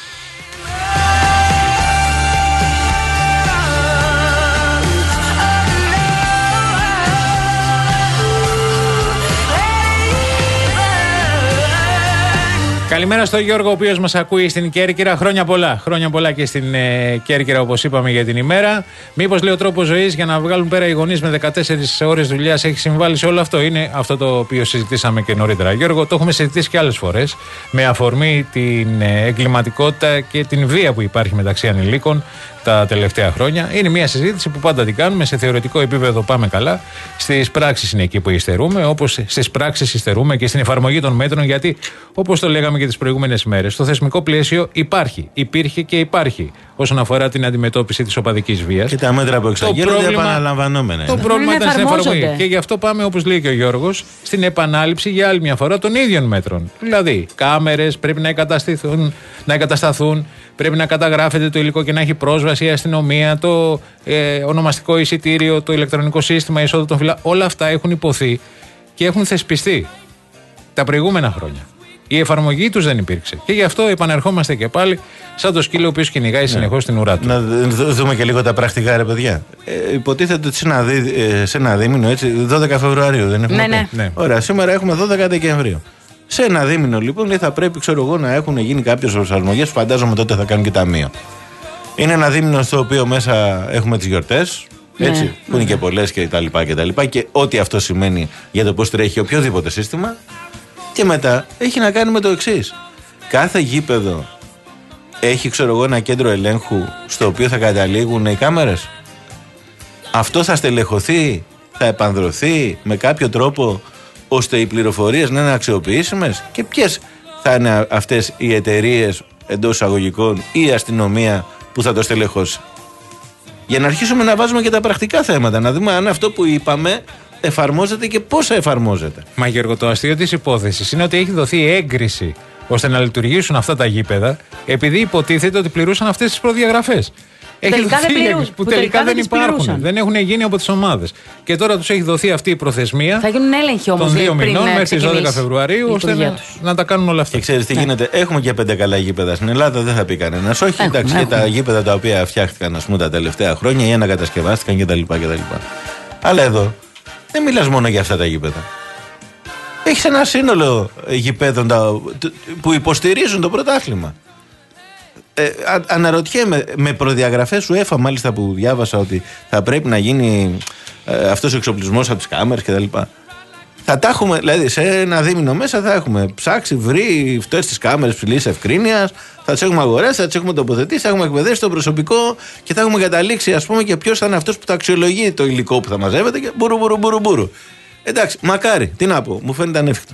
Καλημέρα στον Γιώργο, ο οποίος μας ακούει στην Κέρκυρα. Χρόνια πολλά. Χρόνια πολλά και στην ε, Κέρκυρα, όπως είπαμε, για την ημέρα. Μήπως λέει ο τρόπος ζωής για να βγάλουν πέρα οι γονείς με δεκατέσσερις ώρες δουλειάς έχει συμβάλει σε όλο αυτό? Είναι αυτό το οποίο συζητήσαμε και νωρίτερα, Γιώργο. Το έχουμε συζητήσει και άλλες φορές. Με αφορμή την ε, εγκληματικότητα και την βία που υπάρχει μεταξύ ανηλίκων τα τελευταία χρόνια. Είναι μια συζήτηση που πάντα την κάνουμε. Σε θεωρητικό επίπεδο πάμε καλά. Στις πράξεις είναι εκεί που υστερούμε. Όπως στις πράξεις υστερούμε και στην εφαρμογή των μέτρων, γιατί όπως το λέγαμε και τις προηγούμενες μέρες, το θεσμικό πλαίσιο υπάρχει, υπήρχε και υπάρχει όσον αφορά την αντιμετώπιση της οπαδικής βίας. Και τα μέτρα που εξαγγέλλονται επαναλαμβανόμενα. Το πρόβλημα ήταν στην εφαρμογή. Και γι' αυτό πάμε, όπως λέει και ο Γιώργος, στην επανάληψη για άλλη μια φορά των ίδιων μέτρων. Δηλαδή, κάμερες πρέπει να εγκατασταθούν, να εγκατασταθούν, πρέπει να καταγράφεται το υλικό και να έχει πρόσβαση η αστυνομία, το ε, ονομαστικό εισιτήριο, το ηλεκτρονικό σύστημα εισόδου των φυλάκων. Όλα αυτά έχουν υποθεί και έχουν θεσπιστεί τα προηγούμενα χρόνια. Η εφαρμογή τους δεν υπήρξε. Και γι' αυτό επανερχόμαστε και πάλι σαν το σκύλο ο οποίος κυνηγάει, ναι, συνεχώς την ουρά του. Να δούμε και λίγο τα πρακτικά, ρε παιδιά. Ε, υποτίθεται ότι σε ένα, δί, ε, σε ένα δίμηνο, έτσι, δώδεκα Φεβρουαρίου δεν έχουμε? Ναι, ναι. ναι. Ωραία, σήμερα έχουμε δώδεκα Δεκεμβρίου. Σε ένα δίμηνο λοιπόν λέει, θα πρέπει, ξέρω εγώ, να έχουν γίνει κάποιες προσαρμογές. Φαντάζομαι τότε θα κάνουν και ταμείο. Είναι ένα δίμηνο στο οποίο μέσα έχουμε τις γιορτές. Έτσι, ναι, που είναι ναι. και πολλές και τα λοιπά και τα λοιπά, και ό,τι αυτό σημαίνει για το πώς τρέχει οποιοδήποτε σύστημα. Και μετά έχει να κάνει με το εξής. Κάθε γήπεδο έχει, ξέρω εγώ, ένα κέντρο ελέγχου στο οποίο θα καταλήγουν οι κάμερες. Αυτό θα στελεχωθεί, θα επανδρωθεί με κάποιο τρόπο ώστε οι πληροφορίες να είναι αξιοποιήσιμες, και ποιες θα είναι αυτές οι εταιρείες εντός εισαγωγικών ή η αστυνομία που θα το στελεχώσει. Για να αρχίσουμε να βάζουμε και τα πρακτικά θέματα, να δούμε αν αυτό που είπαμε εφαρμόζεται και πώς εφαρμόζεται. Μα Γιώργο, το αστείο της υπόθεσης είναι ότι έχει δοθεί έγκριση ώστε να λειτουργήσουν αυτά τα γήπεδα, επειδή υποτίθεται ότι πληρούσαν αυτές τις προδιαγραφές. Έχει τελικά δοθεί δεν πληρούν, που, που τελικά τελικά δεν, δεν υπάρχουν. Πληρούσαν. Δεν έχουν γίνει από τις ομάδες. Και τώρα τους έχει δοθεί αυτή η προθεσμία. Θα γίνουν έλεγχοι όμως των δύο μηνών μέχρι τις δώδεκα η Φεβρουαρίου, ώστε να, να τα κάνουν όλα αυτά. Και ξέρεις τι ναι. γίνεται. Έχουμε και πέντε καλά γήπεδα στην Ελλάδα, δεν θα πει κανένας. Όχι, έχουμε, εντάξει, έχουμε. και τα γήπεδα τα οποία φτιάχτηκαν, ας πούμε, τα τελευταία χρόνια ή ανακατασκευάστηκαν κτλ. Αλλά εδώ δεν μιλάς μόνο για αυτά τα γήπεδα. Έχεις ένα σύνολο γηπέδων που υποστηρίζουν το πρωτάθλημα. Ε, α, αναρωτιέμαι, με προδιαγραφές UEFA μάλιστα που διάβασα ότι θα πρέπει να γίνει ε, αυτός ο εξοπλισμός από τις κάμερες κτλ. Θα τα έχουμε, δηλαδή σε ένα δίμηνο μέσα θα έχουμε ψάξει, βρει αυτές τις κάμερες ψηλής ευκρίνειας, θα τις έχουμε αγοράσει, θα τις έχουμε τοποθετήσει, θα έχουμε εκπαιδεύσει το προσωπικό και θα έχουμε καταλήξει, ας πούμε, και ποιος θα είναι αυτός που θα αξιολογεί το υλικό που θα μαζεύεται και μπουρου μπουρου μπουρου μπουρου. Εντάξει, μακάρι, τι να πω, μου φαίνεται ανέφικτο.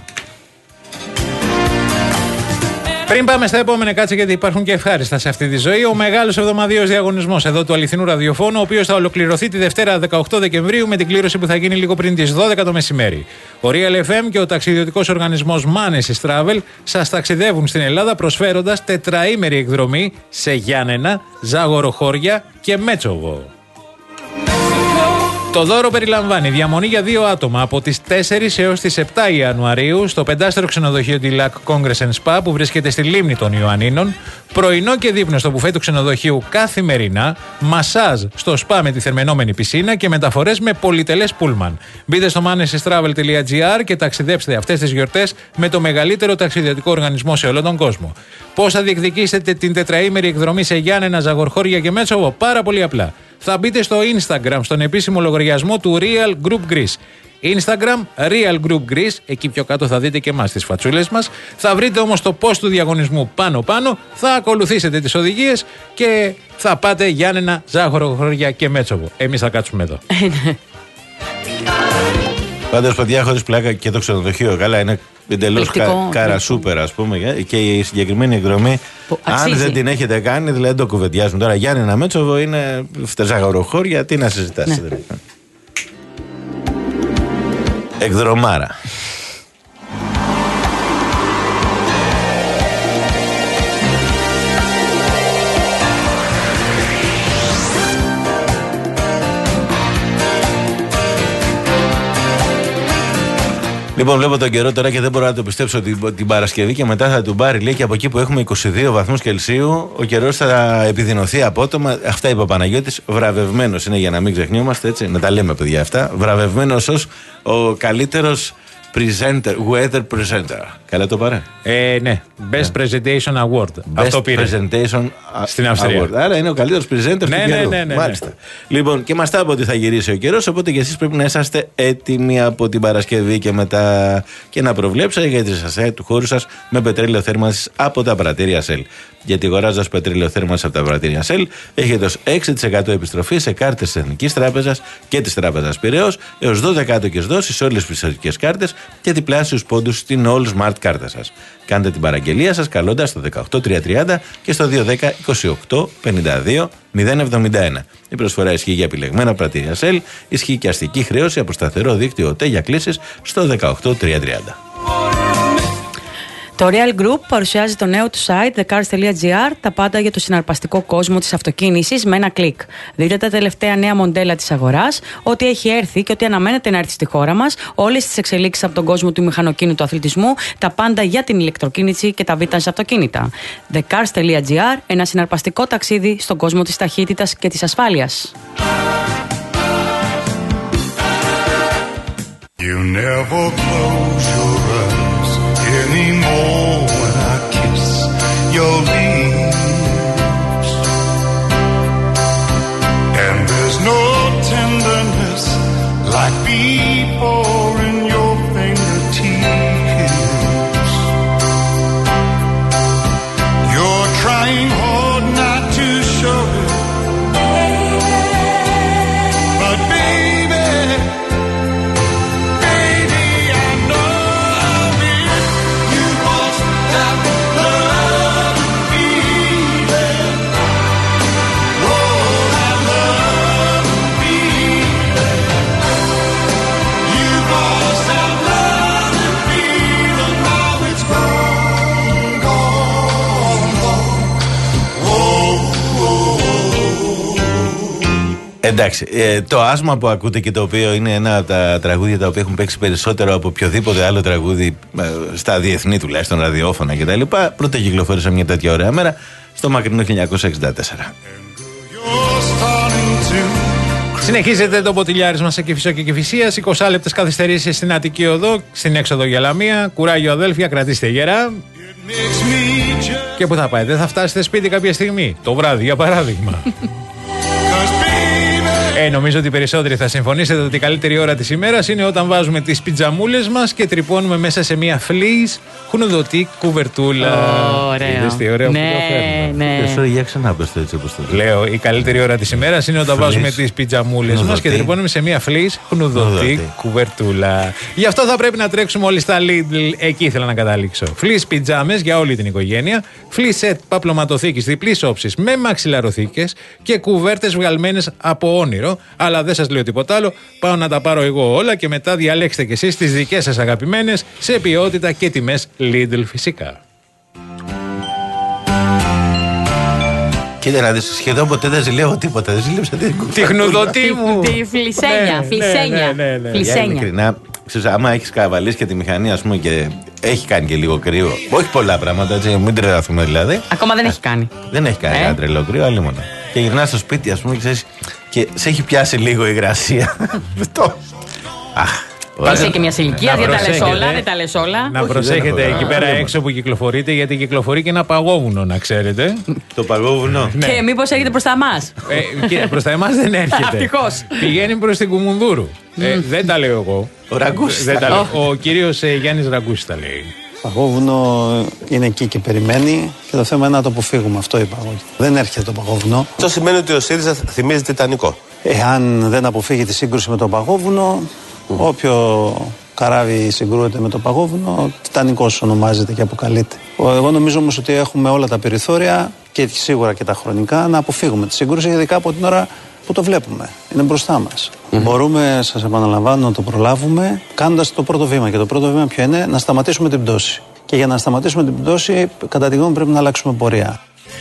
Πριν πάμε στα επόμενα, κάτσε γιατί υπάρχουν και ευχάριστα σε αυτή τη ζωή. Ο μεγάλος εβδομαδιαίος διαγωνισμός εδώ του αληθινού ραδιοφώνου, ο οποίος θα ολοκληρωθεί τη Δευτέρα δεκαοκτώ Δεκεμβρίου με την κλήρωση που θα γίνει λίγο πριν τις δώδεκα το μεσημέρι. Ο Real εφ εμ και ο ταξιδιωτικός οργανισμός Manesis Travel σας ταξιδεύουν στην Ελλάδα προσφέροντας τετραήμερη εκδρομή σε Γιάννενα, Ζαγοροχώρια και Μέτσοβο. Το δώρο περιλαμβάνει διαμονή για δύο άτομα από τις τέσσερις έως τις επτά Ιανουαρίου στο πεντάστερο ξενοδοχείο Dilac Congress and Spa που βρίσκεται στη λίμνη των Ιωαννίνων, πρωινό και δείπνο στο μπουφέ του ξενοδοχείου καθημερινά, μασάζ στο σπα με τη θερμαινόμενη πισίνα και μεταφορές με πολυτελές πούλμαν. Μπείτε στο manesystravel τελεία gr και ταξιδέψτε αυτές τις γιορτές με το μεγαλύτερο ταξιδιωτικό οργανισμό σε όλο τον κόσμο. Πώς θα διεκδικήσετε την τετραήμερη εκδρομή σε Γιάννενα, Ζαγορχώρια και Μέτσοβο? Πάρα πολύ απλά. Θα μπείτε στο Instagram, στον επίσημο λογαριασμό του Real Group Greece. Instagram, Real Group Greece, εκεί πιο κάτω θα δείτε και εμάς τις φατσούλες μας. Θα βρείτε όμως το post του διαγωνισμού πάνω-πάνω, θα ακολουθήσετε τις οδηγίες και θα πάτε Γιάννενα, Ζάχορο, και Μέτσοβο. Εμείς θα κάτσουμε εδώ. Πάντως, παιδιά, χωρίς πλάκα, και το ξενοδοχείο καλά είναι εντελώς κα, καρασούπερα, ας πούμε, και η συγκεκριμένη εκδρομή, αν δεν την έχετε κάνει, δηλαδή δεν το κουβεντιάζουν. Τώρα Γιάννενα, Μέτσοβο είναι Ζαγοροχώρια, τι να συζητάς. Ναι. Εκδρομάρα. Λοιπόν, βλέπω τον καιρό τώρα και δεν μπορώ να το πιστέψω ότι την Παρασκευή και μετά θα του πάρει, λέει, και από εκεί που έχουμε είκοσι δύο βαθμούς Κελσίου, ο καιρός θα επιδεινωθεί απότομα. Αυτά είπε ο Παναγιώτης. Βραβευμένος είναι, για να μην ξεχνιόμαστε, έτσι, να τα λέμε, παιδιά, αυτά. Βραβευμένος ως ο καλύτερος presenter, weather presenter. Καλά το πάρε. Ε, ναι. Best Presentation Award. Best Αυτό πήρε. Presentation στην Αυστρία. Award. Άρα είναι ο καλύτερος presenter του ναι, καιρού. Ναι, ναι, ναι, μάλιστα. Ναι. Λοιπόν, και μας τα είπε ότι θα γυρίσει ο καιρός, οπότε και εσείς πρέπει να είσαστε έτοιμοι από την Παρασκευή και μετά και να προβλέψετε για τη ζεστασία του χώρου σας με πετρέλαιο θέρμανσης από τα πρατήρια Shell. Γιατί αγοράζοντας πετρέλαιο θέρμανσης από τα πρατήρια Shell έχετε ως έξι τοις εκατό επιστροφή σε κάρτες της Εθνικής Τράπεζας και της Τράπεζας Πειραιώς, έως δώδεκα άτοκες δόσεις σε όλες τις πιστωτικές κάρτες και διπλάσιους πόντους στην All Smart κάρτα σας. Κάντε την παραγγελία σας καλώντας στο δεκαοκτώ τριακόσια τριάντα και στο δύο ένα μηδέν είκοσι οκτώ πενήντα δύο μηδέν εβδομήντα ένα. Η προσφορά ισχύει για επιλεγμένα πρατήρια Shell, ισχύει και αστική χρέωση από σταθερό δίκτυο ΟΤΕ για κλήσεις στο δεκαοκτώ τριακόσια τριάντα. Το Real Group παρουσιάζει το νέο του site the cars τελεία gr, τα πάντα για το συναρπαστικό κόσμο της αυτοκίνησης με ένα κλικ. Δείτε τα τελευταία νέα μοντέλα της αγοράς, ό,τι έχει έρθει και ό,τι αναμένεται να έρθει στη χώρα μας, όλες τις εξελίξεις από τον κόσμο του μηχανοκίνητου αθλητισμού, τα πάντα για την ηλεκτροκίνηση και τα vintage αυτοκίνητα. the cars τελεία gr, ένα συναρπαστικό ταξίδι στον κόσμο της ταχύτητας και της ασφάλειας. You never close your eyes anymore when I kiss your lips. like people in your fingertips. You're trying hard not to show it, but baby, baby, I know if you lost that love feeling, oh, that love feeling, you lost that love feeling, now it's gone, gone, gone, oh, oh, oh. Εντάξει, ε, το άσμα που ακούτε και το οποίο είναι ένα από τα τραγούδια τα οποία έχουν παίξει περισσότερο από οποιοδήποτε άλλο τραγούδι ε, στα διεθνή τουλάχιστον ραδιόφωνα κτλ. Πρώτα κυκλοφόρησε μια τέτοια ωραία μέρα στο μακρινό χίλια εννιακόσια εξήντα τέσσερα. Συνεχίζεται το ποτηλιάρισμα σε Κηφισό και Κηφισίας. είκοσι λεπτές καθυστερήσεις στην Αττική Οδό, στην έξοδο για Λαμία. Κουράγιο αδέλφια, κρατήστε γερά. Και πού θα πάει, δεν θα φτάσετε σπίτι κάποια στιγμή, το βράδυ για παράδειγμα. Ε, νομίζω ότι οι περισσότεροι θα συμφωνήσετε ότι η καλύτερη ώρα της ημέρας είναι όταν βάζουμε τις πιτζαμούλες μας και τρυπώνουμε μέσα σε μια φλής χνουδωτή κουβερτούλα. Ωραίο. Είδες τι ωραίο Ναι, που το φέρνω. ναι. Sorry, για ξανά πες το έτσι όπως το λέω. Λέω, η καλύτερη ώρα της ημέρας είναι όταν Φλής. βάζουμε τις πιτζαμούλες μας Χνουδωτή. και τρυπώνουμε σε μια φλής χνουδωτή Χνουδωτή. κουβερτούλα. Γι' αυτό θα πρέπει να τρέξουμε όλοι στα Lidl. Εκεί ήθελα να καταλήξω. Φλής πιτζάμες για όλη την οικογένεια. Φλής σετ παπλωματοθήκης διπλής όψης με μαξιλαροθήκες και κουβέρτες βγαλμένες από όνειρο. Αλλά δεν σας λέω τίποτα άλλο. Πάω να τα πάρω εγώ όλα και μετά διαλέξτε κι εσείς τις δικές σας αγαπημένες σε ποιότητα και τιμές Lidl φυσικά. Κοίτα να δεις, σχεδόν ποτέ δεν ζηλεύω τίποτα. Δεν ζηλέψα την κουβέρτα. Τη χνουδωτή μου. Τη φλισένια, Ναι, φλισένια. ναι, ναι, ναι, ναι. Για Φλισένια. ειλικρινά, ξέρεις, άμα έχεις καβαλήσει και τη μηχανή, ας πούμε, και έχει κάνει και λίγο κρύο. Όχι πολλά πράγματα, έτσι, μην τρελαθούμε δηλαδή. Ακόμα δεν έχει κάνει. Δεν έχει κάνει Ε. ένα τρελό κρύο, άλλη μόνο. Και γυρνάς στο σπίτι, ας πούμε, και ξέρεις, και σε έχει πιάσει λίγο η υγρασία. Αυτό. Αχ. ωραία. Είσαι και μια ηλικία, Να δεν τα λες προσέχετε. όλα, δεν τα λες όλα. Να Όχι, προσέχετε δεν έχω- εκεί Α, πέρα δεν έξω που κυκλοφορείτε, γιατί κυκλοφορεί και ένα παγόβουνο, να ξέρετε. Το παγόβουνο. Ναι. Και μήπως έρχεται προς τα μας. Ε, και προς τα εμάς δεν έρχεται. Ευτυχώς. Πηγαίνει προς την Κουμουνδούρου. Ε, δεν τα λέω εγώ. Ο Ραγκούσης Δεν τα τα λέει. λέω. Ο κύριος ε, Γιάννης Ραγκούσης τα λέει. Το παγόβουνο είναι εκεί και περιμένει και το θέμα είναι να το αποφύγουμε. Αυτό είπα εγώ. Δεν έρχεται το παγόβουνο. Αυτό σημαίνει ότι ο ΣΥΡΙΖΑ θυμίζει Τιτανικό. Εάν δεν αποφύγει τη σύγκρουση με το παγόβουνο, όποιο καράβι συγκρούεται με το παγόβουνο, Τιτανικός ονομάζεται και αποκαλείται. Εγώ νομίζω όμως ότι έχουμε όλα τα περιθώρια και σίγουρα και τα χρονικά να αποφύγουμε τη σύγκρουση, ειδικά από την ώρα που το βλέπουμε. Είναι μπροστά μας. Μπορούμε, σας επαναλαμβάνω, να το προλάβουμε κάνοντας το πρώτο βήμα. Και το πρώτο βήμα ποιο είναι? Να σταματήσουμε την πτώση. Και για να σταματήσουμε την πτώση, κατά τη γνώμη μου, πρέπει να αλλάξουμε πορεία.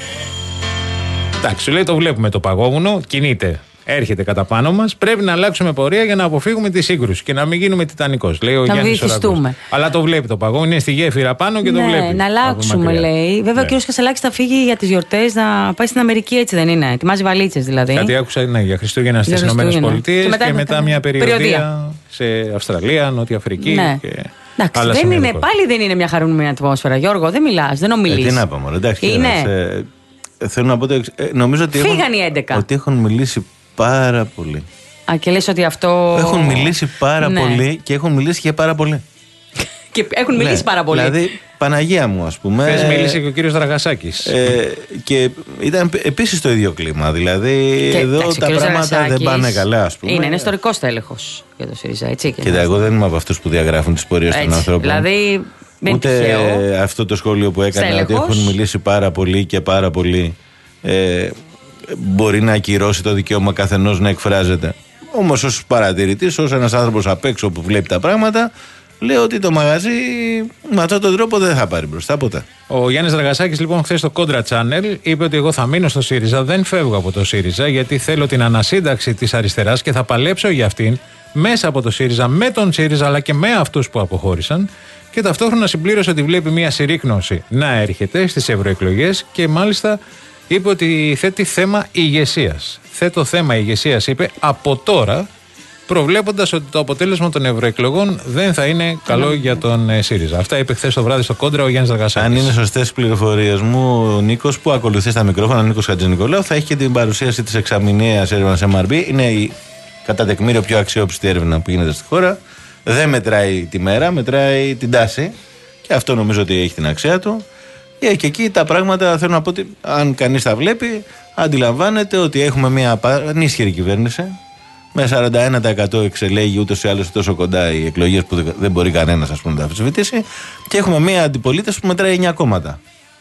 Εντάξει, σου λέει το βλέπουμε το παγόβουνο, κινείται. Έρχεται κατά πάνω μας. Πρέπει να αλλάξουμε πορεία για να αποφύγουμε τη σύγκρουση και να μην γίνουμε Τιτανικός. Λέει ο Να Γιάννης ο βυθιστούμε. Ραγκούσης. Αλλά το βλέπει το παγόβουνο, είναι στη γέφυρα πάνω και το Ναι, βλέπει. να από αλλάξουμε, μακριά. λέει. Βέβαια, Ναι. ο κ. Κασελάκης θα φύγει για τις γιορτές να πάει στην Αμερική, έτσι δεν είναι? Ετοιμάζει βαλίτσες δηλαδή. Κάτι άκουσα ναι, για Χριστούγεννα Για στις Ηνωμένες Χριστούγεννα. Πολιτείες Και και μετά- μετά, μετά- μια περιοδία, περιοδία. σε Αυστραλία, Νότια Αφρική. Ναι. Και Εντάξει, άλλα δεν είναι, σημεία. πάλι δεν είναι μια χαρούμενη ατμόσφαιρα, Γιώργο. Δεν μιλάς, δεν Ε, ομιλείς. τι να πω, μωρέ, εντάξει. Είναι. κοίταξε, ε, θέλω να πω το εξ- ε, νομίζω ότι έχουν, Φύγαν οι έντεκα. ότι έχουν μιλήσει πάρα πολύ. Α, και λες ότι αυτό. Έχουν μιλήσει πάρα Ναι. πολύ και έχουν μιλήσει και πάρα πολύ. Και έχουν μιλήσει Ναι, πάρα πολύ. Δηλαδή, Παναγία μου, ας πούμε. Χθες μίλησε και ο κύριος Δραγασάκης. Ε, και ήταν επίσης το ίδιο κλίμα. Δηλαδή, Και, εδώ εντάξει, ο τα κύριος πράγματα δεν Δραγασάκης πάνε καλά, ας πούμε. Είναι, είναι ιστορικός τέλεχος για το ΣΥΡΙΖΑ, έτσι. Και Κοίτα, εγώ δεν είμαι από αυτούς που διαγράφουν τις πορείες των έτσι. ανθρώπων. Δηλαδή, δεν είναι Ούτε τυχαίο. αυτό το σχόλιο που έκανε ότι Στέλεχος. έχουν μιλήσει πάρα πολύ και πάρα πολύ ε, μπορεί να ακυρώσει το δικαίωμα καθενός να εκφράζεται. Όμως ως παρατηρητής, ως ένας άνθρωπος απ' έξω που βλέπει τα πράγματα, λέω ότι το μαγαζί με αυτόν τον τρόπο δεν θα πάρει μπροστά ποτέ. Ο Γιάννης Δραγασάκης λοιπόν χθες στο Contra Channel είπε ότι εγώ θα μείνω στο ΣΥΡΙΖΑ, δεν φεύγω από το ΣΥΡΙΖΑ γιατί θέλω την ανασύνταξη της αριστεράς και θα παλέψω για αυτήν μέσα από το ΣΥΡΙΖΑ, με τον ΣΥΡΙΖΑ αλλά και με αυτούς που αποχώρησαν. Και ταυτόχρονα συμπλήρωσε ότι βλέπει μια συρρίκνωση να έρχεται στις ευρωεκλογές και μάλιστα είπε ότι θέτει θέμα ηγεσίας. Θέτω θέμα ηγεσίας, είπε, από τώρα, προβλέποντας ότι το αποτέλεσμα των ευρωεκλογών δεν θα είναι καλό για τον ε, ΣΥΡΙΖΑ. Αυτά είπε χθες το βράδυ στο Κόντρα ο Γιάννης Δραγασάκης. Αν είναι σωστές πληροφορίες μου, ο Νίκος που ακολουθεί στα μικρόφωνα, ο Νίκος Χατζηνικολάου, θα έχει και την παρουσίαση της εξαμηνιαίας έρευνας εμ αρ μπι. Είναι η κατά τεκμήριο πιο αξιόπιστη έρευνα που γίνεται στη χώρα. Δεν μετράει τη μέρα, μετράει την τάση. Και αυτό νομίζω ότι έχει την αξία του. Και, και εκεί τα πράγματα θέλω να πω ότι αν κανείς τα βλέπει, αντιλαμβάνεται ότι έχουμε μια ανίσχυρη κυβέρνηση. Με σαράντα ένα τοις εκατό εξελέγει ούτως ή άλλως τόσο κοντά οι εκλογές που δεν μπορεί κανένας ας πούμε, να τα αμφισβητήσει. Και έχουμε μια αντιπολίτευση που μετράει εννιά κόμματα.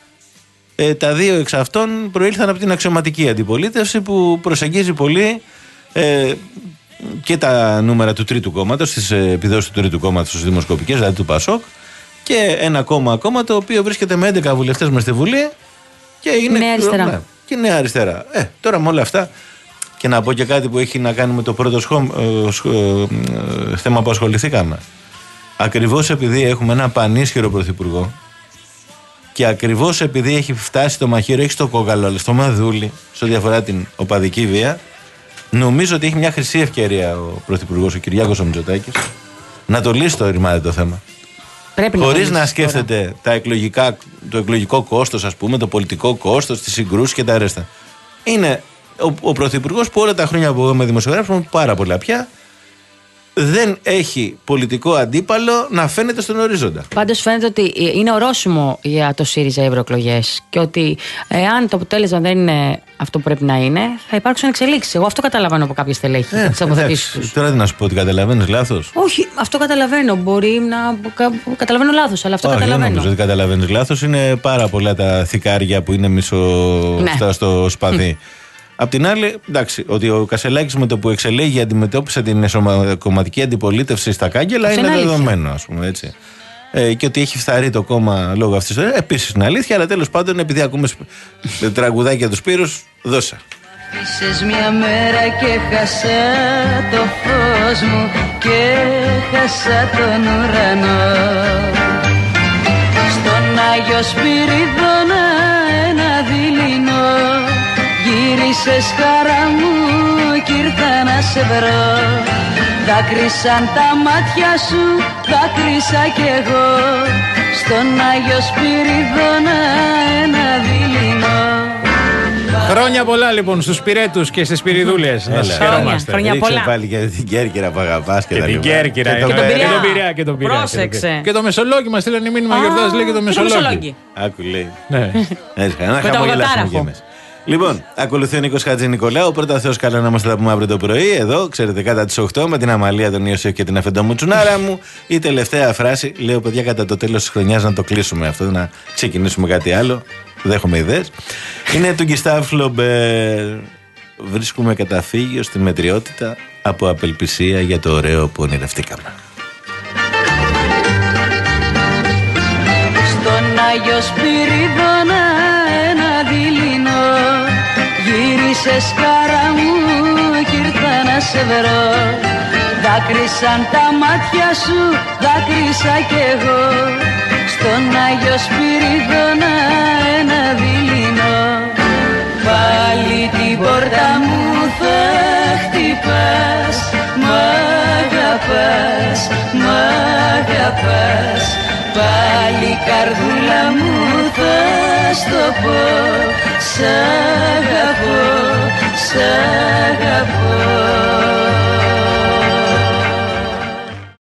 Ε, τα δύο εξ αυτών προήλθαν από την αξιωματική αντιπολίτευση που προσεγγίζει πολύ ε, και τα νούμερα του τρίτου κόμματος, τις επιδόσεις του τρίτου κόμματος στις δημοσκοπικές, δηλαδή του Πασόκ. Και ένα κόμμα κόμμα το οποίο βρίσκεται με έντεκα βουλευτές μες στη Βουλή και είναι νέα αριστερά. Ναι, και νέα αριστερά. Ε, τώρα με όλα αυτά. Και να πω και κάτι που έχει να κάνει με το πρώτο σχό, ε, σχό, ε, θέμα που ασχοληθήκαμε. Ακριβώς επειδή έχουμε ένα πανίσχυρο πρωθυπουργό και ακριβώς επειδή έχει φτάσει το μαχαίρο, έχει στο κόκαλο, στο μαδούλι, σε ό,τι αφορά την οπαδική βία, νομίζω ότι έχει μια χρυσή ευκαιρία ο πρωθυπουργός, ο Κυριάκος ο Μητσοτάκης, να το λύσει το ρημάδι το θέμα. Χωρίς να, να σκέφτεται τα εκλογικά, το εκλογικό κόστος, ας πούμε, το πολιτικό κόστος, τις συγκρούσεις και τα αρέστα. Είναι ο, ο πρωθυπουργός που όλα τα χρόνια που είμαι δημοσιογράφος, πάρα πολλά πια, δεν έχει πολιτικό αντίπαλο να φαίνεται στον ορίζοντα. Πάντως φαίνεται ότι είναι ορόσημο για το ΣΥΡΙΖΑ οι ευρωεκλογές και ότι εάν το αποτέλεσμα δεν είναι αυτό που πρέπει να είναι, θα υπάρξουν εξελίξεις. Εγώ αυτό καταλαβαίνω από κάποιες στελέχη. Ε, τις αποθετήσεις τους. Τώρα τι να σου πω, ότι καταλαβαίνεις λάθος. Όχι, αυτό καταλαβαίνω. Μπορεί να. Καταλαβαίνω λάθος, αλλά αυτό Όχι, καταλαβαίνω. δεν νομίζω ότι καταλαβαίνεις λάθος. Είναι πάρα πολλά τα θικάρια που είναι μισό ναι. στο σπαθί. Απ' την άλλη, εντάξει, ότι ο Κασελάκης με το που εξελέγει αντιμετώπισε την εσωματική αντιπολίτευση στα κάγκελα είναι δεδομένο, ας πούμε έτσι. Ε, και ότι έχει φθαρεί το κόμμα λόγω αυτής της. Επίσης είναι αλήθεια, αλλά τέλος πάντων, επειδή ακούμε τραγουδάκια του Σπύρους, δώσα. Πίσες μια μέρα και χάσα το φως μου και χάσα τον ουρανό. Στον Άγιο Σπυρίδωνα ένα δειλινό. Γύρισες χαρά μου κι ήρθα να σε βρω. Δάκρυσαν τα μάτια σου, δάκρυσα κι εγώ. Στον Άγιο Σπυρίδωνα ένα δειλινό. Χρόνια πολλά λοιπόν στους Πυρέτους και στις Σπυριδούλες. Να σας χαιρόμαστε. Χρόνια πολλά. Πάλι και την Κέρκυρα που αγαπάς και, και τα την Κέρκυρα και, και, τον Πειραιά και τον Πειραιά. Πρόσεξε. Και το Μεσολόγγι μας στείλανε μήνυμα γιορτάς, λέει και το Μεσολόγγι. Άκου λέει. Ναι. Έτσι, να χαμογελάσουμε κι εμείς. Λοιπόν, ακολουθεί ο Νίκος Χατζηνικολάου. Πρώτα Θεός καλά να μας τα πούμε αύριο το πρωί. Εδώ, ξέρετε, κατά τις οκτώ με την Αμαλία, τον Ιωσήφ και την Αφεντόμου Τσουνάρα μου. Η τελευταία φράση, λέω παιδιά, κατά το τέλος της χρονιάς να το κλείσουμε αυτό, να ξεκινήσουμε κάτι άλλο. Δέχομαι ιδέες. Είναι του Γκιστάβ Φλομπέρ. Βρίσκουμε καταφύγιο στη μετριότητα από απελπισία για το ωραίο που ονειρευτήκαμε. Στον Άγιο Σπυρίδωνα ένα δειλινό. Γύρισες χαρά μου κι ήρθα να σε βρω. Δάκρυσαν τα μάτια σου, δάκρυσα κι εγώ. Στον Άγιο Σπυρίδωνα ένα δειλινό. Πάλι την πόρτα μου θα χτυπάς. Μ' αγαπάς, μ' αγαπάς. Πάλι καρδούλα μου θα στο πω. Σ' αγαπώ, σ' αγαπώ.